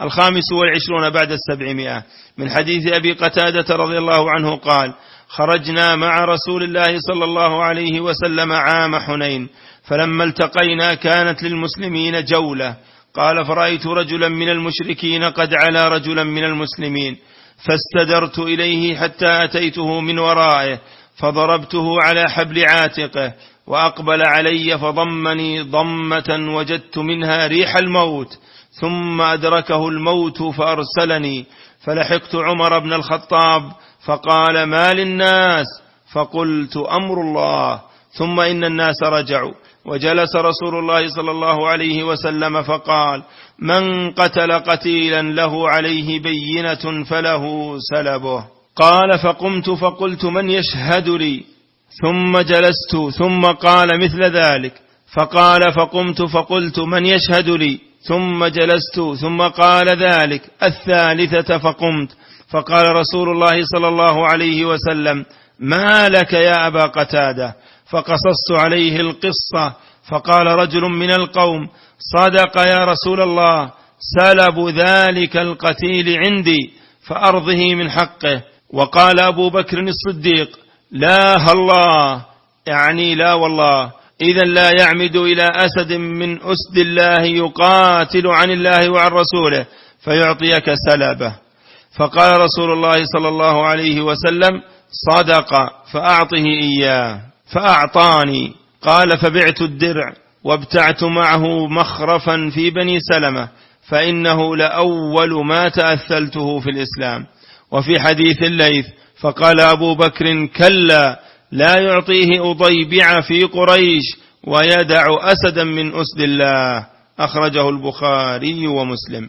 25 بعد 700 من حديث أبي قتادة رضي الله عنه قال: خرجنا مع رسول الله صلى الله عليه وسلم عام حنين، فلما التقينا كانت للمسلمين جولة. قال: فرأيت رجلا من المشركين قد علا رجلا من المسلمين، فاستدرت إليه حتى أتيته من ورائه، فضربته على حبل عاتقه، وأقبل علي فضمني ضمة وجدت منها ريح الموت، ثم أدركه الموت فأرسلني، فلحقت عمر بن الخطاب فقال: ما للناس؟ فقلت: أمر الله. ثم إن الناس رجعوا، وجلس رسول الله صلى الله عليه وسلم فقال: من قتل قتيلا له عليه بينة فله سلبه. قال: فقمت فقلت: من يشهد لي؟ ثم جلست، ثم قال مثل ذلك، فقال: فقمت فقلت: من يشهد لي؟ ثم جلست، ثم قال ذلك. 3 فقمت، فقال رسول الله صلى الله عليه وسلم: ما لك يا أبا قتادة؟ فقصصت عليه القصة، فقال رجل من القوم: صدق يا رسول الله، سلب ذلك القتيل عندي فأرضه من حقه. وقال أبو بكر الصديق: لا الله، يعني لا والله، إذا لا يعمد إلى أسد من أسد الله يقاتل عن الله وعن رسوله فيعطيك سلبه. فقال رسول الله صلى الله عليه وسلم: صدق، فأعطه إياه. فأعطاني. قال: فبعت الدرع وابتعت معه مخرفا في بني سلمة، فإنه لأول ما تأثلته في الإسلام. وفي حديث الليث: فقال أبو بكر: كلا، لا يعطيه أضيبع في قريش ويدع أسدا من أسد الله. أخرجه البخاري ومسلم.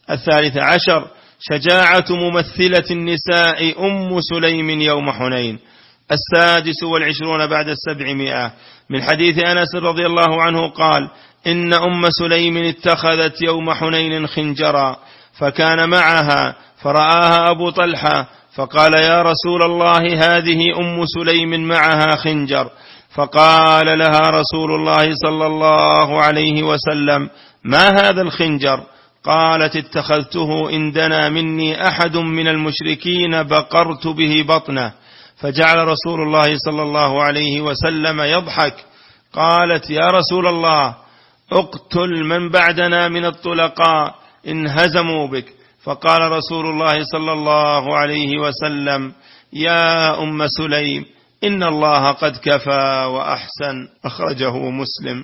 13 شجاعة ممثلة النساء أم سليم يوم حنين. 26 بعد 700 من حديث أنس رضي الله عنه قال: إن أم سليم اتخذت يوم حنين خنجرا، فكان معها، فرآها أبو طلحة فقال: يا رسول الله، هذه أم سليم معها خنجر. فقال لها رسول الله صلى الله عليه وسلم: ما هذا الخنجر؟ قالت: اتخذته إن دنا مني أحد من المشركين بقرت به بطنه. فجعل رسول الله صلى الله عليه وسلم يضحك. قالت: يا رسول الله، اقتل من بعدنا من الطلقاء إن هزموا بك. فقال رسول الله صلى الله عليه وسلم: يا أم سليم، إن الله قد كفى وأحسن. أخرجه مسلم.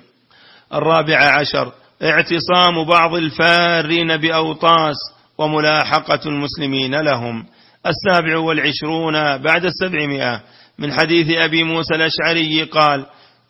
14 اعتصام بعض الفارين بأوطاس وملاحقة المسلمين لهم. 27 بعد 700 من حديث أبي موسى الأشعري قال: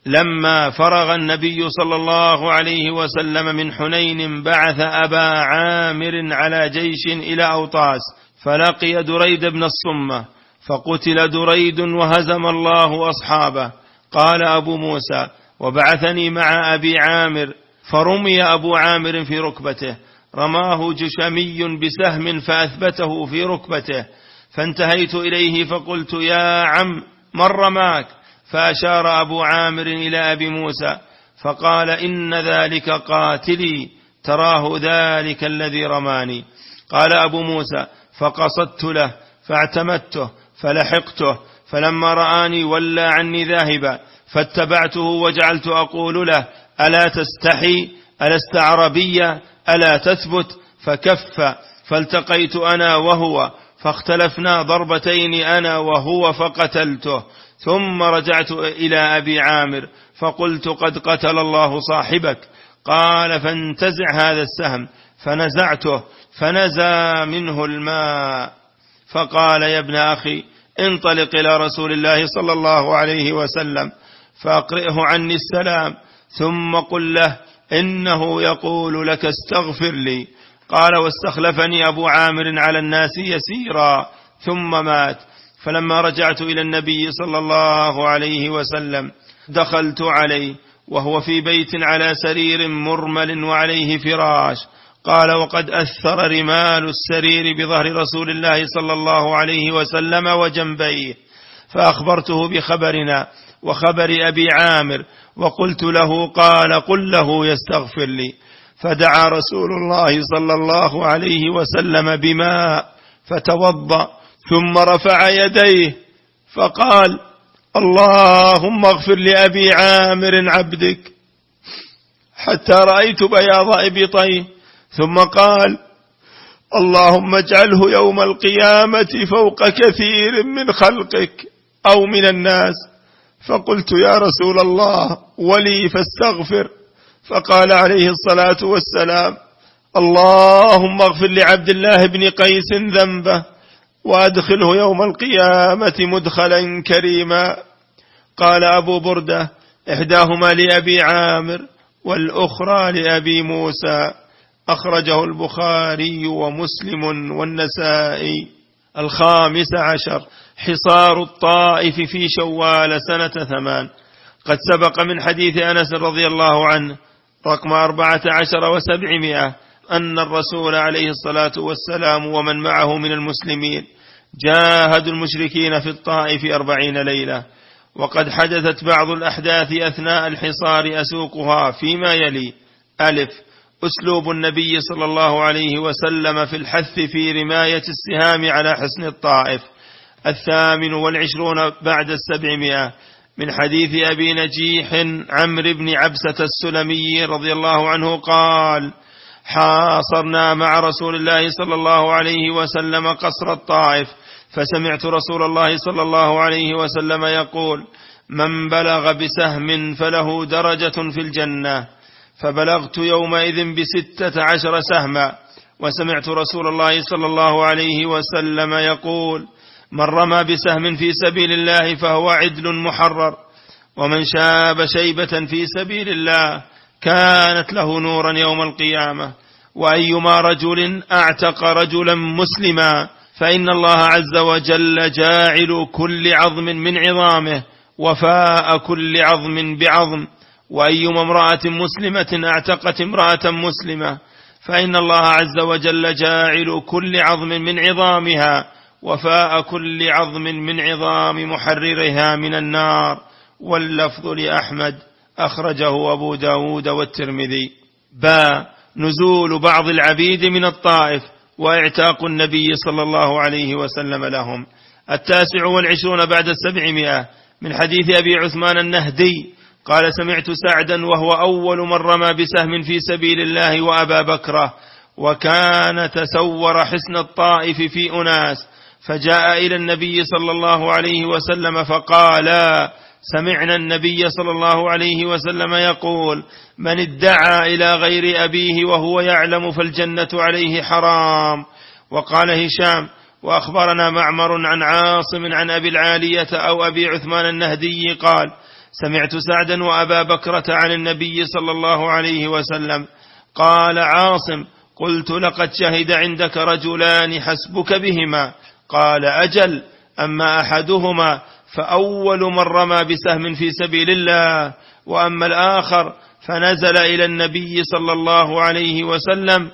لما فرغ النبي صلى الله عليه وسلم من حنين بعث أبا عامر على جيش إلى أوطاس، فلقي دريد بن الصمة، فقتل دريد وهزم الله أصحابه. قال أبو موسى: وبعثني مع أبي عامر، فرمي أبو عامر في ركبته، رماه جشمي بسهم فأثبته في ركبته، فانتهيت إليه فقلت: يا عم، من رماك؟ فأشار أبو عامر إلى أبي موسى فقال: إن ذلك قاتلي، تراه ذلك الذي رماني. قال أبو موسى: فقصدت له فاعتمدته فلحقته، فلما رآني ولى عني ذاهبا، فاتبعته وجعلت أقول له: ألا تستحي؟ ألست عربيا؟ ألا تثبت؟ فكف، فالتقيت أنا وهو فاختلفنا ضربتين أنا وهو فقتلته، ثم رجعت إلى أبي عامر فقلت: قد قتل الله صاحبك. قال: فانتزع هذا السهم، فنزعته فنزى منه الماء، فقال: يا ابن أخي، انطلق إلى رسول الله صلى الله عليه وسلم فأقرئه عني السلام، ثم قل له: إنه يقول لك استغفر لي. قال: واستخلفني أبو عامر على الناس يسيرا ثم مات. فلما رجعت إلى النبي صلى الله عليه وسلم دخلت عليه وهو في بيت على سرير مرمل وعليه فراش. قال: وقد أثر رمال السرير بظهر رسول الله صلى الله عليه وسلم وجنبيه، فأخبرته بخبرنا وخبر أبي عامر وقلت له: قال: قل له يستغفر لي. فدعا رسول الله صلى الله عليه وسلم بماء فتوضأ، ثم رفع يديه فقال: اللهم اغفر لأبي عامر عبدك، حتى رأيت بياض إبطيه، ثم قال: اللهم اجعله يوم القيامة فوق كثير من خلقك أو من الناس. فقلت: يا رسول الله، ولي فاستغفر. فقال عليه الصلاة والسلام: اللهم اغفر لعبد الله بن قيس ذنبه وأدخله يوم القيامة مدخلا كريما. قال أبو بردة: إحداهما لأبي عامر والأخرى لأبي موسى، أخرجه البخاري ومسلم والنسائي. 15 حصار الطائف في شوال سنة 8. قد سبق من حديث أنس رضي الله عنه رقم 14 و700 أن الرسول عليه الصلاة والسلام ومن معه من المسلمين جاهدوا المشركين في الطائف 40 ليلة. وقد حدثت بعض الأحداث أثناء الحصار أسوقها فيما يلي: ألف، أسلوب النبي صلى الله عليه وسلم في الحث في رماية السهام على حصن الطائف. 28 بعد 700 من حديث أبي نجيح عمرو بن عبسة السلمي رضي الله عنه قال: حاصرنا مع رسول الله صلى الله عليه وسلم قصر الطائف، فسمعت رسول الله صلى الله عليه وسلم يقول: من بلغ بسهم فله درجة في الجنة. فبلغت يومئذ ب16 سهما، وسمعت رسول الله صلى الله عليه وسلم يقول: من رمى بسهم في سبيل الله فهو عدل محرر، ومن شاب شيبة في سبيل الله كانت له نورا يوم القيامة. وأيما رجل أعتق رجلا مسلما فإن الله عز وجل جاعل كل عظم من عظامه وفاء كل عظم بعظم. وأيما امرأة مسلمة أعتقت امرأة مسلمة فإن الله عز وجل جاعل كل عظم من عظامها وفاء كل عظم من عظام محررها من النار. واللفظ لأحمد، أخرجه أبو داود والترمذي. نزول بعض العبيد من الطائف واعتاق النبي صلى الله عليه وسلم لهم. 29 بعد 700 من حديث أبي عثمان النهدي قال: سمعت سعدا وهو أول من رمى بسهم في سبيل الله وأبا بكر، وكان تسور حصن الطائف في أناس، فجاء إلى النبي صلى الله عليه وسلم فقال: سمعنا النبي صلى الله عليه وسلم يقول: من ادعى إلى غير أبيه وهو يعلم فالجنة عليه حرام. وقال هشام: وأخبرنا معمر عن عاصم عن أبي العالية أو أبي عثمان النهدي قال: سمعت سعدا وأبا بكرة عن النبي صلى الله عليه وسلم. قال عاصم: قلت: لقد شهد عندك رجلان حسبك بهما. قال: أجل، أما أحدهما فأول من رمى بسهم في سبيل الله، وأما الآخر فنزل إلى النبي صلى الله عليه وسلم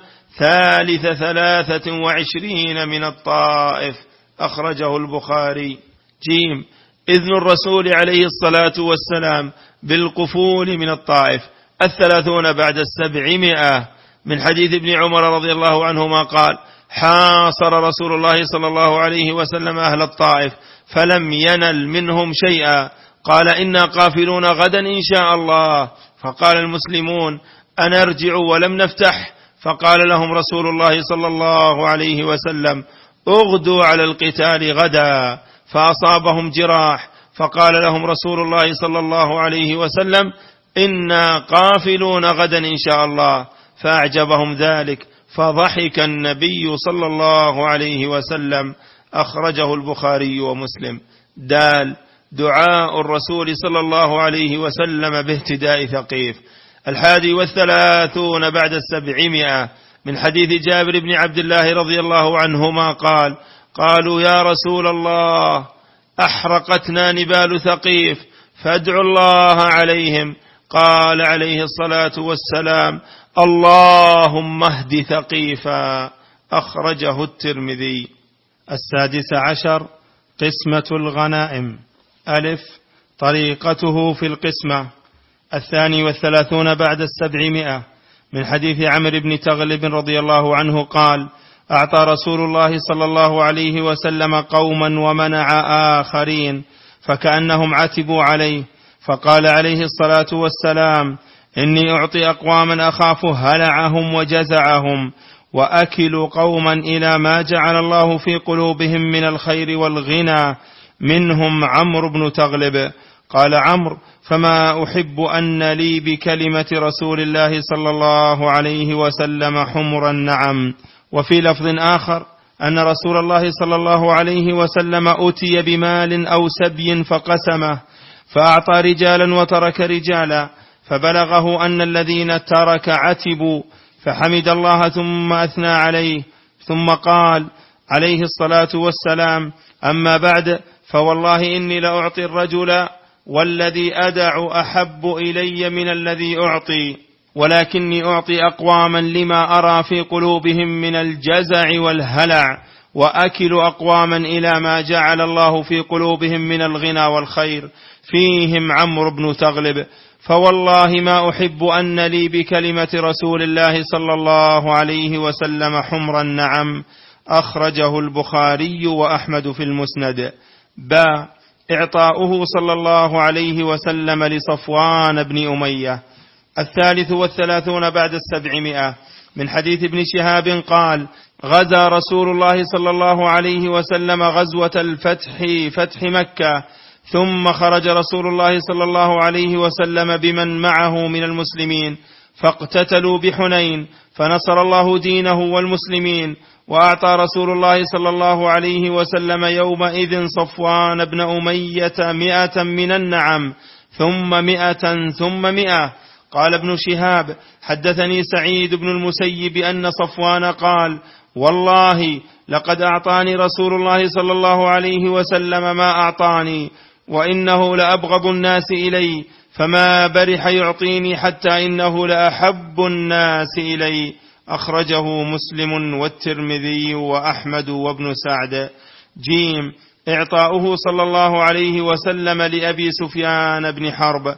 23 من الطائف. أخرجه البخاري. جيم: إذن الرسول عليه الصلاة والسلام بالقفول من الطائف 30 بعد 700. من حديث ابن عمر رضي الله عنهما قال: حاصر رسول الله صلى الله عليه وسلم أهل الطائف فلم ينل منهم شيئا. قال: إنا قافلون غدا إن شاء الله. فقال المسلمون: أنرجع ولم نفتح؟ فقال لهم رسول الله صلى الله عليه وسلم: اغدوا على القتال غدا. فأصابهم جراح، فقال لهم رسول الله صلى الله عليه وسلم: إنا قافلون غدا إن شاء الله. فأعجبهم ذلك، فضحك النبي صلى الله عليه وسلم. أخرجه البخاري ومسلم. دال: دعاء الرسول صلى الله عليه وسلم باهتداء ثقيف 31 بعد 700. من حديث جابر بن عبد الله رضي الله عنهما قال: قالوا: يا رسول الله، أحرقتنا نبال ثقيف فادعوا الله عليهم. قال عليه الصلاة والسلام: اللهم اهد ثقيفا. أخرجه الترمذي. 16. قسمة الغنائم. ألف: طريقته في القسمة. 32 بعد 700. من حديث عمرو بن تغلب رضي الله عنه قال: أعطى رسول الله صلى الله عليه وسلم قوما ومنع آخرين، فكأنهم عتبوا عليه، فقال عليه الصلاة والسلام: إني أعطي أقواما أخاف هلعهم وجزعهم، وأكل قوما إلى ما جعل الله في قلوبهم من الخير والغنى، منهم عمرو بن تغلب. قال عمرو: فما أحب أن لي بكلمة رسول الله صلى الله عليه وسلم حمر النعم. وفي لفظ آخر أن رسول الله صلى الله عليه وسلم أتي بمال أو سبي فقسمه، فأعطى رجالا وترك رجالا، فبلغه أن الذين ترك عتبوا، فحمد الله ثم أثنى عليه، ثم قال عليه الصلاة والسلام: أما بعد، فوالله إني لأعطي الرجل والذي أدع أحب إلي من الذي أعطي، ولكني أعطي أقواما لما أرى في قلوبهم من الجزع والهلع، وأكل أقواما إلى ما جعل الله في قلوبهم من الغنى والخير، فيهم عمرو بن تغلب. فوالله ما أحب أن لي بكلمة رسول الله صلى الله عليه وسلم حمر النعم. أخرجه البخاري وأحمد في المسند. إعطاؤه صلى الله عليه وسلم لصفوان بن أمية. 33 بعد 700. من حديث ابن شهاب قال: غزا رسول الله صلى الله عليه وسلم غزوة الفتح، فتح مكة، ثم خرج رسول الله صلى الله عليه وسلم بمن معه من المسلمين، فاقتتلوا بحنين، فنصر الله دينه والمسلمين، وأعطى رسول الله صلى الله عليه وسلم يومئذ صفوان بن أمية 100 من النعم، ثم 100 ثم 100. قال ابن شهاب: حدثني سعيد بن المسيب أن صفوان قال: والله لقد أعطاني رسول الله صلى الله عليه وسلم ما أعطاني، وإنه لأبغض الناس إلي، فما برح يعطيني حتى إنه لأحب الناس إلي. أخرجه مسلم والترمذي وأحمد وابن سعد. جيم: إعطاؤه صلى الله عليه وسلم لأبي سفيان بن حرب.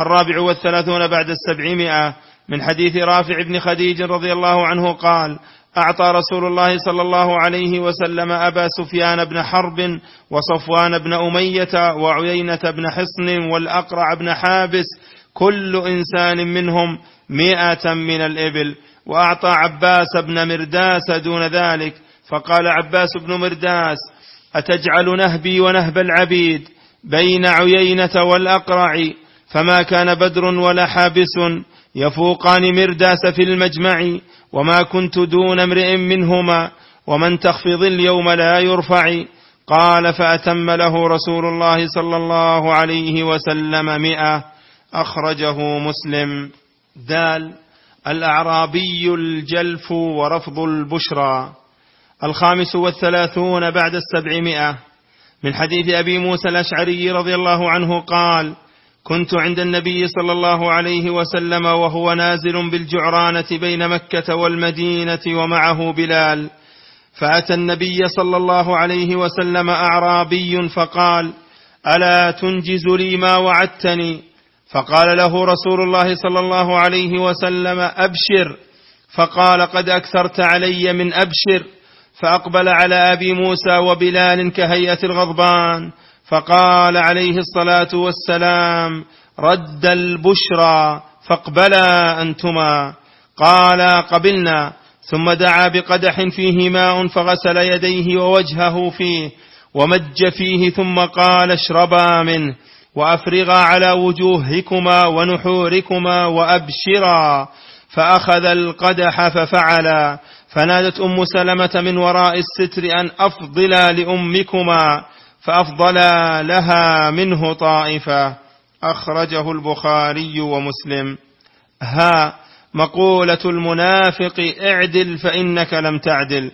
34 بعد 700. من حديث رافع بن خديج رضي الله عنه قال: أعطى رسول الله صلى الله عليه وسلم أبا سفيان بن حرب وصفوان بن أمية وعيينة بن حصن والأقرع بن حابس، كل إنسان منهم 100 من الإبل، وأعطى عباس بن مرداس دون ذلك. فقال عباس بن مرداس: أتجعل نهبي ونهب العبيد بين عيينة والأقرع؟ فما كان بدر ولا حابس يفوقان مرداس في المجمع، وما كنت دون امرئ منهما، ومن تخفض اليوم لا يرفع. قال: فأتم له رسول الله صلى الله عليه وسلم 100. أخرجه مسلم. دال: الأعرابي الجلف ورفض البشرى. 35 بعد 700 من حديث أبي موسى الأشعري رضي الله عنه قال: كنت عند النبي صلى الله عليه وسلم وهو نازل بالجعرانة بين مكة والمدينة ومعه بلال، فأتى النبي صلى الله عليه وسلم أعرابي فقال: ألا تنجز لي ما وعدتني؟ فقال له رسول الله صلى الله عليه وسلم: أبشر. فقال: قد أكثرت علي من أبشر. فأقبل على أبي موسى وبلال كهيئة الغضبان، فقال عليه الصلاة والسلام: رد البشرى، فاقبلا أنتما. قال: قبلنا. ثم دعا بقدح فيه ماء فغسل يديه ووجهه فيه ومج فيه، ثم قال: اشربا منه وأفرغا على وجوهكما ونحوركما وأبشرا. فأخذ القدح ففعلا، فنادت أم سلمة من وراء الستر أن أفضلا لأمكما، فأفضلا لها منه طائفة. أخرجه البخاري ومسلم. مقولة المنافق: اعدل فإنك لم تعدل.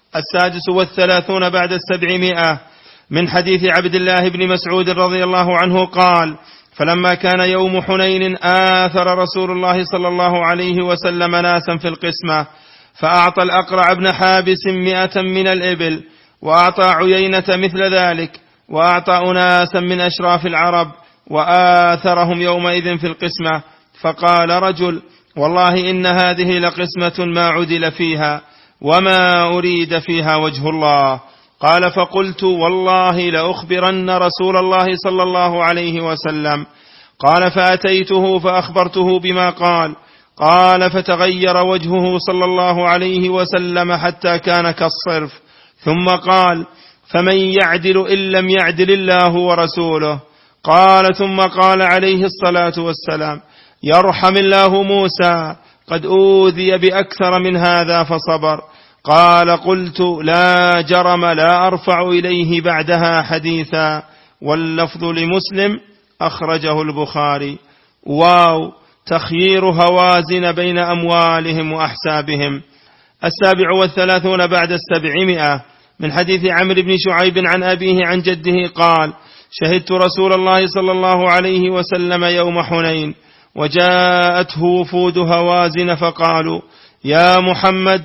36 بعد 700 من حديث عبد الله بن مسعود رضي الله عنه قال: فلما كان يوم حنين آثر رسول الله صلى الله عليه وسلم ناسا في القسمة، فأعطى الأقرع بن حابس 100 من الإبل، وأعطى عيينة مثل ذلك، وأعطى أناسا من أشراف العرب، وآثرهم يومئذ في القسمة. فقال رجل: والله إن هذه لقسمة ما عدل فيها وما أريد فيها وجه الله. قال: فقلت: والله لأخبرن رسول الله صلى الله عليه وسلم. قال: فأتيته فأخبرته بما قال. قال: فتغير وجهه صلى الله عليه وسلم حتى كان كالصرف، ثم قال: فمن يعدل إن لم يعدل الله ورسوله؟ قال: ثم قال عليه الصلاة والسلام: يرحم الله موسى، قد أوذي بأكثر من هذا فصبر. قال: قلت: لا جرم لا أرفع إليه بعدها حديثا. واللفظ لمسلم. أخرجه البخاري. تخيير هوازن بين أموالهم وأحسابهم. 37 بعد 700 من حديث عمرو بن شعيب عن أبيه عن جده قال: شهدت رسول الله صلى الله عليه وسلم يوم حنين، وجاءته وفود هوازن فقالوا: يا محمد،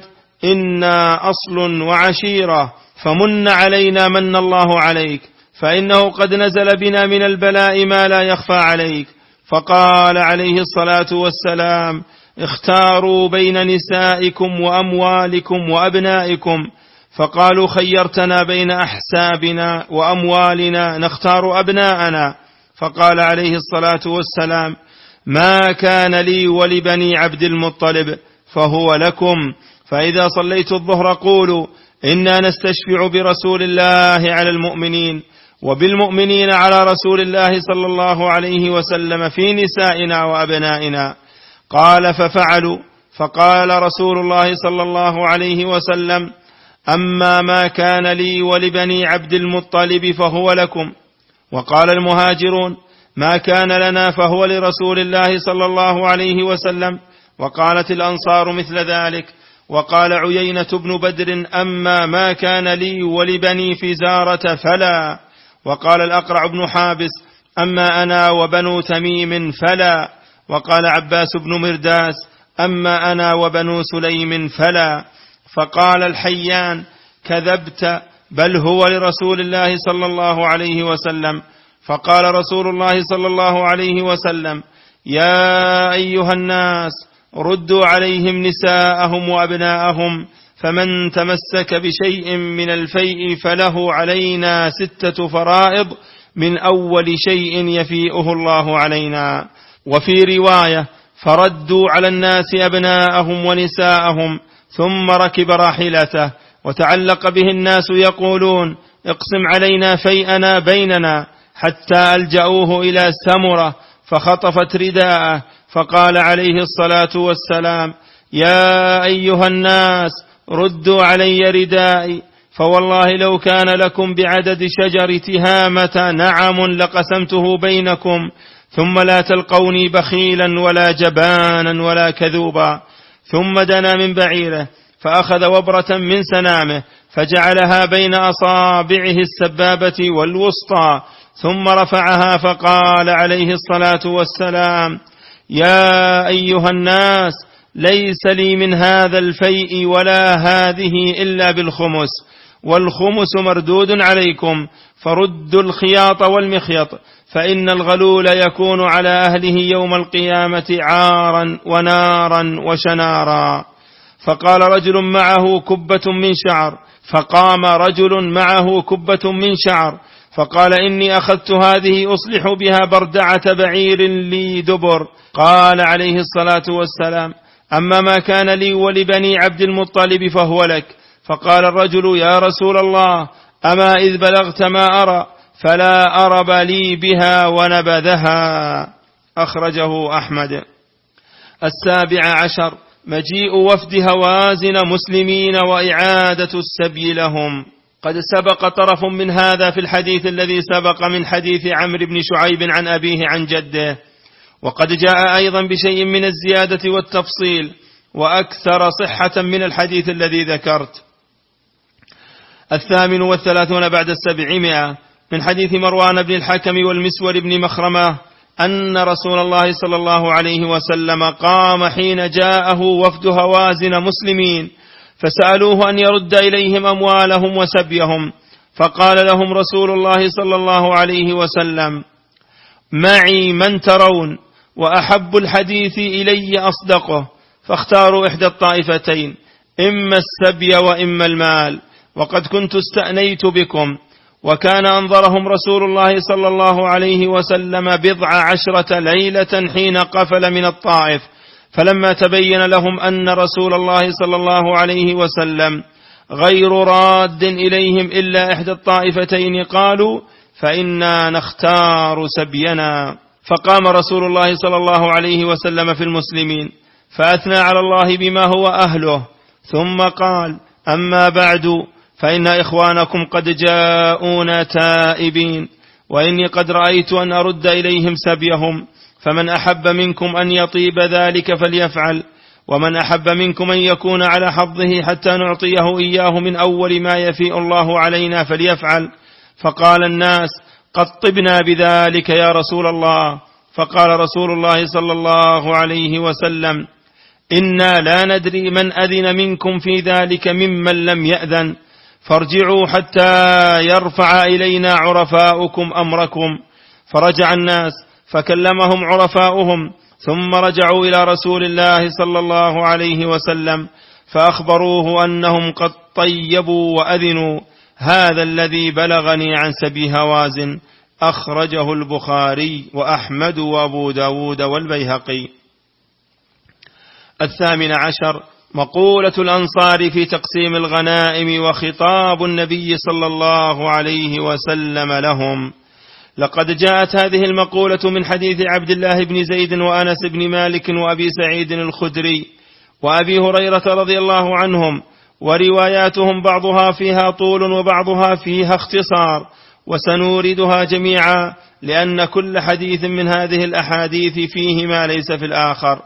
إنا أصل وعشيرة، فمن علينا من الله عليك، فإنه قد نزل بنا من البلاء ما لا يخفى عليك. فقال عليه الصلاة والسلام: اختاروا بين نسائكم وأموالكم وأبنائكم. فقالوا: خيرتنا بين أحسابنا وأموالنا، نختار أبناءنا. فقال عليه الصلاة والسلام: ما كان لي ولبني عبد المطلب فهو لكم، فإذا صليت الظهر قولوا: إنا نستشفع برسول الله على المؤمنين، وبالمؤمنين على رسول الله صلى الله عليه وسلم في نسائنا وأبنائنا. قال: ففعلوا. فقال رسول الله صلى الله عليه وسلم: أما ما كان لي ولبني عبد المطلب فهو لكم. وقال المهاجرون: ما كان لنا فهو لرسول الله صلى الله عليه وسلم. وقالت الأنصار مثل ذلك. وقال عيينة بن بدر: أما ما كان لي ولبني فزارة فلا. وقال الأقرع بن حابس: أما أنا وبنو تميم فلا. وقال عباس بن مرداس: أما أنا وبنو سليم فلا. فقال الحيان: كذبت، بل هو لرسول الله صلى الله عليه وسلم. فقال رسول الله صلى الله عليه وسلم: يا أيها الناس، ردوا عليهم نساءهم وأبناءهم، فمن تمسك بشيء من الفيء فله علينا 6 فرائض من أول شيء يفيئه الله علينا. وفي رواية: فردوا على الناس أبناءهم ونساءهم. ثم ركب راحلته وتعلق به الناس يقولون: اقسم علينا فيئنا بيننا، حتى ألجأوه إلى سمرة فخطفت رداءه. فقال عليه الصلاة والسلام: يا أيها الناس، ردوا علي ردائي. فوالله لو كان لكم بعدد شجر تهامة نعم لقسمته بينكم، ثم لا تلقوني بخيلا ولا جبانا ولا كذوبا. ثم دنا من بعيره فأخذ وبرة من سنامه فجعلها بين أصابعه السبابة والوسطى، ثم رفعها فقال عليه الصلاة والسلام: يا أيها الناس، ليس لي من هذا الفيء ولا هذه إلا بالخمس، والخمس مردود عليكم، فردوا الخياط والمخيط، فإن الغلول يكون على أهله يوم القيامة عارا ونارا وشنارا. فقام رجل معه كبة من شعر فقال: إني أخذت هذه أصلح بها بردعة بعير لي دبر. قال عليه الصلاة والسلام: أما ما كان لي ولبني عبد المطلب فهو لك. فقال الرجل: يا رسول الله، أما إذ بلغت ما أرى فلا أرب لي بها ونبذها. أخرجه أحمد. 17 مجيء وفد هوازن مسلمين وإعادة السبي لهم. قد سبق طرف من هذا في الحديث الذي سبق من حديث عمرو بن شعيب عن أبيه عن جده، وقد جاء أيضا بشيء من الزيادة والتفصيل وأكثر صحة من الحديث الذي ذكرت. 38 بعد 700 من حديث مروان بن الحكم والمسور بن مخرمة أن رسول الله صلى الله عليه وسلم قام حين جاءه وفد هوازن مسلمين فسألوه أن يرد إليهم أموالهم وسبيهم، فقال لهم رسول الله صلى الله عليه وسلم: معي من ترون، وأحب الحديث إلي أصدقه، فاختاروا إحدى الطائفتين، إما السبي وإما المال، وقد كنت استأنيت بكم. وكان أنظرهم رسول الله صلى الله عليه وسلم 14 ليلة حين قفل من الطائف، فلما تبين لهم أن رسول الله صلى الله عليه وسلم غير راد إليهم إلا إحدى الطائفتين قالوا: فإنا نختار سبينا. فقام رسول الله صلى الله عليه وسلم في المسلمين فأثنى على الله بما هو أهله، ثم قال: أما بعد، فإن إخوانكم قد جاءونا تائبين، وإني قد رأيت أن أرد إليهم سبيهم، فمن أحب منكم أن يطيب ذلك فليفعل، ومن أحب منكم أن يكون على حظه حتى نعطيه إياه من أول ما يفيء الله علينا فليفعل. فقال الناس: قد طبنا بذلك يا رسول الله. فقال رسول الله صلى الله عليه وسلم: إنا لا ندري من أذن منكم في ذلك ممن لم يأذن، فارجعوا حتى يرفع إلينا عرفاؤكم أمركم. فرجع الناس فكلمهم عرفاؤهم، ثم رجعوا إلى رسول الله صلى الله عليه وسلم فأخبروه أنهم قد طيبوا وأذنوا. هذا الذي بلغني عن سبي هوازن. أخرجه البخاري وأحمد وأبو داود والبيهقي. 18 مقولة الأنصار في تقسيم الغنائم وخطاب النبي صلى الله عليه وسلم لهم. لقد جاءت هذه المقولة من حديث عبد الله بن زيد وأنس بن مالك وأبي سعيد الخدري وأبي هريرة رضي الله عنهم، ورواياتهم بعضها فيها طول وبعضها فيها اختصار، وسنوردها جميعا لأن كل حديث من هذه الأحاديث فيه ما ليس في الآخر.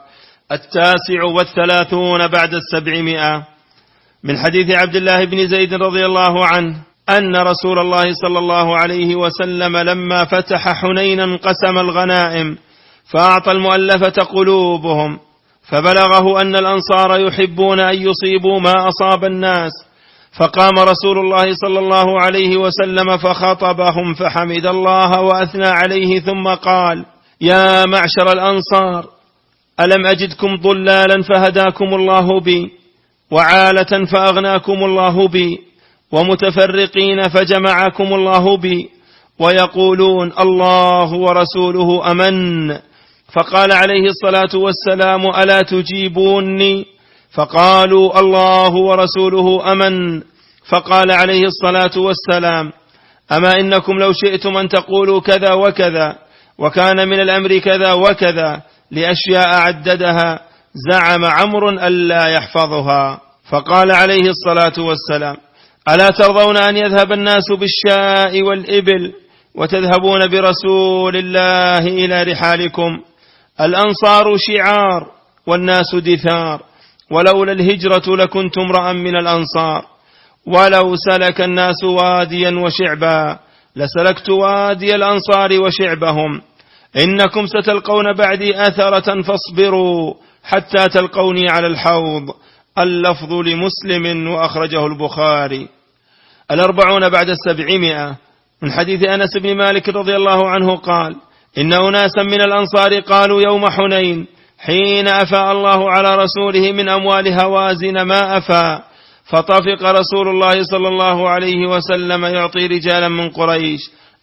39 بعد 700 من حديث عبد الله بن زيد رضي الله عنه أن رسول الله صلى الله عليه وسلم لما فتح حنينا قسم الغنائم فأعطى المؤلفة قلوبهم، فبلغه أن الأنصار يحبون أن يصيبوا ما أصاب الناس، فقام رسول الله صلى الله عليه وسلم فخاطبهم فحمد الله وأثنى عليه، ثم قال: يا معشر الأنصار، ألم أجدكم ضلالا فهداكم الله بي، وعالة فأغناكم الله بي، ومتفرقين فجمعكم الله بي، ويقولون الله ورسوله أمن. فقال عليه الصلاة والسلام: ألا تجيبوني؟ فقالوا الله ورسوله أمن. فقال عليه الصلاة والسلام: أما إنكم لو شئتم أن تقولوا كذا وكذا، وكان من الأمر كذا وكذا، لأشياء عددها، زعم عمرو ألا يحفظها. فقال عليه الصلاة والسلام: ألا ترضون أن يذهب الناس بالشاء والإبل وتذهبون برسول الله إلى رحالكم؟ الأنصار شعار والناس دثار، ولولا الهجرة لكنت امرأ من الأنصار، ولو سلك الناس واديا وشعبا لسلكت وادي الأنصار وشعبهم. إنكم ستلقون بعدي أثرة فاصبروا حتى تلقوني على الحوض. اللفظ لمسلم وأخرجه البخاري. 40 بعد 700 من حديث أنس بن مالك رضي الله عنه قال: إن أناسا من الأنصار قالوا يوم حنين حين أفاء الله على رسوله من أموال هوازن ما أفاء، فطفق رسول الله صلى الله عليه وسلم يعطي رجالا من قريش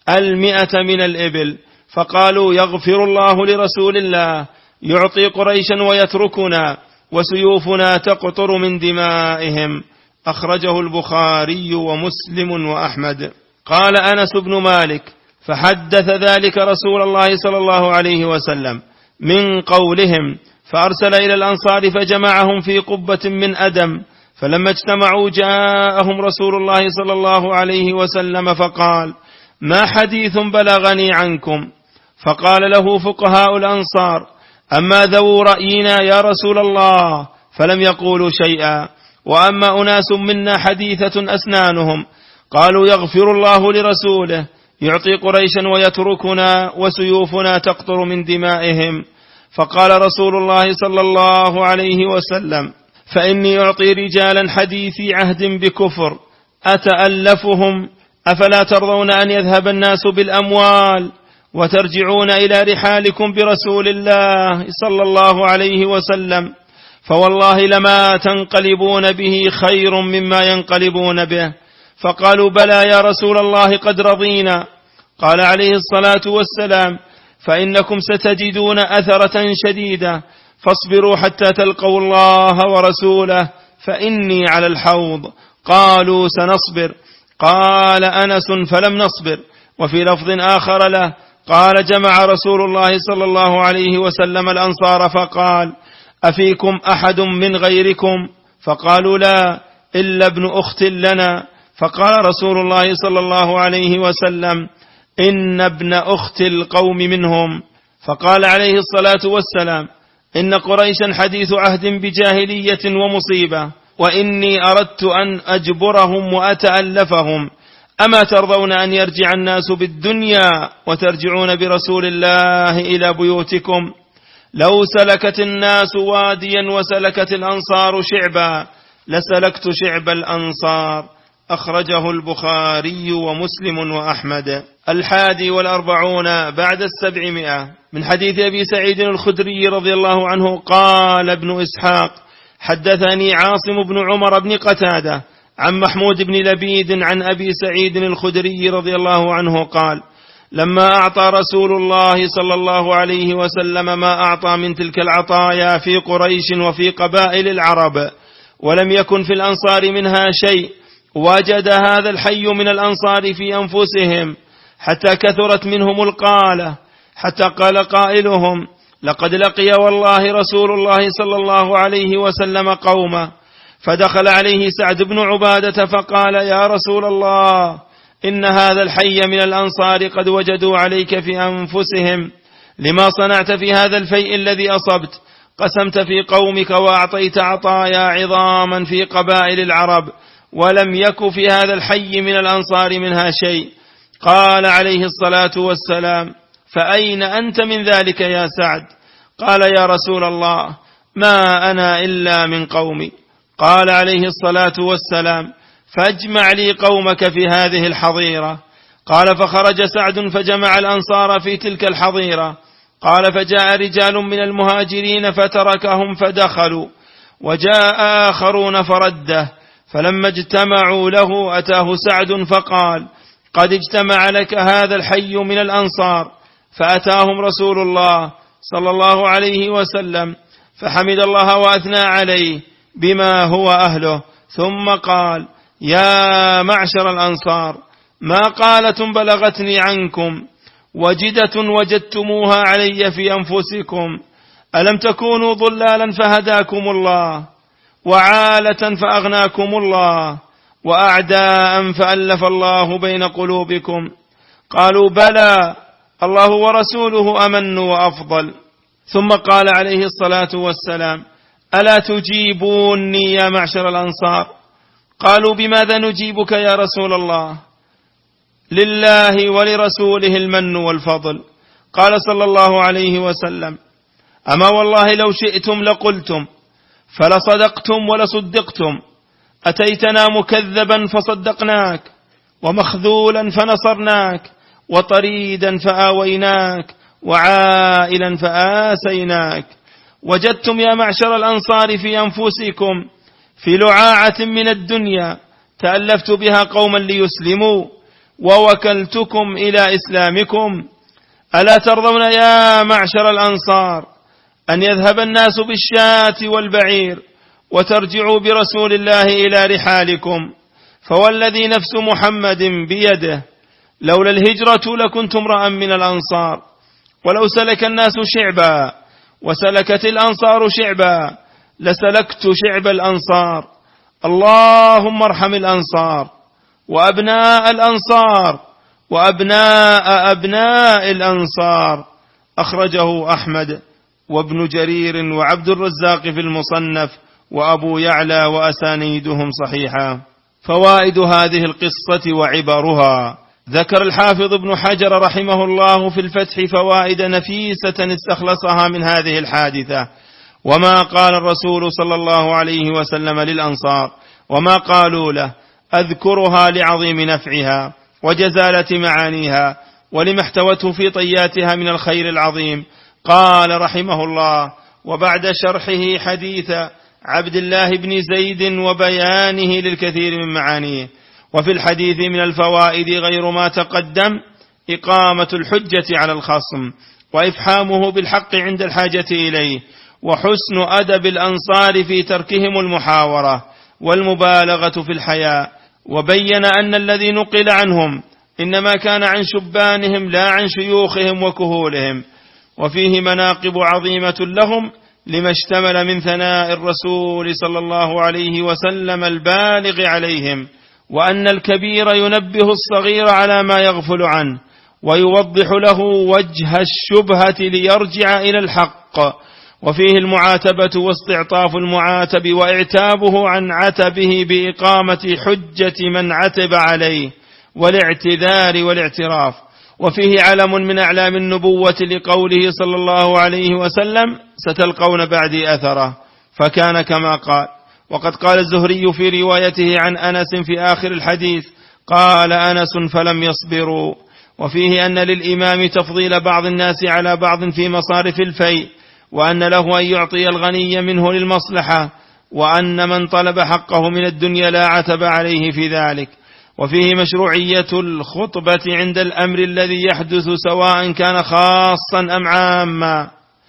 100 من الإبل، فقالوا يغفر الله لرسول الله، يعطي قريشا ويتركنا وسيوفنا تقطر من دمائهم. أخرجه البخاري ومسلم وأحمد. قال أنس بن مالك: فحدث ذلك رسول الله صلى الله عليه وسلم من قولهم، فأرسل إلى الأنصار فجمعهم في قبة من أدم، فلما اجتمعوا جاءهم رسول الله صلى الله عليه وسلم فقال: ما حديث بلغني عنكم؟ فقال له فقهاء الأنصار: أما ذو رأينا يا رسول الله فلم يقولوا شيئا، وأما أناس منا حديثة أسنانهم قالوا يغفر الله لرسوله، يعطي قريشا ويتركنا وسيوفنا تقطر من دمائهم. فقال رسول الله صلى الله عليه وسلم: فإني أعطي رجالا حديثي عهد بكفر أتألفهم، أفلا ترضون أن يذهب الناس بالأموال وترجعون إلى رحالكم برسول الله صلى الله عليه وسلم؟ فوالله لما تنقلبون به خير مما ينقلبون به. فقالوا بلى يا رسول الله قد رضينا. قال عليه الصلاة والسلام: فإنكم ستجدون أثرة شديدة، فاصبروا حتى تلقوا الله ورسوله، فإني على الحوض. قالوا سنصبر. قال أنس: فلم نصبر. وفي لفظ آخر له قال: جمع رسول الله صلى الله عليه وسلم الأنصار فقال: أفيكم أحد من غيركم؟ فقالوا لا إلا ابن أخت لنا. فقال رسول الله صلى الله عليه وسلم: إن ابن أخت القوم منهم. فقال عليه الصلاة والسلام: إن قريشا حديث عهد بجاهلية ومصيبة، وإني أردت أن أجبرهم وأتألفهم. أما ترضون أن يرجع الناس بالدنيا وترجعون برسول الله إلى بيوتكم؟ لو سلكت الناس واديا وسلكت الأنصار شعبا لسلكت شعب الأنصار. أخرجه البخاري ومسلم وأحمد. 41 بعد 700 من حديث أبي سعيد الخدري رضي الله عنه قال ابن إسحاق: حدثني عاصم بن عمر بن قتادة عن محمود بن لبيد عن أبي سعيد الخدري رضي الله عنه قال: لما أعطى رسول الله صلى الله عليه وسلم ما أعطى من تلك العطايا في قريش وفي قبائل العرب، ولم يكن في الأنصار منها شيء، وجد هذا الحي من الأنصار في أنفسهم حتى كثرت منهم القالة، حتى قال قائلهم: لقد لقي والله رسول الله صلى الله عليه وسلم قوما. فدخل عليه سعد بن عبادة فقال: يا رسول الله، إن هذا الحي من الأنصار قد وجدوا عليك في أنفسهم لما صنعت في هذا الفيء الذي أصبت، قسمت في قومك وأعطيت عطايا عظاما في قبائل العرب، ولم يك في هذا الحي من الأنصار منها شيء. قال عليه الصلاة والسلام: فأين أنت من ذلك يا سعد؟ قال: يا رسول الله، ما أنا إلا من قومي. قال عليه الصلاة والسلام: فاجمع لي قومك في هذه الحظيرة. قال: فخرج سعد فجمع الأنصار في تلك الحظيرة. قال: فجاء رجال من المهاجرين فتركهم فدخلوا، وجاء آخرون فرده. فلما اجتمعوا له أتاه سعد فقال: قد اجتمع لك هذا الحي من الأنصار. فأتاهم رسول الله صلى الله عليه وسلم فحمد الله وأثنى عليه بما هو أهله، ثم قال: يا معشر الأنصار، ما قالة بلغتني عنكم، وجدة وجدتموها علي في أنفسكم، ألم تكونوا ضلالا فهداكم الله، وعالة فأغناكم الله، وأعداء فألف الله بين قلوبكم. قالوا بلى، الله ورسوله أمن وأفضل. ثم قال عليه الصلاة والسلام: ألا تجيبوني يا معشر الأنصار؟ قالوا: بماذا نجيبك يا رسول الله؟ لله ولرسوله المن والفضل. قال صلى الله عليه وسلم: أما والله لو شئتم لقلتم، فلصدقتم ولصدقتم. أتيتنا مكذبا فصدقناك، ومخذولا فنصرناك، وطريدا فآويناك، وعائلا فآسيناك. وجدتم يا معشر الأنصار في أنفسكم في لعاعة من الدنيا تألفت بها قوما ليسلموا، ووكلتكم إلى إسلامكم. ألا ترضون يا معشر الأنصار أن يذهب الناس بالشاة والبعير، وترجعوا برسول الله إلى رحالكم؟ فوالذي نفس محمد بيده لولا الهجرة لكنت امرأ من الأنصار، ولو سلك الناس شعبا وسلكت الأنصار شعبا لسلكت شعب الأنصار. اللهم ارحم الأنصار وأبناء الأنصار وأبناء أبناء الأنصار. أخرجه أحمد وابن جرير وعبد الرزاق في المصنف وأبو يعلى، وأسانيدهم صحيحة. فوائد هذه القصة وعبرها: ذكر الحافظ ابن حجر رحمه الله في الفتح فوائد نفيسة استخلصها من هذه الحادثة، وما قال الرسول صلى الله عليه وسلم للأنصار وما قالوا له. أذكرها لعظيم نفعها وجزالة معانيها، ولما احتوته في طياتها من الخير العظيم. قال رحمه الله: وبعد شرحه حديث عبد الله بن زيد وبيانه للكثير من معانيه. وفي الحديث من الفوائد غير ما تقدم: إقامة الحجة على الخصم، وإفحامه بالحق عند الحاجة إليه، وحسن أدب الأنصار في تركهم المحاورة والمبالغة في الحياء. وبين أن الذي نقل عنهم إنما كان عن شبانهم لا عن شيوخهم وكهولهم. وفيه مناقب عظيمة لهم لما اشتمل من ثناء الرسول صلى الله عليه وسلم البالغ عليهم، وأن الكبير ينبه الصغير على ما يغفل عنه، ويوضح له وجه الشبهة ليرجع إلى الحق. وفيه المعاتبة واستعطاف المعاتب وإعتابه عن عتبه بإقامة حجة من عتب عليه، والاعتذار والاعتراف. وفيه علم من أعلام النبوة لقوله صلى الله عليه وسلم: ستلقون بعدي أثره، فكان كما قال. وقد قال الزهري في روايته عن أنس في آخر الحديث: قال أنس: فلم يصبروا. وفيه أن للإمام تفضيل بعض الناس على بعض في مصارف الفيء، وأن له أن يعطي الغني منه للمصلحة، وأن من طلب حقه من الدنيا لا عتب عليه في ذلك. وفيه مشروعية الخطبة عند الأمر الذي يحدث سواء كان خاصا أم عاما.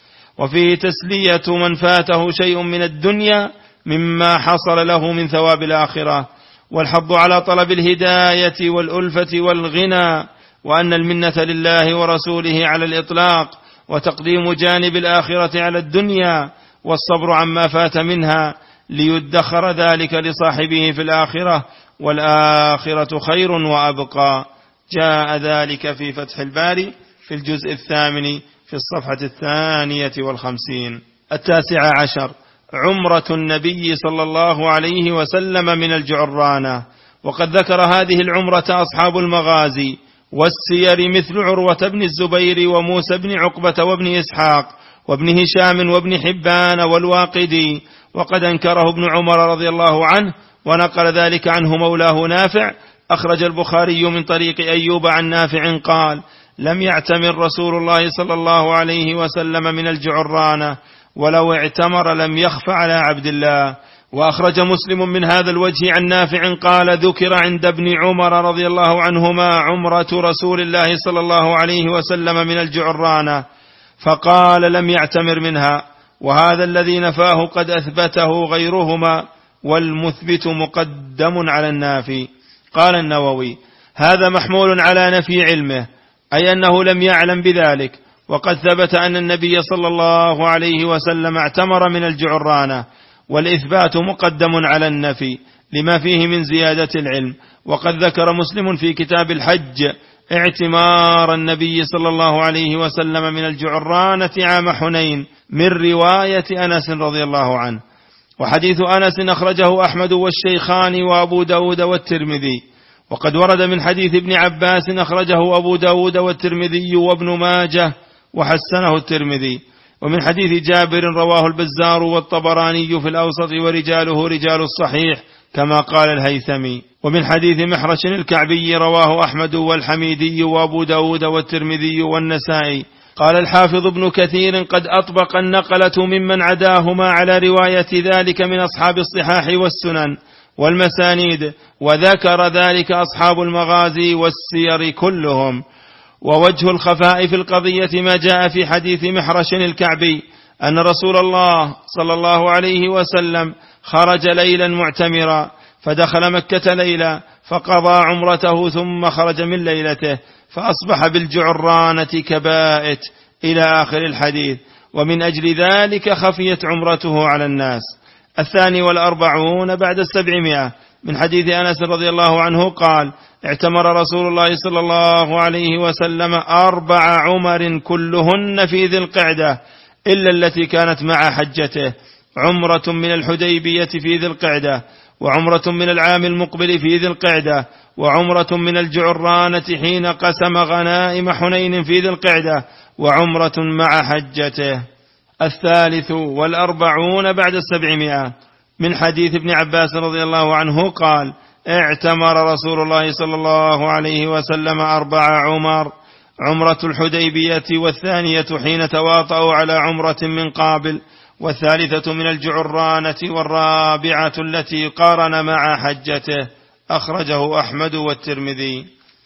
وفيه تسلية من فاته شيء من الدنيا مما حصل له من ثواب الآخرة، والحض على طلب الهداية والألفة والغنى، وأن المنة لله ورسوله على الإطلاق، وتقديم جانب الآخرة على الدنيا، والصبر عما فات منها ليدخر ذلك لصاحبه في الآخرة، والآخرة خير وأبقى. جاء ذلك في فتح الباري في الجزء 8 في الصفحة 52. 19. عمرة النبي صلى الله عليه وسلم من الجعرانة. وقد ذكر هذه العمرة أصحاب المغازي والسير مثل عروة بن الزبير وموسى بن عقبة وابن إسحاق وابن هشام وابن حبان والواقدي. وقد أنكره ابن عمر رضي الله عنه، ونقل ذلك عنه مولاه نافع. أخرج البخاري من طريق أيوب عن نافع قال: لم يعتمر رسول الله صلى الله عليه وسلم من الجعرانة، ولو اعتمر لم يخف على عبد الله. وأخرج مسلم من هذا الوجه عن نافع قال: ذكر عند ابن عمر رضي الله عنهما عمرة رسول الله صلى الله عليه وسلم من الجعرانة، فقال: لم يعتمر منها. وهذا الذي نفاه قد أثبته غيرهما، والمثبت مقدم على النافي. قال النووي: هذا محمول على نفي علمه، أي أنه لم يعلم بذلك. وقد ثبت أن النبي صلى الله عليه وسلم اعتمر من الجعرانة، والإثبات مقدم على النفي، لما فيه من زيادة العلم. وقد ذكر مسلم في كتاب الحج اعتمار النبي صلى الله عليه وسلم من الجعرانة عام حنين من رواية أنس رضي الله عنه. وحديث أنس أخرجه أحمد والشيخان وأبو داود والترمذي. وقد ورد من حديث ابن عباس أخرجه أبو داود والترمذي وابن ماجه وحسنه الترمذي. ومن حديث جابر رواه البزار والطبراني في الأوسط ورجاله رجال الصحيح كما قال الهيثمي. ومن حديث محرش الكعبي رواه أحمد والحميدي وأبو داود والترمذي والنسائي. قال الحافظ ابن كثير قد أطبق النقلة ممن عداهما على رواية ذلك من أصحاب الصحاح والسنن والمسانيد، وذكر ذلك أصحاب المغازي والسير كلهم. ووجه الخفاء في القضية ما جاء في حديث محرش الكعبي أن رسول الله صلى الله عليه وسلم خرج ليلا معتمرا فدخل مكة ليلا فقضى عمرته ثم خرج من ليلته فأصبح بالجعرانة كبائت إلى آخر الحديث، ومن أجل ذلك خفيت عمرته على الناس. 42 بعد 700 من حديث أنس رضي الله عنه قال اعتمر رسول الله صلى الله عليه وسلم 4 عمر كلهن في ذي القعدة إلا التي كانت مع حجته، عمرة من الحديبية في ذي القعدة، وعمرة من العام المقبل في ذي القعدة، وعمرة من الجعرانة حين قسم غنائم حنين في ذي القعدة، وعمرة مع حجته. 43 بعد 700 من حديث ابن عباس رضي الله عنه قال اعتمر رسول الله صلى الله عليه وسلم 4 عمر، عمرة الحديبية والثانية حين تواطؤوا على عمرة من قابل، والثالثة من الجعرانة، والرابعة التي قارن مع حجته. أخرجه أحمد والترمذي.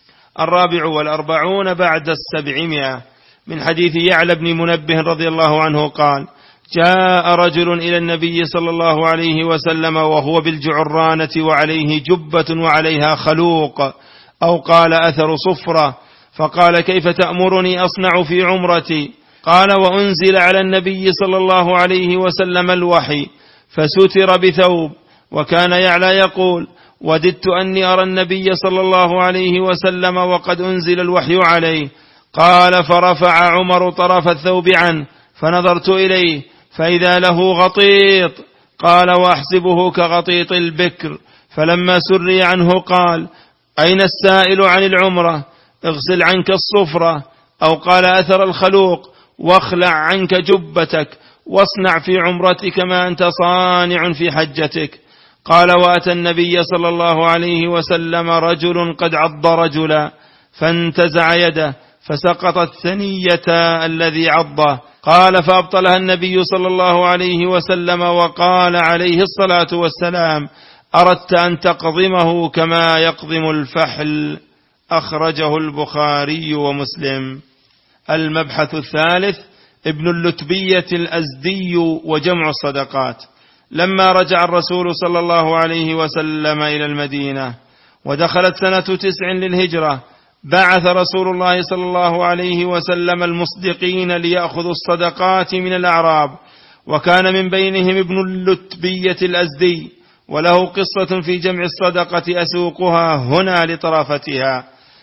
44 بعد 700 من حديث يعلى بن منبه رضي الله عنه قال جاء رجل إلى النبي صلى الله عليه وسلم وهو بالجعرانة وعليه جبة وعليها خلوق أو قال أثر صفرة، فقال كيف تأمرني أصنع في عمرتي؟ قال وأنزل على النبي صلى الله عليه وسلم الوحي فستر بثوب، وكان يعلى يقول وددت أني أرى النبي صلى الله عليه وسلم وقد أنزل الوحي عليه. قال فرفع عمر طرف الثوب عنه فنظرت إليه فإذا له غطيط، قال وأحسبه كغطيط البكر. فلما سري عنه قال أين السائل عن العمرة؟ اغسل عنك الصفرة، أو قال أثر الخلوق، واخلع عنك جبتك واصنع في عمرتك ما أنت صانع في حجتك. قال وأتى النبي صلى الله عليه وسلم رجل قد عض رجلا فانتزع يده فسقطت ثنية الذي عضه. قال فأبطلها النبي صلى الله عليه وسلم وقال عليه الصلاة والسلام أردت أن تقضمه كما يقضم الفحل. أخرجه البخاري ومسلم. المبحث الثالث ابن اللتبية الأزدي وجمع الصدقات. لما رجع الرسول صلى الله عليه وسلم إلى المدينة ودخلت سنة 9 للهجرة بعث رسول الله صلى الله عليه وسلم المصدقين ليأخذوا الصدقات من الأعراب، وكان من بينهم ابن اللتبية الأزدي، وله قصة في جمع الصدقة أسوقها هنا لطرافتها.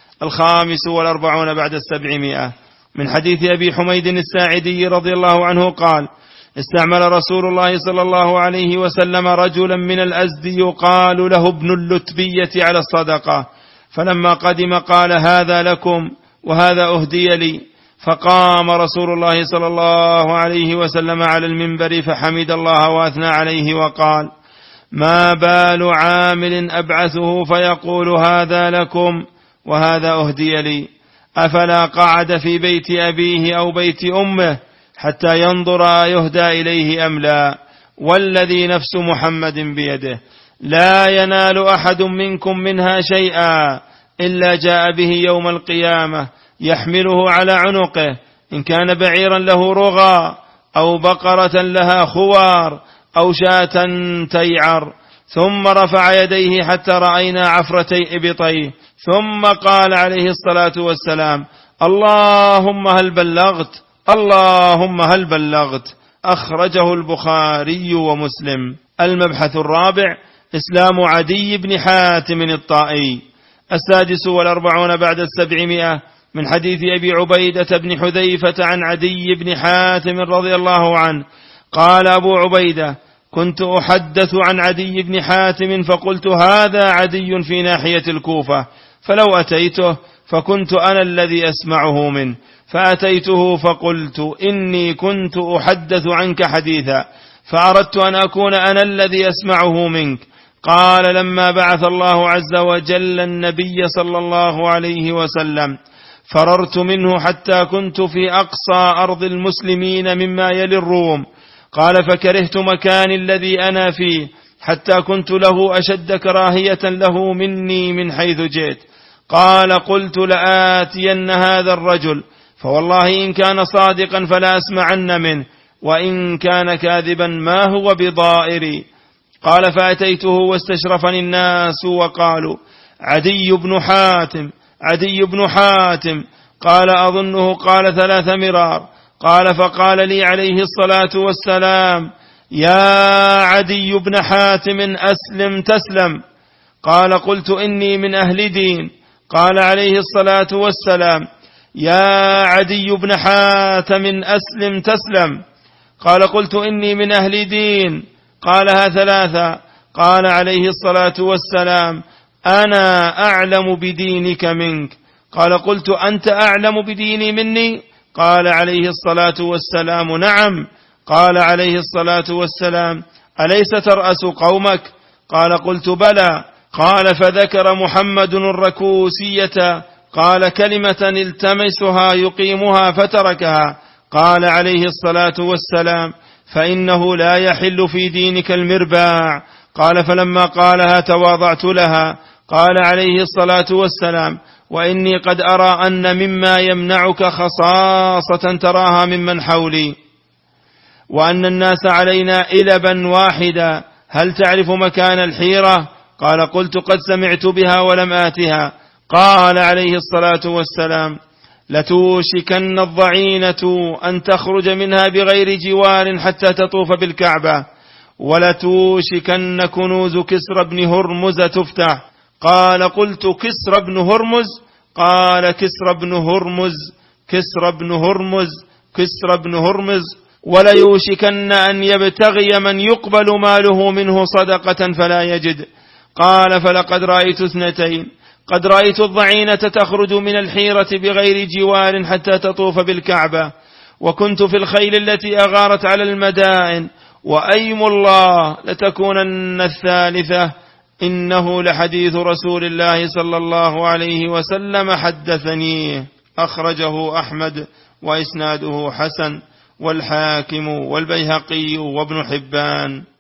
45 بعد 700 من حديث أبي حميد الساعدي رضي الله عنه قال استعمل رسول الله صلى الله عليه وسلم رجلا من الأزد يقال له ابن اللتبية على الصدقة، فلما قدم قال هذا لكم وهذا أهدي لي. فقام رسول الله صلى الله عليه وسلم على المنبر فحمد الله وأثنى عليه وقال ما بال عامل أبعثه فيقول هذا لكم وهذا أهدي لي؟ أفلا قعد في بيت أبيه أو بيت أمه حتى ينظر يهدى إليه أم لا؟ والذي نفس محمد بيده لا ينال أحد منكم منها شيئا إلا جاء به يوم القيامة يحمله على عنقه، إن كان بعيرا له رغى أو بقرة لها خوار أو شاة تيعر. ثم رفع يديه حتى رأينا عفرتي إبطيه، ثم قال عليه الصلاة والسلام اللهم هل بلغت؟ اللهم هل بلغت؟ أخرجه البخاري ومسلم. المبحث الرابع إسلام عدي بن حاتم الطائي. 46 بعد 700 من حديث أبي عبيدة بن حذيفة عن عدي بن حاتم رضي الله عنه قال أبو عبيدة: كنت أحدث عن عدي بن حاتم فقلت: هذا عدي في ناحية الكوفة، فلو أتيته فكنت أنا الذي أسمعه منه، فأتيته فقلت: إني كنت أحدث عنك حديثا، فأردت أن أكون أنا الذي أسمعه منك. قال: لما بعث الله عز وجل النبي صلى الله عليه وسلم فررت منه حتى كنت في أقصى أرض المسلمين مما يلي الروم. قال: فكرهت مكاني الذي أنا فيه حتى كنت له أشد كراهية له مني من حيث جئت. قال: قلت: لآتين هذا الرجل، فوالله إن كان صادقا فلا أسمعن منه، وإن كان كاذبا ما هو بضائري. قال: فأتيته واستشرفني الناس وقالوا: عدي بن حاتم، عدي بن حاتم. قال: أظنه قال 3 مرار. قال: فقال لي عليه الصلاة والسلام: يا عدي بن حاتم أسلم تسلم. قال: قلت: إني من أهل دين. قال عليه الصلاة والسلام: يا عدي بن حاتم أسلم تسلم. قال: قلت: إني من أهل دين. قالها 3. قال عليه الصلاة والسلام: أنا أعلم بدينك منك. قال: قلت: أنت أعلم بديني مني؟ قال عليه الصلاة والسلام: نعم. قال عليه الصلاة والسلام: أليس ترأس قومك؟ قال: قلت: بلى. قال: فذكر محمد الركوسية. قال: كلمة التمسها يقيمها فتركها. قال عليه الصلاة والسلام: فإنه لا يحل في دينك المرباع. قال: فلما قالها تواضعت لها. قال عليه الصلاة والسلام: وإني قد أرى أن مما يمنعك خصاصة تراها ممن حولي، وأن الناس علينا إلبا واحدا، هل تعرف مكان الحيرة؟ قال: قلت: قد سمعت بها ولم آتها. قال عليه الصلاة والسلام: لتوشكن الضعينة أن تخرج منها بغير جوار حتى تطوف بالكعبة، ولتوشكن كنوز كسرى بن هرمز تفتح. قال: قلت: كسرى بن هرمز؟ قال: كسرى بن هرمز، كسرى بن هرمز، كسرى بن هرمز. وليوشكن أن يبتغي من يقبل ماله منه صدقة فلا يجد. قال: فلقد رأيت 2: قد رأيت الضعينة تخرج من الحيرة بغير جوار حتى تطوف بالكعبة، وكنت في الخيل التي أغارت على المدائن، وأيم الله لتكونن 3. إنه لحديث رسول الله صلى الله عليه وسلم حدثنيه. أخرجه أحمد وإسناده حسن، والحاكم والبيهقي وابن حبان.